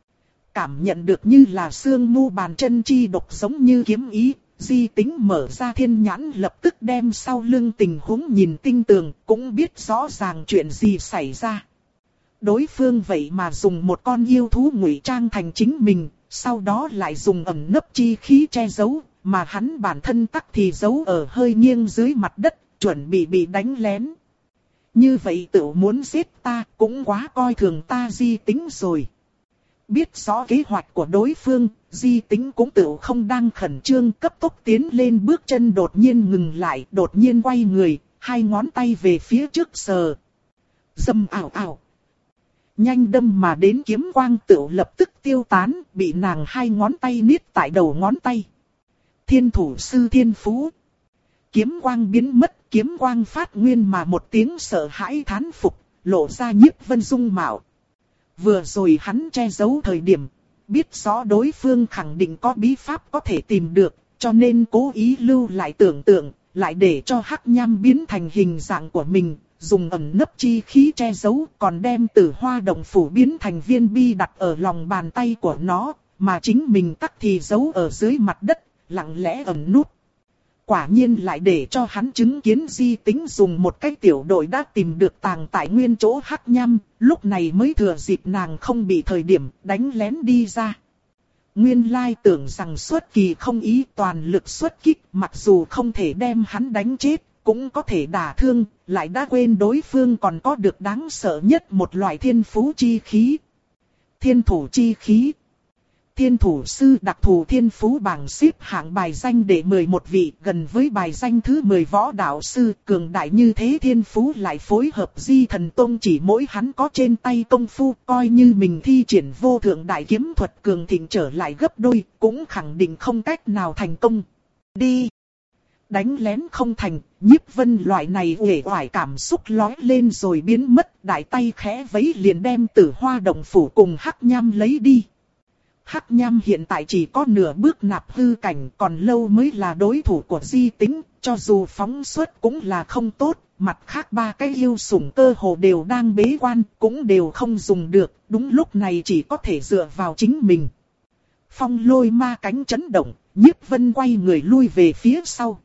Cảm nhận được như là sương mu bàn chân chi độc giống như kiếm ý, Di Tính mở ra thiên nhãn lập tức đem sau lưng tình huống nhìn tinh tường, cũng biết rõ ràng chuyện gì xảy ra. Đối phương vậy mà dùng một con yêu thú ngụy trang thành chính mình, sau đó lại dùng ẩn nấp chi khí che giấu, mà hắn bản thân tắc thì giấu ở hơi nghiêng dưới mặt đất, chuẩn bị bị đánh lén. Như vậy tự muốn giết ta, cũng quá coi thường ta Di Tính rồi. Biết rõ kế hoạch của đối phương, Di Tính cũng tự không đang khẩn trương, cấp tốc tiến lên, bước chân đột nhiên ngừng lại, đột nhiên quay người, hai ngón tay về phía trước sờ. Dầm ảo ảo. Nhanh đâm mà đến kiếm quang tự lập tức tiêu tán, bị nàng hai ngón tay niết tại đầu ngón tay. Thiên thủ sư thiên phú. Kiếm quang biến mất, kiếm quang phát nguyên mà một tiếng sợ hãi thán phục, lộ ra Nhiếp Vân dung mạo. Vừa rồi hắn che giấu thời điểm, biết rõ đối phương khẳng định có bí pháp có thể tìm được, cho nên cố ý lưu lại tưởng tượng, lại để cho hắc nham biến thành hình dạng của mình, dùng ẩn nấp chi khí che giấu, còn đem Tử Hoa Động Phủ biến thành viên bi đặt ở lòng bàn tay của nó, mà chính mình tắc thì giấu ở dưới mặt đất, lặng lẽ ẩn núp. Quả nhiên lại để cho hắn chứng kiến Di Tính dùng một cái tiểu đội đã tìm được tàng tại nguyên chỗ hắc nham, lúc này mới thừa dịp nàng không bị thời điểm đánh lén đi ra. Nguyên lai tưởng rằng xuất kỳ không ý toàn lực xuất kích, mặc dù không thể đem hắn đánh chết, cũng có thể đả thương, lại đã quên đối phương còn có được đáng sợ nhất một loại thiên phú chi khí. Thiên thủ chi khí. Thiên thủ sư đặc thù thiên phú bảng xếp hạng bài danh đệ mười một vị, gần với bài danh thứ mười võ đạo sư. Cường đại như thế thiên phú lại phối hợp Di Thần Tông, chỉ mỗi hắn có trên tay công phu, coi như mình thi triển vô thượng đại kiếm thuật cường thịnh trở lại gấp đôi, cũng khẳng định không cách nào thành công. Đi! Đánh lén không thành, Nhiếp Vân loại này uể oải cảm xúc lói lên rồi biến mất, đại tay khẽ vẫy liền đem Tử Hoa Động Phủ cùng Hắc Nham lấy đi. Hắc Nham hiện tại chỉ có nửa bước nạp hư cảnh, còn lâu mới là đối thủ của Di Tính, cho dù phóng xuất cũng là không tốt, mặt khác ba cái yêu sủng cơ hồ đều đang bế quan, cũng đều không dùng được, đúng lúc này chỉ có thể dựa vào chính mình. Phong lôi ma cánh chấn động, Nhiếp Vân quay người lui về phía sau.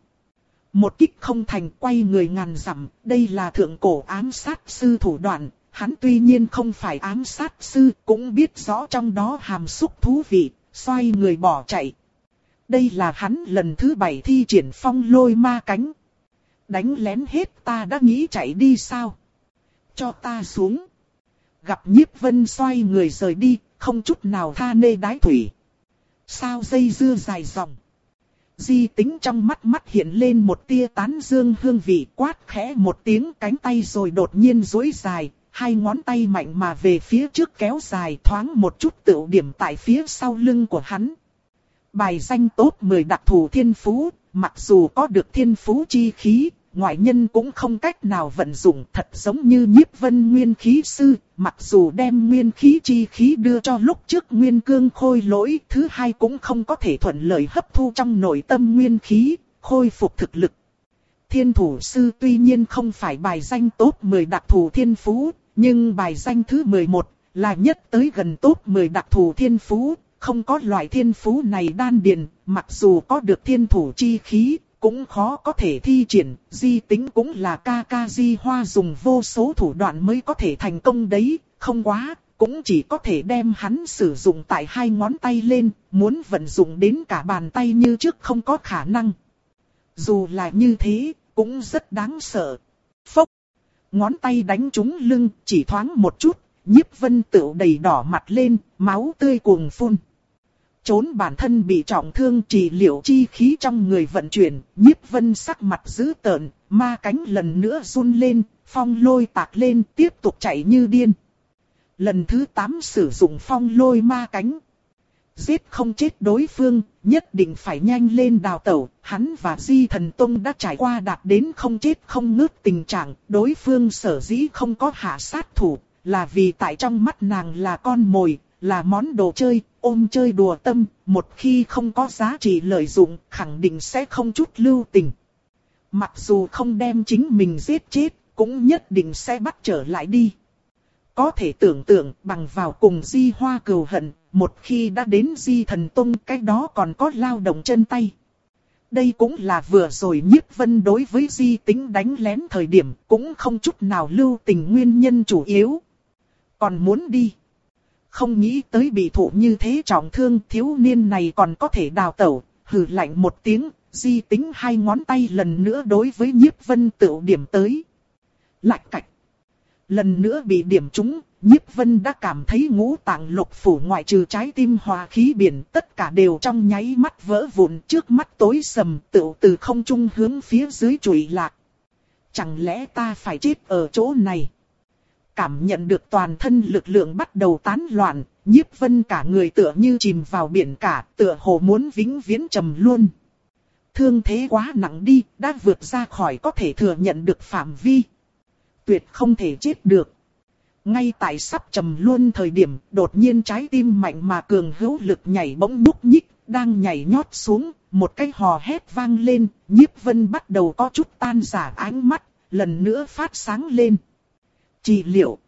Một kích không thành, quay người ngàn dặm, đây là thượng cổ ám sát sư thủ đoạn. Hắn tuy nhiên không phải ám sát sư, cũng biết rõ trong đó hàm xúc thú vị, xoay người bỏ chạy. Đây là hắn lần thứ bảy thi triển phong lôi ma cánh. Đánh lén hết ta đã nghĩ chạy đi sao? Cho ta xuống. Gặp Nhiếp Vân xoay người rời đi, không chút nào tha nê đái thủy. Sao dây dưa dài dòng. Di Tính trong mắt mắt hiện lên một tia tán dương hương vị, quát khẽ một tiếng, cánh tay rồi đột nhiên duỗi dài. Hai ngón tay mạnh mà về phía trước kéo dài, thoáng một chút tựu điểm tại phía sau lưng của hắn. Bài danh top mười đặc thù thiên phú, mặc dù có được thiên phú chi khí, ngoại nhân cũng không cách nào vận dụng, thật giống như Nhiếp Vân nguyên khí sư, mặc dù đem nguyên khí chi khí đưa cho lúc trước nguyên cương khôi lỗi, thứ hai cũng không có thể thuận lợi hấp thu trong nội tâm nguyên khí, khôi phục thực lực. Thiên thủ sư tuy nhiên không phải bài danh top mười đặc thù thiên phú, nhưng bài danh thứ mười một là nhất tới gần top mười đặc thù thiên phú, không có loại thiên phú này đan điền, mặc dù có được thiên thủ chi khí, cũng khó có thể thi triển. Di Tính cũng là ca ca Di Hoa dùng vô số thủ đoạn mới có thể thành công đấy, không quá, cũng chỉ có thể đem hắn sử dụng tại hai ngón tay lên, muốn vận dụng đến cả bàn tay như trước không có khả năng. Dù là như thế, cũng rất đáng sợ. Phốc! Ngón tay đánh trúng lưng, chỉ thoáng một chút, Nhiếp Vân tựu đầy đỏ mặt lên, máu tươi cuồng phun. Trốn bản thân bị trọng thương, trị liệu chi khí trong người vận chuyển, Nhiếp Vân sắc mặt dữ tợn, ma cánh lần nữa run lên, phong lôi tạc lên, tiếp tục chạy như điên. Lần thứ tám sử dụng phong lôi ma cánh. Giết không chết đối phương, nhất định phải nhanh lên đào tẩu. Hắn và Di Thần Tông đã trải qua đạt đến không chết không ngớt tình trạng. Đối phương sở dĩ không có hạ sát thủ, là vì tại trong mắt nàng là con mồi, là món đồ chơi, ôm chơi đùa tâm. Một khi không có giá trị lợi dụng, khẳng định sẽ không chút lưu tình. Mặc dù không đem chính mình giết chết, cũng nhất định sẽ bắt trở lại đi. Có thể tưởng tượng bằng vào cùng Di Hoa cừu hận, một khi đã đến Di Thần Tông cái đó còn có lao động chân tay. Đây cũng là vừa rồi Nhiếp Vân đối với Di Tính đánh lén thời điểm cũng không chút nào lưu tình nguyên nhân chủ yếu. Còn muốn đi. Không nghĩ tới bị thụ như thế trọng thương, thiếu niên này còn có thể đào tẩu, hừ lạnh một tiếng, Di Tính hai ngón tay lần nữa đối với Nhiếp Vân tựu điểm tới. Lạch cạch. Lần nữa bị điểm trúng, Nhiếp Vân đã cảm thấy ngũ tạng lục phủ ngoại trừ trái tim hòa khí biển, tất cả đều trong nháy mắt vỡ vụn, trước mắt tối sầm, tựu từ không trung hướng phía dưới trụy lạc. Chẳng lẽ ta phải chết ở chỗ này? Cảm nhận được toàn thân lực lượng bắt đầu tán loạn, Nhiếp Vân cả người tựa như chìm vào biển cả, tựa hồ muốn vĩnh viễn trầm luôn. Thương thế quá nặng đi, đã vượt ra khỏi có thể thừa nhận được phạm vi. Tuyệt không thể chết được. Ngay tại sắp trầm luôn thời điểm, đột nhiên trái tim mạnh mà cường hữu lực nhảy bỗng nhúc nhích, đang nhảy nhót xuống, một cái hò hét vang lên, Nhiếp Vân bắt đầu có chút tan rã ánh mắt, lần nữa phát sáng lên. Trị liệu.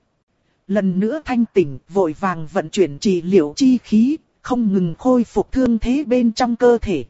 Lần nữa thanh tỉnh, vội vàng vận chuyển trị liệu chi khí, không ngừng khôi phục thương thế bên trong cơ thể.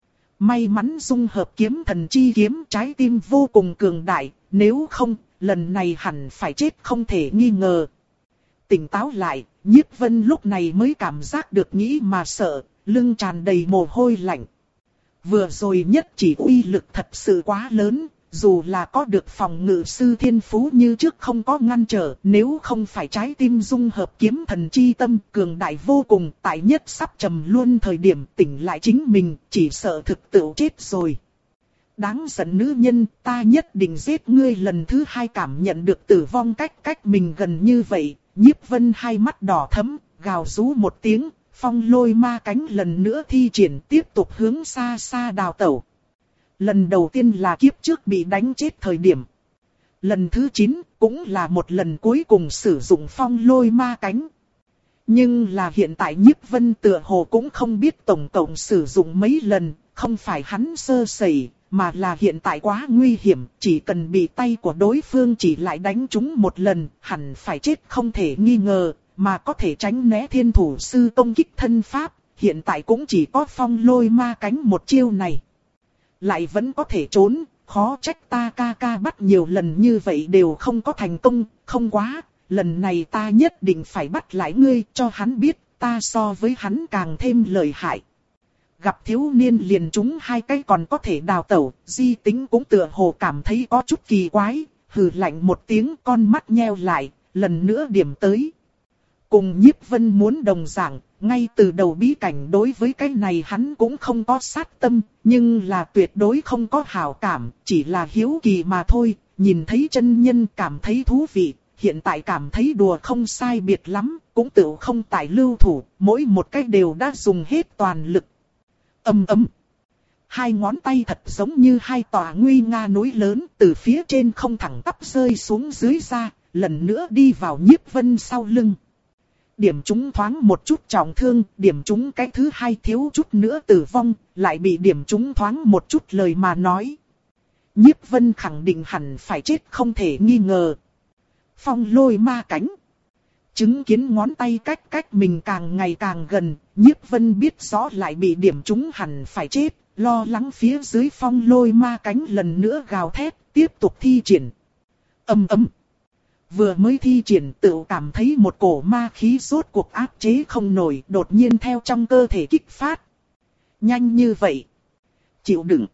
May mắn dung hợp kiếm thần chi kiếm, trái tim vô cùng cường đại, nếu không, lần này hẳn phải chết không thể nghi ngờ. Tỉnh táo lại, Nhiếp Vân lúc này mới cảm giác được nghĩ mà sợ, lưng tràn đầy mồ hôi lạnh. Vừa rồi nhất chỉ uy lực thật sự quá lớn, dù là có được phòng ngự sư thiên phú như trước không có ngăn trở, nếu không phải trái tim dung hợp kiếm thần chi tâm cường đại vô cùng, tại nhất sắp trầm luôn thời điểm tỉnh lại chính mình, chỉ sợ thực tự chết rồi. Đáng giận nữ nhân, ta nhất định giết ngươi. Lần thứ hai cảm nhận được tử vong cách cách mình gần như vậy, Nhiếp Vân hai mắt đỏ thẫm, gào rú một tiếng, phong lôi ma cánh lần nữa thi triển, tiếp tục hướng xa xa đào tẩu. Lần đầu tiên là kiếp trước bị đánh chết thời điểm. Lần thứ chín cũng là một lần cuối cùng sử dụng phong lôi ma cánh. Nhưng là hiện tại Nhiếp Vân tựa hồ cũng không biết tổng cộng sử dụng mấy lần, không phải hắn sơ sẩy, mà là hiện tại quá nguy hiểm, chỉ cần bị tay của đối phương chỉ lại đánh trúng một lần, hẳn phải chết không thể nghi ngờ, mà có thể tránh né thiên thủ sư công kích thân pháp, hiện tại cũng chỉ có phong lôi ma cánh một chiêu này. Lại vẫn có thể trốn, khó trách ta ca ca bắt nhiều lần như vậy đều không có thành công, không quá, lần này ta nhất định phải bắt lại ngươi, cho hắn biết, ta so với hắn càng thêm lợi hại. Gặp thiếu niên liền trúng hai cái còn có thể đào tẩu, Di Tính cũng tựa hồ cảm thấy có chút kỳ quái, hừ lạnh một tiếng, con mắt nheo lại, lần nữa điểm tới. Cùng Nhiếp Vân muốn đồng dạng, ngay từ đầu bí cảnh đối với cái này hắn cũng không có sát tâm, nhưng là tuyệt đối không có hảo cảm, chỉ là hiếu kỳ mà thôi, nhìn thấy chân nhân cảm thấy thú vị, hiện tại cảm thấy đùa không sai biệt lắm, cũng tự không tại lưu thủ, mỗi một cái đều đã dùng hết toàn lực. Ầm ầm. Hai ngón tay thật giống như hai tòa nguy nga núi lớn từ phía trên không thẳng tắp rơi xuống dưới ra, lần nữa đi vào Nhiếp Vân sau lưng. Điểm chúng thoáng một chút trọng thương, điểm chúng cái thứ hai thiếu chút nữa tử vong, lại bị điểm chúng thoáng một chút lời mà nói. Nhiếp Vân khẳng định hẳn phải chết không thể nghi ngờ. Phong lôi ma cánh. Chứng kiến ngón tay cách cách mình càng ngày càng gần, Nhiếp Vân biết rõ lại bị điểm chúng hẳn phải chết, lo lắng phía dưới phong lôi ma cánh lần nữa gào thét, tiếp tục thi triển. Ầm ầm. Vừa mới thi triển tự cảm thấy một cổ ma khí rốt cuộc áp chế không nổi, đột nhiên theo trong cơ thể kích phát. Nhanh như vậy. Chịu đựng.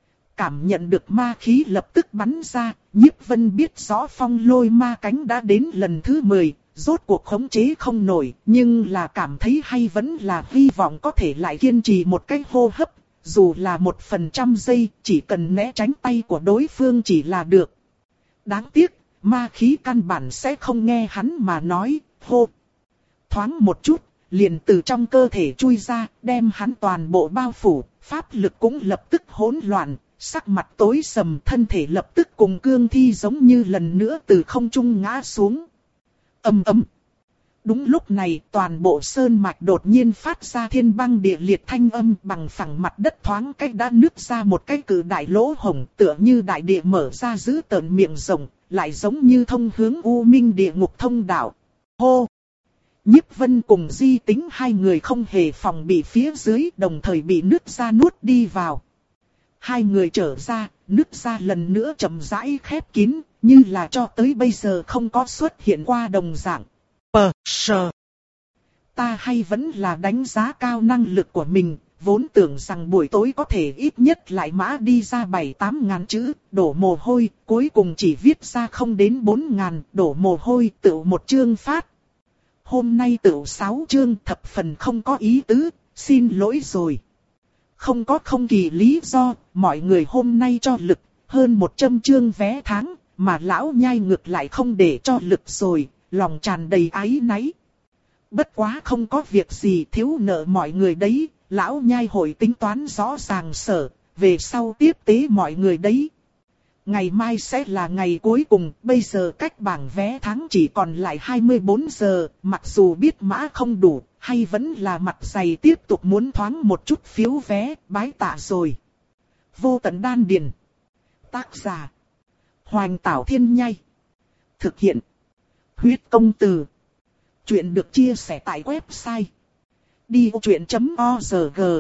Cảm nhận được ma khí lập tức bắn ra, Nhiếp Vân biết rõ phong lôi ma cánh đã đến lần thứ mười, rốt cuộc khống chế không nổi, nhưng là cảm thấy hay vẫn là hy vọng có thể lại kiên trì một cái hô hấp, dù là một phần trăm giây, chỉ cần né tránh tay của đối phương chỉ là được. Đáng tiếc, ma khí căn bản sẽ không nghe hắn mà nói, hô. Thoáng một chút, liền từ trong cơ thể chui ra, đem hắn toàn bộ bao phủ, pháp lực cũng lập tức hỗn loạn, sắc mặt tối sầm, thân thể lập tức cùng cương thi giống như lần nữa từ không trung ngã xuống. Ầm ầm. Đúng lúc này, toàn bộ sơn mạch đột nhiên phát ra thiên băng địa liệt thanh âm, bằng phẳng mặt đất thoáng cách đã nứt ra một cái cự đại lỗ hổng, tựa như đại địa mở ra giữ tợn miệng rộng, lại giống như thông hướng u minh địa ngục thông đạo. Hô! Nhiếp Vân cùng Di Tính hai người không hề phòng bị phía dưới, đồng thời bị nứt ra nuốt đi vào. Hai người trở ra, nứt ra lần nữa chậm rãi khép kín, như là cho tới bây giờ không có xuất hiện qua đồng dạng. Pờ, sờ. Ta hay vẫn là đánh giá cao năng lực của mình, vốn tưởng rằng buổi tối có thể ít nhất lại mã đi ra bảy tám ngàn chữ, đổ mồ hôi, cuối cùng chỉ viết ra không đến bốn ngàn, đổ mồ hôi tự một chương phát. Hôm nay tự sáu chương thập phần không có ý tứ, xin lỗi rồi. Không có không kỳ lý do, mọi người hôm nay cho lực, hơn một trăm chương vé tháng, mà lão nhai ngược lại không để cho lực rồi, lòng tràn đầy áy náy. Bất quá không có việc gì thiếu nợ mọi người đấy, lão nhai hội tính toán rõ ràng sở, về sau tiếp tế mọi người đấy. Ngày mai sẽ là ngày cuối cùng, bây giờ cách bảng vé tháng chỉ còn lại hai mươi bốn giờ, mặc dù biết mã không đủ, hay vẫn là mặt dày tiếp tục muốn thoáng một chút phiếu vé, bái tạ rồi. Vô tận đan điền. Tác giả. Hoành Tảo Thiên Nhai. Thực hiện. Huyết công từ. Chuyện được chia sẻ tại website. đi ô chuyện chấm org.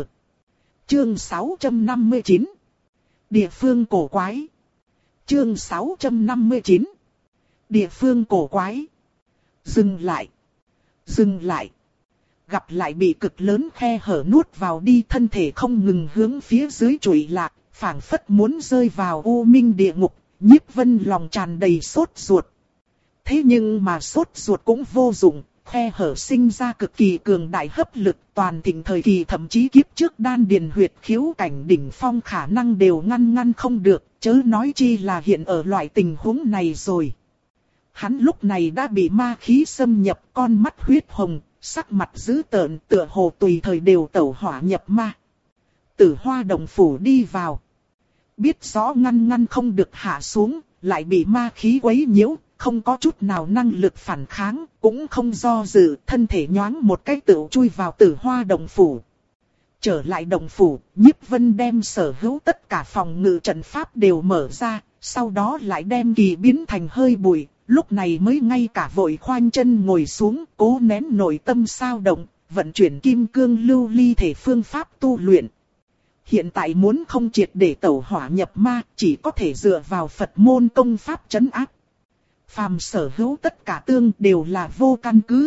Chương sáu trăm năm mươi chín. Địa phương cổ quái. Chương sáu trăm năm mươi chín. Địa phương cổ quái. Dừng lại. Dừng lại. Gặp lại bị cực lớn khe hở nuốt vào đi, thân thể không ngừng hướng phía dưới trụy lạc, phảng phất muốn rơi vào u minh địa ngục, Nhiếp Vân lòng tràn đầy sốt ruột. Thế nhưng mà sốt ruột cũng vô dụng, khe hở sinh ra cực kỳ cường đại hấp lực, toàn thịnh thời kỳ thậm chí kiếp trước đan điền huyệt khiếu cảnh đỉnh phong khả năng đều ngăn ngăn không được, chớ nói chi là hiện ở loại tình huống này rồi. Hắn lúc này đã bị ma khí xâm nhập, con mắt huyết hồng, sắc mặt dữ tợn, tựa hồ tùy thời đều tẩu hỏa nhập ma. Tử Hoa động phủ đi vào, biết rõ ngăn ngăn không được hạ xuống, lại bị ma khí quấy nhiễu, không có chút nào năng lực phản kháng, cũng không do dự, thân thể nhoáng một cái tựu chui vào Tử Hoa động phủ. Trở lại động phủ, Nhiếp Vân đem sở hữu tất cả phòng ngự trận pháp đều mở ra, sau đó lại đem kỳ biến thành hơi bụi, lúc này mới ngay cả vội khoanh chân ngồi xuống, cố nén nội tâm sao động, vận chuyển kim cương lưu ly thể phương pháp tu luyện. Hiện tại muốn không triệt để tẩu hỏa nhập ma, chỉ có thể dựa vào Phật môn công pháp trấn áp. Phàm sở hữu tất cả tương đều là vô căn cứ.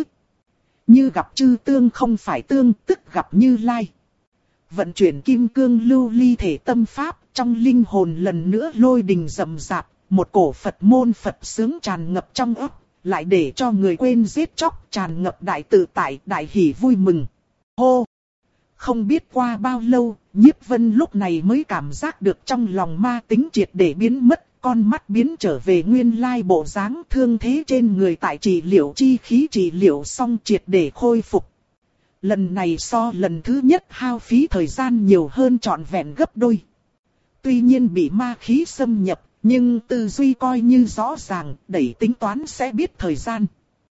Như gặp chư tương không phải tương, tức gặp Như Lai. Vận chuyển kim cương lưu ly thể tâm pháp, trong linh hồn lần nữa lôi đình rầm rạp, một cổ Phật môn Phật sướng tràn ngập trong óc, lại để cho người quên giết chóc, tràn ngập đại tự tại, đại hỷ vui mừng. Hô! Không biết qua bao lâu, Nhiếp Vân lúc này mới cảm giác được trong lòng ma tính triệt để biến mất, con mắt biến trở về nguyên lai bộ dáng, thương thế trên người tại trị liệu chi khí trị liệu xong triệt để khôi phục. Lần này so lần thứ nhất hao phí thời gian nhiều hơn trọn vẹn gấp đôi. Tuy nhiên bị ma khí xâm nhập, nhưng tư duy coi như rõ ràng, đẩy tính toán sẽ biết thời gian.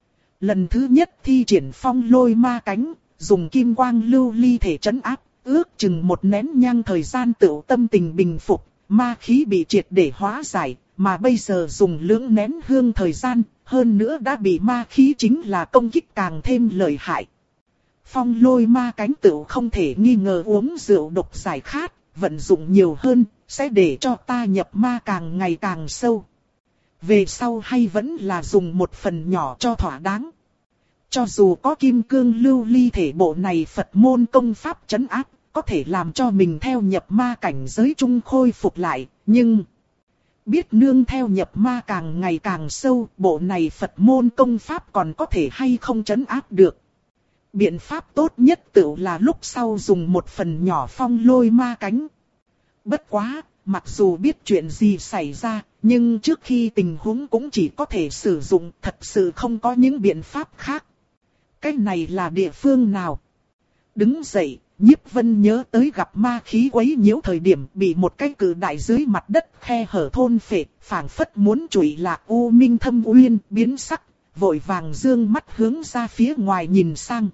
Lần thứ nhất thi triển phong lôi ma cánh, dùng kim quang lưu ly thể trấn áp, ước chừng một nén nhang thời gian tựu tâm tình bình phục, ma khí bị triệt để hóa giải, mà bây giờ dùng lưỡng nén hương thời gian, hơn nữa đã bị ma khí chính là công kích càng thêm lợi hại. Phong lôi ma cánh tựu không thể nghi ngờ uống rượu độc giải khát, vận dụng nhiều hơn, sẽ để cho ta nhập ma càng ngày càng sâu. Về sau hay vẫn là dùng một phần nhỏ cho thỏa đáng. Cho dù có kim cương lưu ly thể bộ này Phật môn công pháp trấn áp, có thể làm cho mình theo nhập ma cảnh giới trung khôi phục lại, nhưng biết nương theo nhập ma càng ngày càng sâu, bộ này Phật môn công pháp còn có thể hay không trấn áp được. Biện pháp tốt nhất tự là lúc sau dùng một phần nhỏ phong lôi ma cánh. Bất quá, mặc dù biết chuyện gì xảy ra, nhưng trước khi tình huống cũng chỉ có thể sử dụng, thật sự không có những biện pháp khác. Cái này là địa phương nào? Đứng dậy, Nhiếp Vân nhớ tới gặp ma khí quấy nhiễu thời điểm bị một cái cự đại dưới mặt đất khe hở thôn phệ, phảng phất muốn trụy lạc u minh thâm uyên, biến sắc, vội vàng dương mắt hướng ra phía ngoài nhìn sang.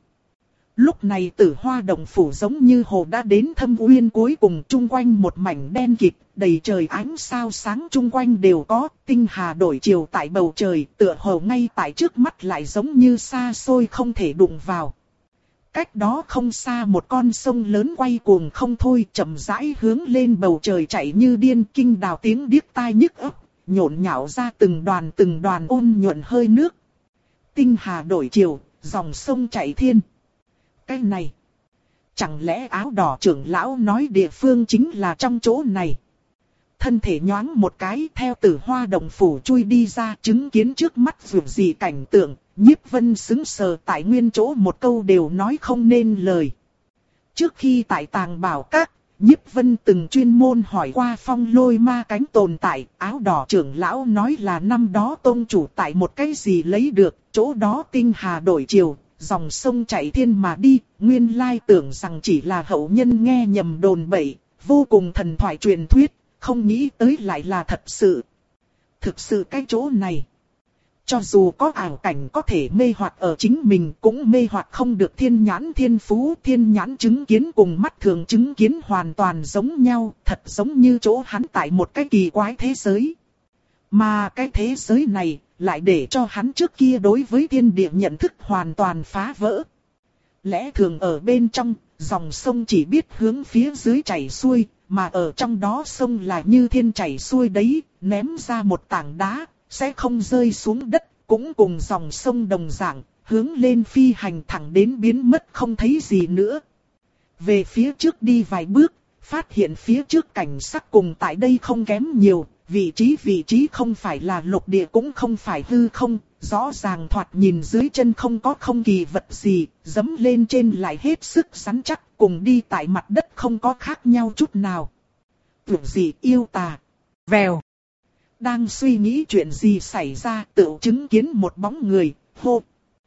Lúc này Tử Hoa động phủ giống như hồ đã đến thâm uyên cuối cùng, chung quanh một mảnh đen kịt, đầy trời ánh sao sáng chung quanh đều có, tinh hà đổi chiều tại bầu trời, tựa hồ ngay tại trước mắt lại giống như xa xôi không thể đụng vào. Cách đó không xa một con sông lớn quay cuồng không thôi, chậm rãi hướng lên bầu trời chạy như điên, kinh đào tiếng điếc tai nhức óc, nhộn nhạo ra từng đoàn từng đoàn ôn nhuận hơi nước. Tinh hà đổi chiều, dòng sông chảy thiên. Cái này, chẳng lẽ áo đỏ trưởng lão nói địa phương chính là trong chỗ này? Thân thể nhoáng một cái theo Tử Hoa động phủ chui đi ra, chứng kiến trước mắt vượt gì cảnh tượng, Nhiếp Vân sững sờ tại nguyên chỗ, một câu đều nói không nên lời. Trước khi tại Tàng Bảo Các, Nhiếp Vân từng chuyên môn hỏi qua phong lôi ma cánh tồn tại, áo đỏ trưởng lão nói là năm đó tôn chủ tại một cái gì lấy được, chỗ đó tinh hà đổi chiều, dòng sông chảy thiên mà đi, nguyên lai tưởng rằng chỉ là hậu nhân nghe nhầm đồn bậy, vô cùng thần thoại truyền thuyết, không nghĩ tới lại là thật sự. Thực sự cái chỗ này, cho dù có ảo cảnh có thể mê hoặc ở chính mình, cũng mê hoặc không được thiên nhãn thiên phú. Thiên nhãn chứng kiến cùng mắt thường chứng kiến hoàn toàn giống nhau, thật giống như chỗ hắn tại một cái kỳ quái thế giới. Mà cái thế giới này, lại để cho hắn trước kia đối với thiên địa nhận thức hoàn toàn phá vỡ. Lẽ thường ở bên trong, dòng sông chỉ biết hướng phía dưới chảy xuôi, mà ở trong đó sông là như thiên chảy xuôi đấy, ném ra một tảng đá, sẽ không rơi xuống đất, cũng cùng dòng sông đồng dạng, hướng lên phi hành thẳng đến biến mất không thấy gì nữa. Về phía trước đi vài bước, phát hiện phía trước cảnh sắc cùng tại đây không kém nhiều, vị trí vị trí không phải là lục địa cũng không phải hư không, rõ ràng thoạt nhìn dưới chân không có không kỳ vật gì, dẫm lên trên lại hết sức rắn chắc, cùng đi tại mặt đất không có khác nhau chút nào. Tưởng gì yêu tà. Vèo. Đang suy nghĩ chuyện gì xảy ra, tự chứng kiến một bóng người, hô.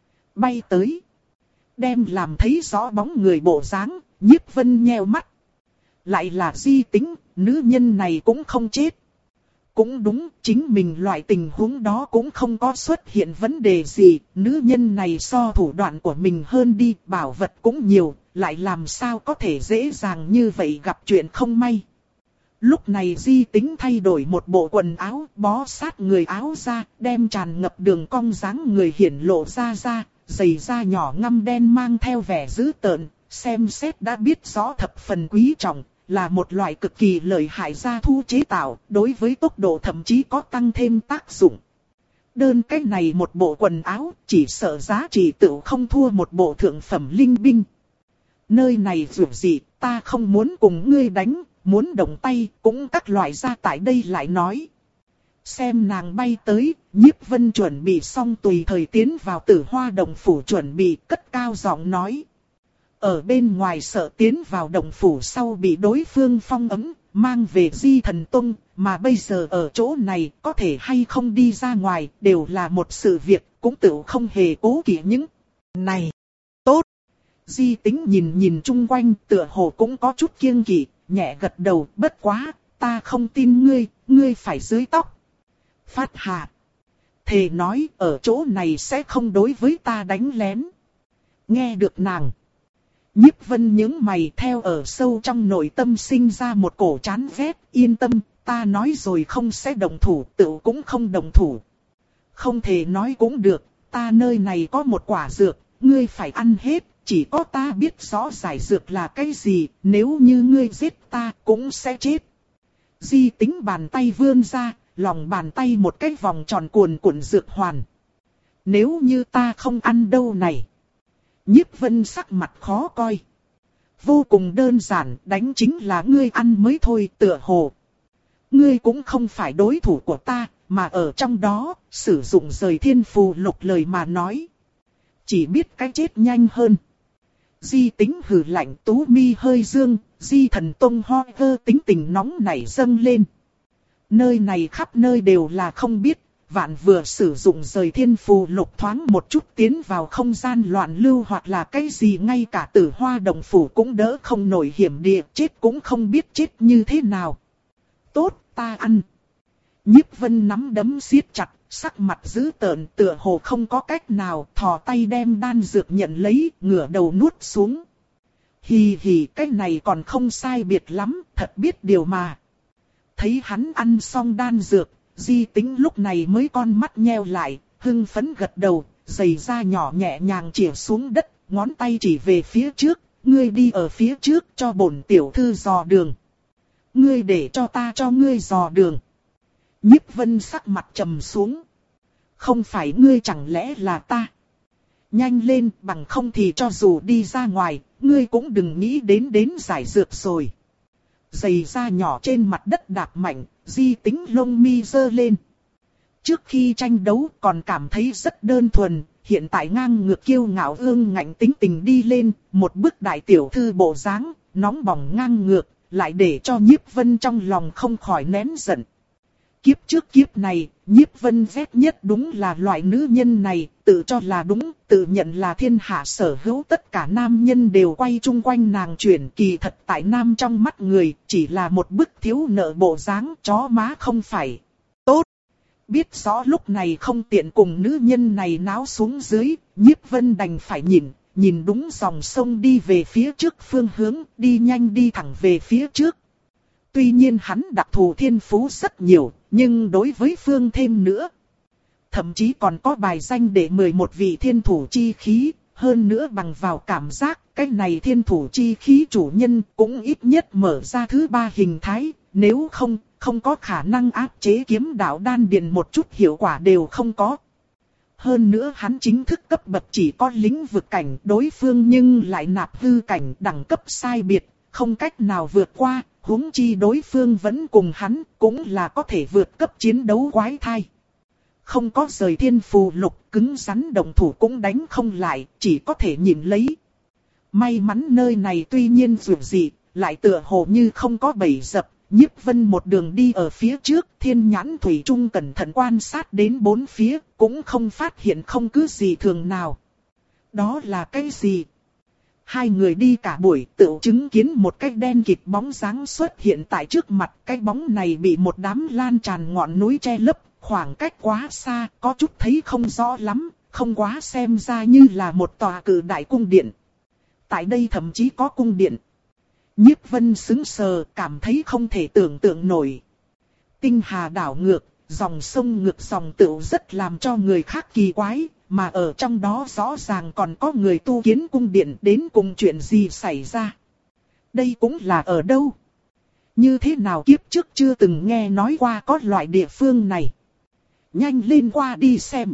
Bay tới. Đem làm thấy rõ bóng người bộ dáng, Nhiếp Vân nheo mắt. Lại là Di Tính, nữ nhân này cũng không chết. Cũng đúng, chính mình loại tình huống đó cũng không có xuất hiện vấn đề gì, nữ nhân này so thủ đoạn của mình hơn đi, bảo vật cũng nhiều, lại làm sao có thể dễ dàng như vậy gặp chuyện không may. Lúc này Di Tính thay đổi một bộ quần áo, bó sát người áo ra, đem tràn ngập đường cong dáng người hiển lộ ra ra, giày da nhỏ ngăm đen mang theo vẻ dữ tợn, xem xét đã biết rõ thập phần quý trọng, là một loại cực kỳ lợi hại gia thu chế tạo, đối với tốc độ thậm chí có tăng thêm tác dụng. Đơn cái này một bộ quần áo, chỉ sợ giá trị tự không thua một bộ thượng phẩm linh binh. Nơi này dù gì, ta không muốn cùng ngươi đánh, muốn động tay, cũng các loại ra tại đây lại nói. Xem nàng bay tới, Nhiếp Vân chuẩn bị xong tùy thời tiến vào Tử Hoa Động Phủ chuẩn bị cất cao giọng nói. Ở bên ngoài sợ tiến vào động phủ sau bị đối phương phong ấm, mang về Di Thần Tông, mà bây giờ ở chỗ này có thể hay không đi ra ngoài đều là một sự việc, cũng tự không hề cố kỵ những này. Tốt! Di Tính nhìn nhìn chung quanh tựa hồ cũng có chút kiêng kỵ, nhẹ gật đầu, bất quá, ta không tin ngươi, ngươi phải dưới tóc. Phát hạ! Thề nói ở chỗ này sẽ không đối với ta đánh lén. Nghe được nàng. Nhiếp Vân nhướng mày theo ở sâu trong nội tâm sinh ra một cổ chán ghét, yên tâm, ta nói rồi không sẽ động thủ, tự cũng không động thủ. Không thể nói cũng được, ta nơi này có một quả dược, ngươi phải ăn hết, chỉ có ta biết rõ giải dược là cái gì, nếu như ngươi giết ta cũng sẽ chết. Di Tính bàn tay vươn ra, lòng bàn tay một cái vòng tròn cuồn cuộn dược hoàn. Nếu như ta không ăn đâu này. Nhiếp Vân sắc mặt khó coi. Vô cùng đơn giản, đánh chính là ngươi ăn mới thôi, tựa hồ. Ngươi cũng không phải đối thủ của ta, mà ở trong đó, sử dụng rời thiên phù lục lời mà nói. Chỉ biết cái chết nhanh hơn. Di Tính hừ lạnh, tú mi hơi dương, Di Thần Tông ho vơ tính tình nóng nảy dâng lên. Nơi này khắp nơi đều là không biết. Vạn vừa sử dụng rời thiên phù lục thoáng một chút tiến vào không gian loạn lưu hoặc là cái gì ngay cả Tử Hoa Động Phủ cũng đỡ không nổi hiểm địa, chết cũng không biết chết như thế nào. Tốt, ta ăn. Nhiếp Vân nắm đấm siết chặt, sắc mặt dữ tợn tựa hồ không có cách nào, thò tay đem đan dược nhận lấy, ngửa đầu nuốt xuống. Hì hì, cái này còn không sai biệt lắm, thật biết điều mà. Thấy hắn ăn xong đan dược. Di Tính lúc này mới con mắt nheo lại, hưng phấn gật đầu, giày da nhỏ nhẹ nhàng chìa xuống đất, ngón tay chỉ về phía trước, ngươi đi ở phía trước cho bổn tiểu thư dò đường. Ngươi để cho ta cho ngươi dò đường. Nhiếp Vân sắc mặt trầm xuống. Không phải ngươi chẳng lẽ là ta? Nhanh lên, bằng không thì cho dù đi ra ngoài, ngươi cũng đừng nghĩ đến đến giải dược rồi. Giày da nhỏ trên mặt đất đạp mạnh, Di Tính lông mi giơ lên. Trước khi tranh đấu còn cảm thấy rất đơn thuần, hiện tại ngang ngược kiêu ngạo ương ngạnh tính tình đi lên, một bức đại tiểu thư bộ dáng, nóng bỏng ngang ngược, lại để cho Nhiếp Vân trong lòng không khỏi nén giận. Kiếp trước kiếp này, Nhiếp Vân ghét nhất đúng là loại nữ nhân này, tự cho là đúng, tự nhận là thiên hạ sở hữu, tất cả nam nhân đều quay chung quanh nàng chuyển, kỳ thật tại nam trong mắt người, chỉ là một bức thiếu nợ bộ dáng chó má không phải. Tốt! Biết rõ lúc này không tiện cùng nữ nhân này náo xuống dưới, Nhiếp Vân đành phải nhìn, nhìn đúng dòng sông đi về phía trước phương hướng, đi nhanh đi thẳng về phía trước. Tuy nhiên hắn đặc thù thiên phú rất nhiều, nhưng đối với phương thêm nữa. Thậm chí còn có bài danh để mười một vị thiên thủ chi khí, hơn nữa bằng vào cảm giác, cái này thiên thủ chi khí chủ nhân cũng ít nhất mở ra thứ ba hình thái, nếu không, không có khả năng áp chế kiếm đạo đan điền một chút hiệu quả đều không có. Hơn nữa hắn chính thức cấp bậc chỉ có lĩnh vực cảnh, đối phương nhưng lại nạp hư cảnh đẳng cấp sai biệt. không cách nào vượt qua, huống chi đối phương vẫn cùng hắn, cũng là có thể vượt cấp chiến đấu quái thai. Không có rời thiên phù lục, cứng rắn động thủ cũng đánh không lại, chỉ có thể nhìn lấy. May mắn nơi này tuy nhiên dù gì, lại tựa hồ như không có bẫy dập. Nhiếp Vân một đường đi ở phía trước, thiên nhãn thủy chung cẩn thận quan sát đến bốn phía, cũng không phát hiện không cứ gì thường nào. Đó là cái gì? Hai người đi cả buổi tự chứng kiến một cái đen kịt bóng dáng xuất hiện tại trước mặt. Cái bóng này bị một đám lan tràn ngọn núi che lấp, khoảng cách quá xa, có chút thấy không rõ lắm, không quá xem ra như là một tòa cự đại cung điện. Tại đây thậm chí có cung điện. Nhiếp Vân sững sờ, cảm thấy không thể tưởng tượng nổi. Tinh hà đảo ngược, dòng sông ngược dòng tựu rất làm cho người khác kỳ quái, mà ở trong đó rõ ràng còn có người tu kiến cung điện, đến cùng chuyện gì xảy ra. Đây cũng là ở đâu? Như thế nào kiếp trước chưa từng nghe nói qua có loại địa phương này. Nhanh lên qua đi xem.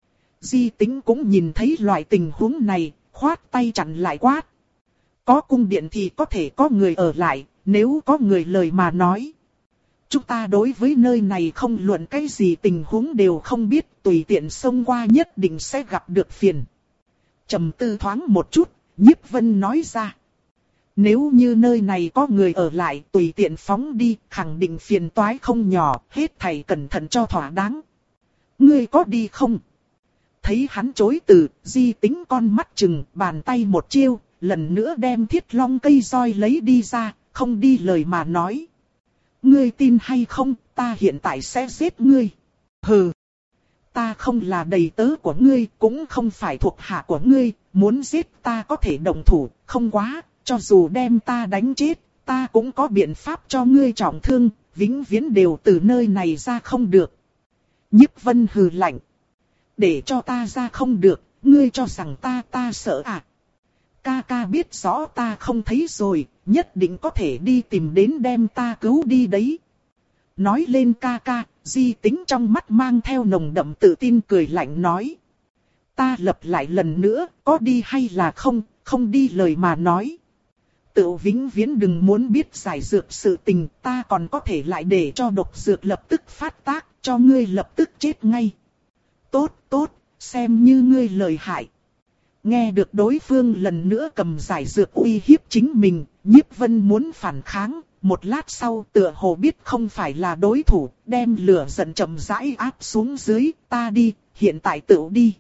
Di Tính cũng nhìn thấy loại tình huống này, khoát tay chặn lại quát. Có cung điện thì có thể có người ở lại, nếu có người lời mà nói. Chúng ta đối với nơi này không luận cái gì tình huống đều không biết, tùy tiện xông qua nhất định sẽ gặp được phiền. Trầm tư thoáng một chút, Nhiếp Vân nói ra. Nếu như nơi này có người ở lại, tùy tiện phóng đi, khẳng định phiền toái không nhỏ, hết thảy cẩn thận cho thỏa đáng. Ngươi có đi không? Thấy hắn chối từ, Di Tính con mắt chừng, bàn tay một chiêu, lần nữa đem thiết long cây roi lấy đi ra, không đi lời mà nói. Ngươi tin hay không, ta hiện tại sẽ giết ngươi. Hừ, ta không là đầy tớ của ngươi, cũng không phải thuộc hạ của ngươi, muốn giết ta có thể động thủ, không quá, cho dù đem ta đánh chết, ta cũng có biện pháp cho ngươi trọng thương, vĩnh viễn đều từ nơi này ra không được. Nhiếp Vân hừ lạnh. Để cho ta ra không được, ngươi cho rằng ta ta sợ à? Ca ca biết rõ ta không thấy rồi, nhất định có thể đi tìm đến đem ta cứu đi đấy. Nói lên ca ca, Di Tính trong mắt mang theo nồng đậm tự tin cười lạnh nói. Ta lặp lại lần nữa, có đi hay là không, không đi lời mà nói. Tự vĩnh viễn đừng muốn biết giải dược sự tình, ta còn có thể lại để cho độc dược lập tức phát tác, cho ngươi lập tức chết ngay. Tốt, tốt, xem như ngươi lời hại. Nghe được đối phương lần nữa cầm giải dược uy hiếp chính mình, Nhiếp Vân muốn phản kháng, một lát sau tựa hồ biết không phải là đối thủ, đem lửa giận chậm rãi áp xuống dưới, ta đi, hiện tại tự đi.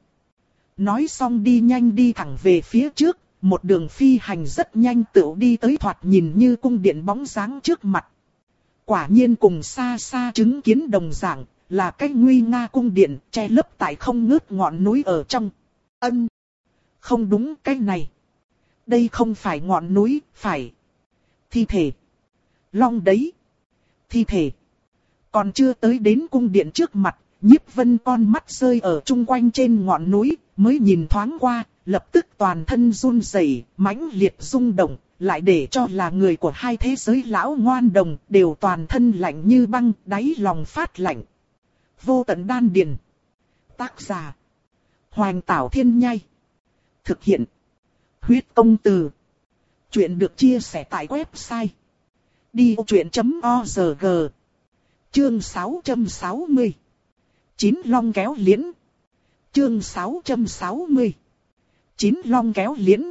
Nói xong đi nhanh đi thẳng về phía trước, một đường phi hành rất nhanh tự đi tới thoạt nhìn như cung điện bóng dáng trước mặt. Quả nhiên cùng xa xa chứng kiến đồng dạng, là cái nguy nga cung điện che lấp tại không ngớt ngọn núi ở trong. Ân. Không đúng cái này. Đây không phải ngọn núi, phải. Thi thể. Long đấy. Thi thể. Còn chưa tới đến cung điện trước mặt, Nhiếp Vân con mắt rơi ở chung quanh trên ngọn núi, mới nhìn thoáng qua, lập tức toàn thân run rẩy, mãnh liệt rung động, lại để cho là người của hai thế giới lão ngoan đồng, đều toàn thân lạnh như băng, đáy lòng phát lạnh. Vô tận đan điền. Tác giả. Hoành Tảo Thiên Nhai. Thực hiện. Huyết Công Từ. Chuyện được chia sẻ tại website. đi ô chuyện chấm org. Chương sáu trăm sáu mươi. Chín long kéo liễn. Chương sáu trăm sáu mươi. Chín long kéo liễn.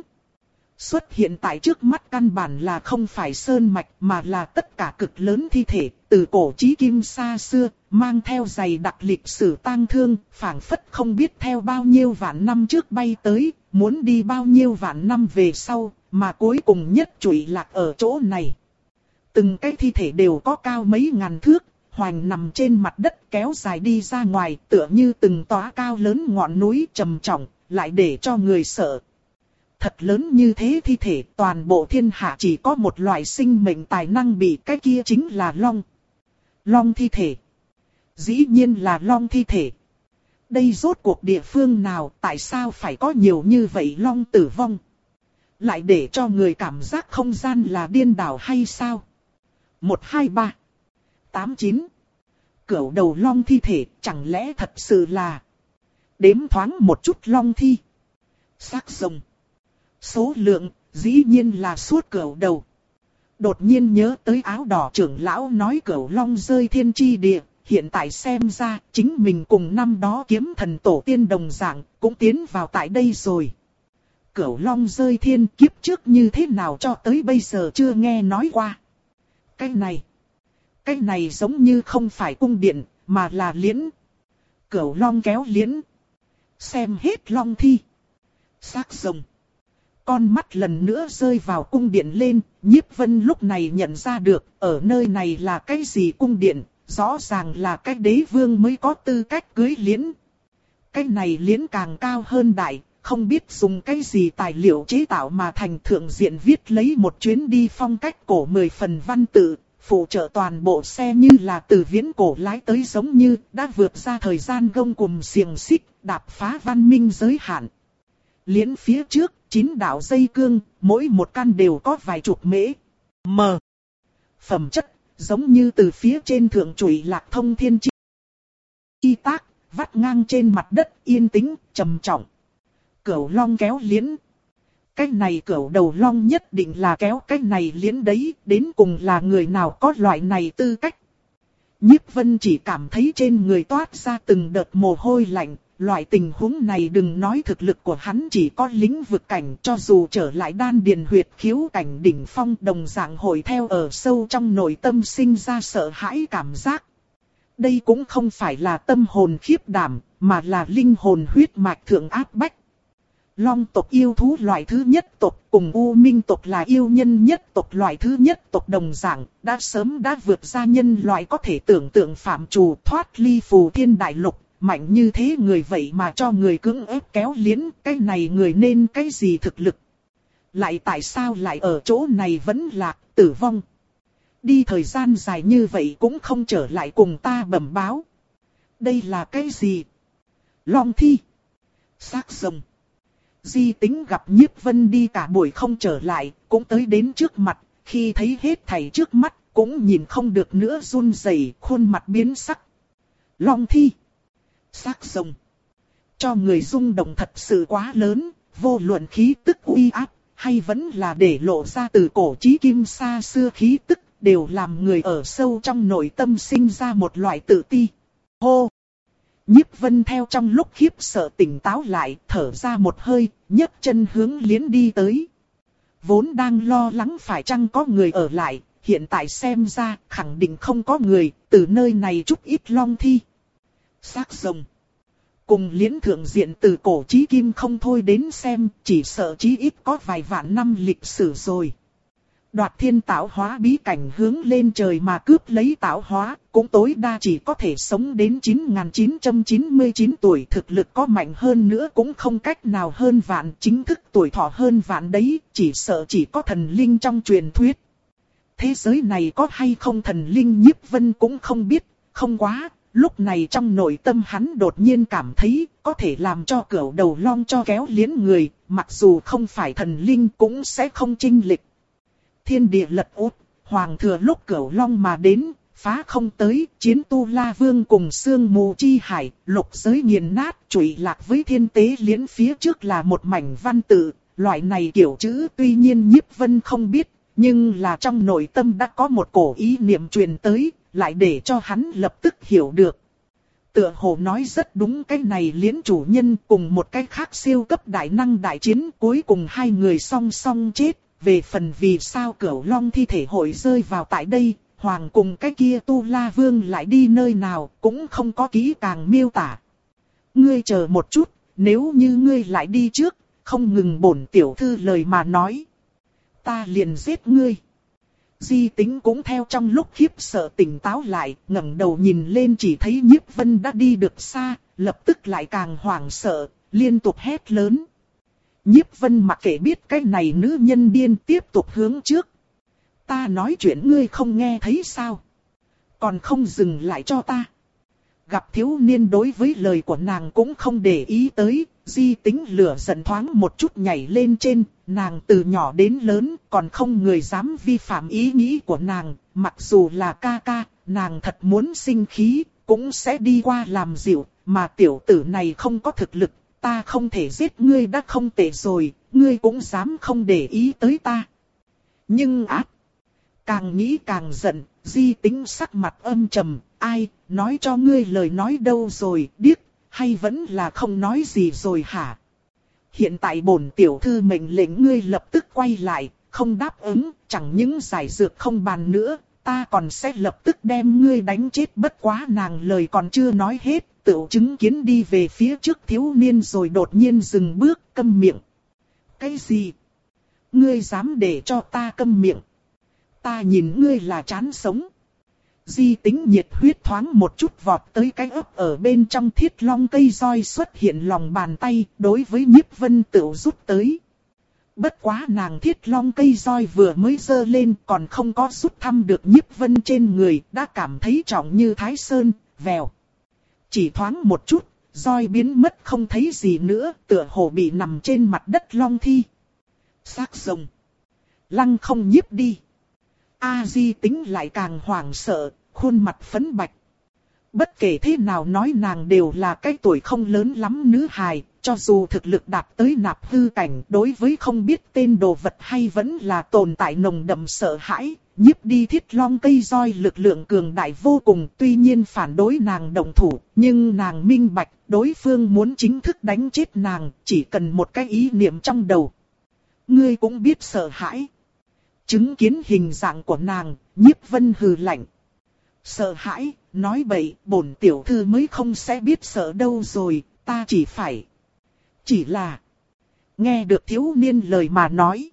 Xuất hiện tại trước mắt căn bản là không phải sơn mạch mà là tất cả cực lớn thi thể, từ cổ chí kim xa xưa, mang theo dày đặc lịch sử tang thương, phảng phất không biết theo bao nhiêu vạn năm trước bay tới, muốn đi bao nhiêu vạn năm về sau, mà cuối cùng nhất trụy lạc ở chỗ này. Từng cái thi thể đều có cao mấy ngàn thước, hoành nằm trên mặt đất kéo dài đi ra ngoài, tựa như từng tòa cao lớn ngọn núi trầm trọng, lại để cho người sợ. Thật lớn như thế thi thể, toàn bộ thiên hạ chỉ có một loại sinh mệnh tài năng bị, cái kia chính là long. Long thi thể. Dĩ nhiên là long thi thể. Đây rốt cuộc địa phương nào, tại sao phải có nhiều như vậy long tử vong? Lại để cho người cảm giác không gian là điên đảo hay sao? Một hai ba. Tám chín. Cửu đầu long thi thể, chẳng lẽ thật sự là... Đếm thoáng một chút long thi. Xác rồng. Số lượng, dĩ nhiên là suốt cửu đầu. Đột nhiên nhớ tới áo đỏ trưởng lão nói Cửu Long rơi thiên chi địa, hiện tại xem ra chính mình cùng năm đó kiếm thần tổ tiên đồng dạng cũng tiến vào tại đây rồi. Cửu Long rơi thiên kiếp trước như thế nào cho tới bây giờ chưa nghe nói qua. Cái này, cái này giống như không phải cung điện mà là liễn. Cửu Long kéo liễn. Xem hết long thi. Xác rồng. Con mắt lần nữa rơi vào cung điện lên, Nhiếp Vân lúc này nhận ra được, ở nơi này là cái gì cung điện, rõ ràng là cái đế vương mới có tư cách cưới liễn. Cái này liễn càng cao hơn đại, không biết dùng cái gì tài liệu chế tạo mà thành thượng diện viết lấy một chuyến đi phong cách cổ mười phần văn tự, phụ trợ toàn bộ xe như là từ viễn cổ lái tới giống như đã vượt ra thời gian gông cùm xiềng xích, đạp phá văn minh giới hạn. Liễn phía trước, chín đạo dây cương, mỗi một căn đều có vài chục mễ. M. Phẩm chất, giống như từ phía trên thượng chùy lạc thông thiên chi. Chi tác, vắt ngang trên mặt đất, yên tĩnh, trầm trọng. Cửu Long kéo liễn. Cái này cửu đầu long nhất định là kéo cái này liễn đấy, đến cùng là người nào có loại này tư cách. Nhiếp Vân chỉ cảm thấy trên người toát ra từng đợt mồ hôi lạnh. Loại tình huống này đừng nói thực lực của hắn chỉ có lĩnh vực cảnh, cho dù trở lại đan điền huyệt khiếu cảnh đỉnh phong đồng dạng hồi theo ở sâu trong nội tâm sinh ra sợ hãi cảm giác. Đây cũng không phải là tâm hồn khiếp đảm, mà là linh hồn huyết mạch thượng áp bách. Long tộc yêu thú loại thứ nhất tộc cùng U Minh tộc là yêu nhân nhất tộc loại thứ nhất tộc đồng dạng, đã sớm đã vượt ra nhân loại có thể tưởng tượng phạm trù thoát ly phù thiên đại lục. Mạnh như thế người vậy mà cho người cưỡng ép kéo liễn, cái này người nên cái gì thực lực? Lại tại sao lại ở chỗ này vẫn lạc, tử vong? Đi thời gian dài như vậy cũng không trở lại cùng ta bẩm báo. Đây là cái gì? Long thi. Xác rồng. Di Tính gặp Nhiếp Vân đi cả buổi không trở lại, cũng tới đến trước mặt, khi thấy hết thảy trước mắt, cũng nhìn không được nữa run rẩy, khuôn mặt biến sắc. Long thi. Xác rồng. Cho người rung động thật sự quá lớn, vô luận khí tức uy áp, hay vẫn là để lộ ra từ cổ chí kim xa xưa khí tức, đều làm người ở sâu trong nội tâm sinh ra một loại tự ti. Hô! Nhiếp Vân theo trong lúc khiếp sợ tỉnh táo lại, thở ra một hơi, nhấc chân hướng liễn đi tới. Vốn đang lo lắng phải chăng có người ở lại, hiện tại xem ra khẳng định không có người, từ nơi này chút ít long thi. Xác rồng. Cùng liễn thượng diện từ cổ chí kim không thôi đến xem, chỉ sợ chí ít có vài vạn năm lịch sử rồi. Đoạt thiên tạo hóa bí cảnh hướng lên trời mà cướp lấy tạo hóa, cũng tối đa chỉ có thể sống đến chín nghìn chín trăm chín mươi chín tuổi, thực lực có mạnh hơn nữa cũng không cách nào hơn vạn, chính thức tuổi thọ hơn vạn đấy, chỉ sợ chỉ có thần linh trong truyền thuyết. Thế giới này có hay không thần linh Nhiếp Vân cũng không biết, không quá. Lúc này trong nội tâm hắn đột nhiên cảm thấy có thể làm cho cửu đầu long cho kéo liễn người, mặc dù không phải thần linh cũng sẽ không chinh lịch. Thiên địa lật út, hoàng thừa lúc cửu long mà đến, phá không tới, chiến tu la vương cùng sương mù chi hải, lục giới nghiền nát, trụy lạc với thiên tế liễn phía trước là một mảnh văn tự, loại này kiểu chữ tuy nhiên Nhiếp Vân không biết, nhưng là trong nội tâm đã có một cổ ý niệm truyền tới. Lại để cho hắn lập tức hiểu được. Tựa hồ nói rất đúng, cái này liễn chủ nhân cùng một cái khác siêu cấp đại năng đại chiến, cuối cùng hai người song song chết. Về phần vì sao Cửu Long thi thể hội rơi vào tại đây, hoàng cùng cái kia tu la vương lại đi nơi nào, cũng không có kỹ càng miêu tả. Ngươi chờ một chút, nếu như ngươi lại đi trước, không ngừng bổn tiểu thư lời mà nói, ta liền giết ngươi. Di Tính cũng theo trong lúc khiếp sợ tỉnh táo lại, ngẩng đầu nhìn lên chỉ thấy Nhiếp Vân đã đi được xa, lập tức lại càng hoảng sợ, liên tục hét lớn. Nhiếp Vân mặc kệ biết cái này nữ nhân điên tiếp tục hướng trước. Ta nói chuyện ngươi không nghe thấy sao? Còn không dừng lại cho ta. Gặp thiếu niên đối với lời của nàng cũng không để ý tới, Di Tính lửa giận thoáng một chút nhảy lên trên, nàng từ nhỏ đến lớn còn không người dám vi phạm ý nghĩ của nàng, mặc dù là ca ca, nàng thật muốn sinh khí, cũng sẽ đi qua làm dịu, mà tiểu tử này không có thực lực, ta không thể giết ngươi đã không tệ rồi, ngươi cũng dám không để ý tới ta. Nhưng ác, Càng nghĩ càng giận, Di Tính sắc mặt âm trầm, ai, nói cho ngươi lời nói đâu rồi, điếc, hay vẫn là không nói gì rồi hả? Hiện tại bổn tiểu thư mệnh lệnh ngươi lập tức quay lại, không đáp ứng, chẳng những giải dược không bàn nữa, ta còn sẽ lập tức đem ngươi đánh chết. Bất quá nàng lời còn chưa nói hết, tựu chứng kiến đi về phía trước thiếu niên rồi đột nhiên dừng bước, câm miệng. Cái gì? Ngươi dám để cho ta câm miệng? Ta nhìn ngươi là chán sống. Di Tính nhiệt huyết thoáng một chút vọt tới cái ấp ở bên trong thiết long cây roi xuất hiện lòng bàn tay, đối với Nhiếp Vân Tửu rút tới. Bất quá nàng thiết long cây roi vừa mới giơ lên còn không có rút thăm được Nhiếp Vân trên người, đã cảm thấy trọng như Thái Sơn, vèo. Chỉ thoáng một chút, roi biến mất không thấy gì nữa, tựa hồ bị nằm trên mặt đất long thi. Xác rồng. Lăng không nhiếp đi. A Di Tính lại càng hoảng sợ, khuôn mặt phấn bạch. Bất kể thế nào nói nàng đều là cái tuổi không lớn lắm nữ hài, cho dù thực lực đạt tới nạp hư cảnh, đối với không biết tên đồ vật hay vẫn là tồn tại nồng đậm sợ hãi. Nhiếp đi thiết long cây roi lực lượng cường đại vô cùng, tuy nhiên phản đối nàng động thủ, nhưng nàng minh bạch, đối phương muốn chính thức đánh chết nàng, chỉ cần một cái ý niệm trong đầu. Ngươi cũng biết sợ hãi. Chứng kiến hình dạng của nàng, Nhiếp Vân hừ lạnh. Sợ hãi, nói bậy, bổn tiểu thư mới không sẽ biết sợ đâu rồi, ta chỉ phải. Chỉ là, nghe được thiếu niên lời mà nói.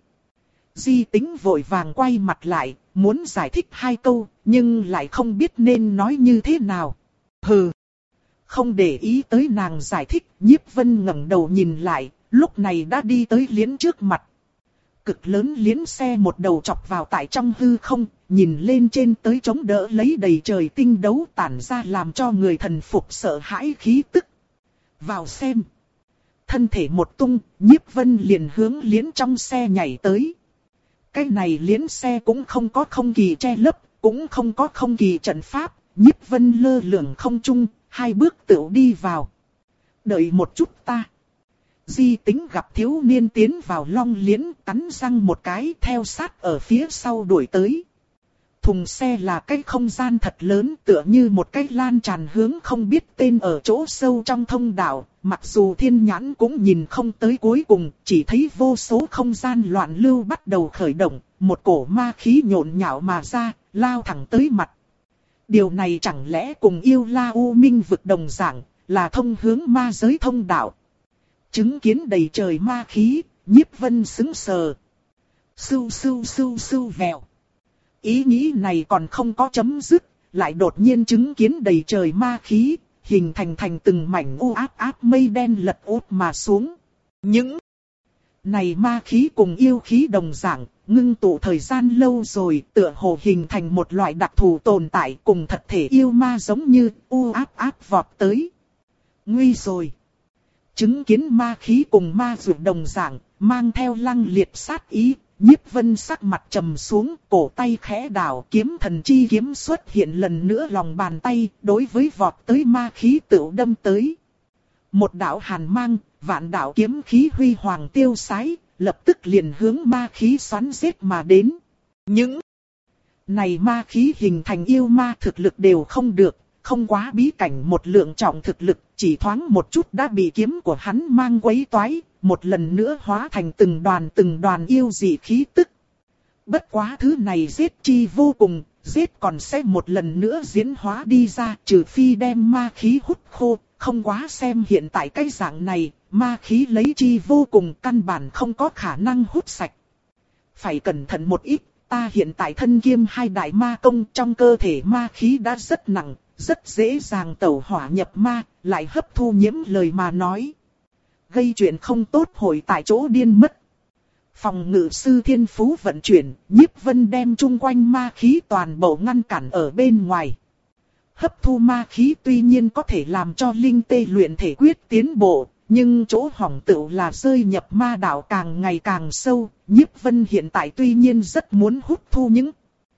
Di Tính vội vàng quay mặt lại, muốn giải thích hai câu, nhưng lại không biết nên nói như thế nào. Hừ, không để ý tới nàng giải thích, Nhiếp Vân ngẩng đầu nhìn lại, lúc này đã đi tới liễn trước mặt. Cực lớn liễn xe một đầu chọc vào tại trong hư không, nhìn lên trên tới chống đỡ lấy đầy trời tinh đấu tản ra làm cho người thần phục sợ hãi khí tức. Vào xem. Thân thể một tung, Nhiếp Vân liền hướng liễn trong xe nhảy tới. Cái này liễn xe cũng không có không kỳ che lấp, cũng không có không kỳ trận pháp, Nhiếp Vân lơ lửng không trung, hai bước tựu đi vào. Đợi một chút ta. Di Tính gặp thiếu niên tiến vào long liễn, cắn răng một cái theo sát ở phía sau đuổi tới. Thùng xe là cái không gian thật lớn, tựa như một cái lan tràn hướng không biết tên ở chỗ sâu trong thông đạo. Mặc dù thiên nhãn cũng nhìn không tới cuối cùng, chỉ thấy vô số không gian loạn lưu bắt đầu khởi động, một cổ ma khí nhộn nhạo mà ra, lao thẳng tới mặt. Điều này chẳng lẽ cùng Yêu La U Minh vực đồng dạng, là thông hướng ma giới thông đạo. Chứng kiến đầy trời ma khí, Nhiếp Vân sững sờ. Sưu sưu sưu sưu vèo. Ý nghĩ này còn không có chấm dứt, lại đột nhiên chứng kiến đầy trời ma khí, hình thành thành từng mảnh u áp áp mây đen lật úp mà xuống. Những này ma khí cùng yêu khí đồng dạng, ngưng tụ thời gian lâu rồi, tựa hồ hình thành một loại đặc thù tồn tại cùng thật thể yêu ma giống như u áp áp vọt tới. Nguy rồi. Chứng kiến ma khí cùng ma dược đồng dạng, mang theo lăng liệt sát ý, Nhiếp Vân sắc mặt trầm xuống, cổ tay khẽ đảo, kiếm thần chi kiếm xuất hiện lần nữa lòng bàn tay, đối với vọt tới ma khí tựu đâm tới. Một đạo hàn mang, vạn đạo kiếm khí huy hoàng tiêu sái, lập tức liền hướng ma khí xoắn giết mà đến. Những này ma khí hình thành yêu ma thực lực đều không được, không quá bí cảnh một lượng trọng thực lực, chỉ thoáng một chút đã bị kiếm của hắn mang quấy toái, một lần nữa hóa thành từng đoàn từng đoàn yêu dị khí tức. Bất quá thứ này giết chi vô cùng, giết còn sẽ một lần nữa diễn hóa đi ra, trừ phi đem ma khí hút khô, không quá xem hiện tại cái dạng này, ma khí lấy chi vô cùng căn bản không có khả năng hút sạch. Phải cẩn thận một ít, ta hiện tại thân kiêm hai đại ma công, trong cơ thể ma khí đã rất nặng, rất dễ dàng tẩu hỏa nhập ma, lại hấp thu nhiễm lời mà nói. Gây chuyện không tốt hồi tại chỗ điên mất. Phòng ngự sư thiên phú vận chuyển, Nhiếp Vân đem chung quanh ma khí toàn bộ ngăn cản ở bên ngoài. Hấp thu ma khí tuy nhiên có thể làm cho linh tê luyện thể quyết tiến bộ, nhưng chỗ hỏng tựu là rơi nhập ma đạo càng ngày càng sâu. Nhiếp Vân hiện tại tuy nhiên rất muốn hút thu những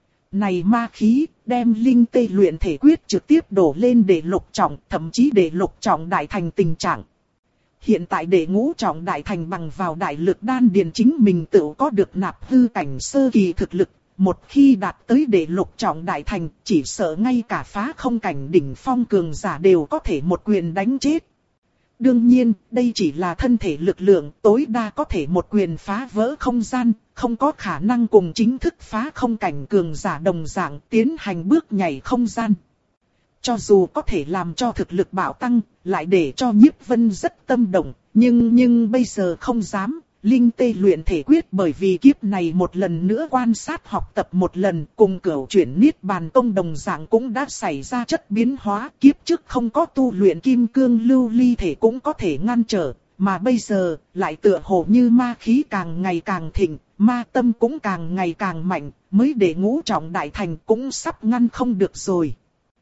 này ma khí, đem linh tê luyện thể quyết trực tiếp đổ lên để lục trọng, thậm chí để lục trọng đại thành tình trạng. Hiện tại để ngũ trọng đại thành bằng vào đại lực đan điền chính mình tự có được nạp hư cảnh sơ kỳ thực lực, một khi đạt tới đệ lục trọng đại thành, chỉ sợ ngay cả phá không cảnh đỉnh phong cường giả đều có thể một quyền đánh chết. Đương nhiên, đây chỉ là thân thể lực lượng, tối đa có thể một quyền phá vỡ không gian, không có khả năng cùng chính thức phá không cảnh cường giả đồng dạng tiến hành bước nhảy không gian. Cho dù có thể làm cho thực lực bạo tăng, lại để cho Nhiếp Vân rất tâm động, nhưng nhưng bây giờ không dám. Linh tê luyện thể quyết bởi vì kiếp này một lần nữa quan sát học tập một lần, cùng cửu chuyển niết bàn tông đồng dạng cũng đã xảy ra chất biến hóa. Kiếp trước không có tu luyện kim cương lưu ly thể cũng có thể ngăn trở, mà bây giờ lại tựa hồ như ma khí càng ngày càng thịnh, ma tâm cũng càng ngày càng mạnh, mới để ngũ trọng đại thành cũng sắp ngăn không được rồi.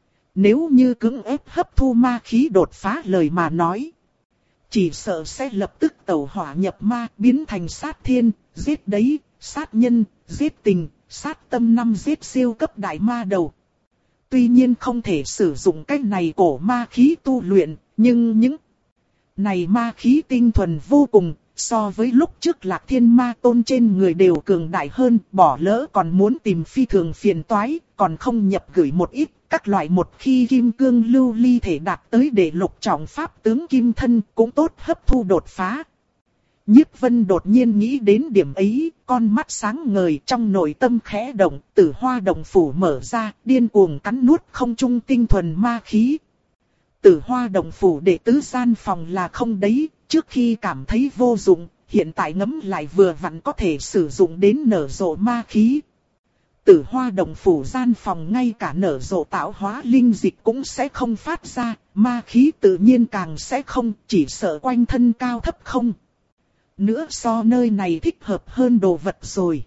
Nếu như cưỡng ép hấp thu ma khí đột phá lời mà nói, chỉ sợ sẽ lập tức tẩu hỏa nhập ma, biến thành sát thiên, giết đấy, sát nhân, giết tình, sát tâm năm giết siêu cấp đại ma đầu. Tuy nhiên không thể sử dụng cách này cổ ma khí tu luyện, nhưng những này ma khí tinh thuần vô cùng, so với lúc trước Lạc Thiên Ma Tôn trên người đều cường đại hơn, bỏ lỡ còn muốn tìm phi thường phiền toái, còn không nhập gửi một ít. Các loại một khi kim cương lưu ly thể đạt tới đệ lục trọng pháp tướng kim thân cũng tốt hấp thu đột phá. Nhiếp Vân đột nhiên nghĩ đến điểm ấy, con mắt sáng ngời trong nội tâm khẽ động, Tử Hoa Đồng Phủ mở ra, điên cuồng cắn nuốt không trung tinh thuần ma khí. Tử Hoa Đồng Phủ đệ tứ gian phòng là không đấy, trước khi cảm thấy vô dụng, hiện tại ngấm lại vừa vặn có thể sử dụng đến nở rộ ma khí. Tử Hoa Đồng Phủ gian phòng ngay cả nở rộ tạo hóa linh dịch cũng sẽ không phát ra, ma khí tự nhiên càng sẽ không, chỉ sợ quanh thân cao thấp không. Nữa so nơi này thích hợp hơn đồ vật rồi.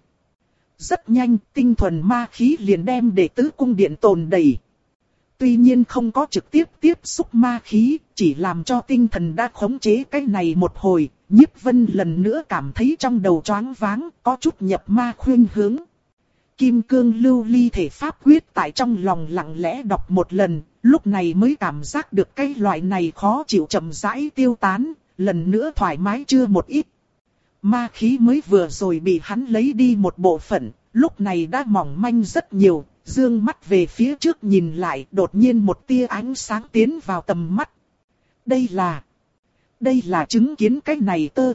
Rất nhanh, tinh thuần ma khí liền đem đệ tứ cung điện tồn đầy. Tuy nhiên không có trực tiếp tiếp xúc ma khí, chỉ làm cho tinh thần đã khống chế cái này một hồi, Nhiếp Vân lần nữa cảm thấy trong đầu choáng váng, có chút nhập ma khuynh hướng. Kim cương lưu ly thể pháp quyết tại trong lòng lặng lẽ đọc một lần, lúc này mới cảm giác được cái loại này khó chịu chậm rãi tiêu tán, lần nữa thoải mái chưa một ít. Ma khí mới vừa rồi bị hắn lấy đi một bộ phận, lúc này đã mỏng manh rất nhiều, dương mắt về phía trước nhìn lại, đột nhiên một tia ánh sáng tiến vào tầm mắt. Đây là... Đây là chứng kiến cái này tơ.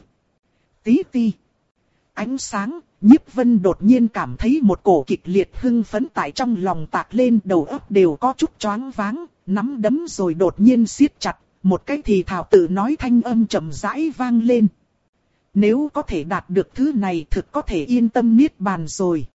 Tí ti. Ánh sáng, Nhiếp Vân đột nhiên cảm thấy một cổ kịch liệt hưng phấn tại trong lòng tạc lên, đầu óc đều có chút choáng váng, nắm đấm rồi đột nhiên siết chặt, một cái thì thào tự nói thanh âm chậm rãi vang lên. Nếu có thể đạt được thứ này thực có thể yên tâm niết bàn rồi.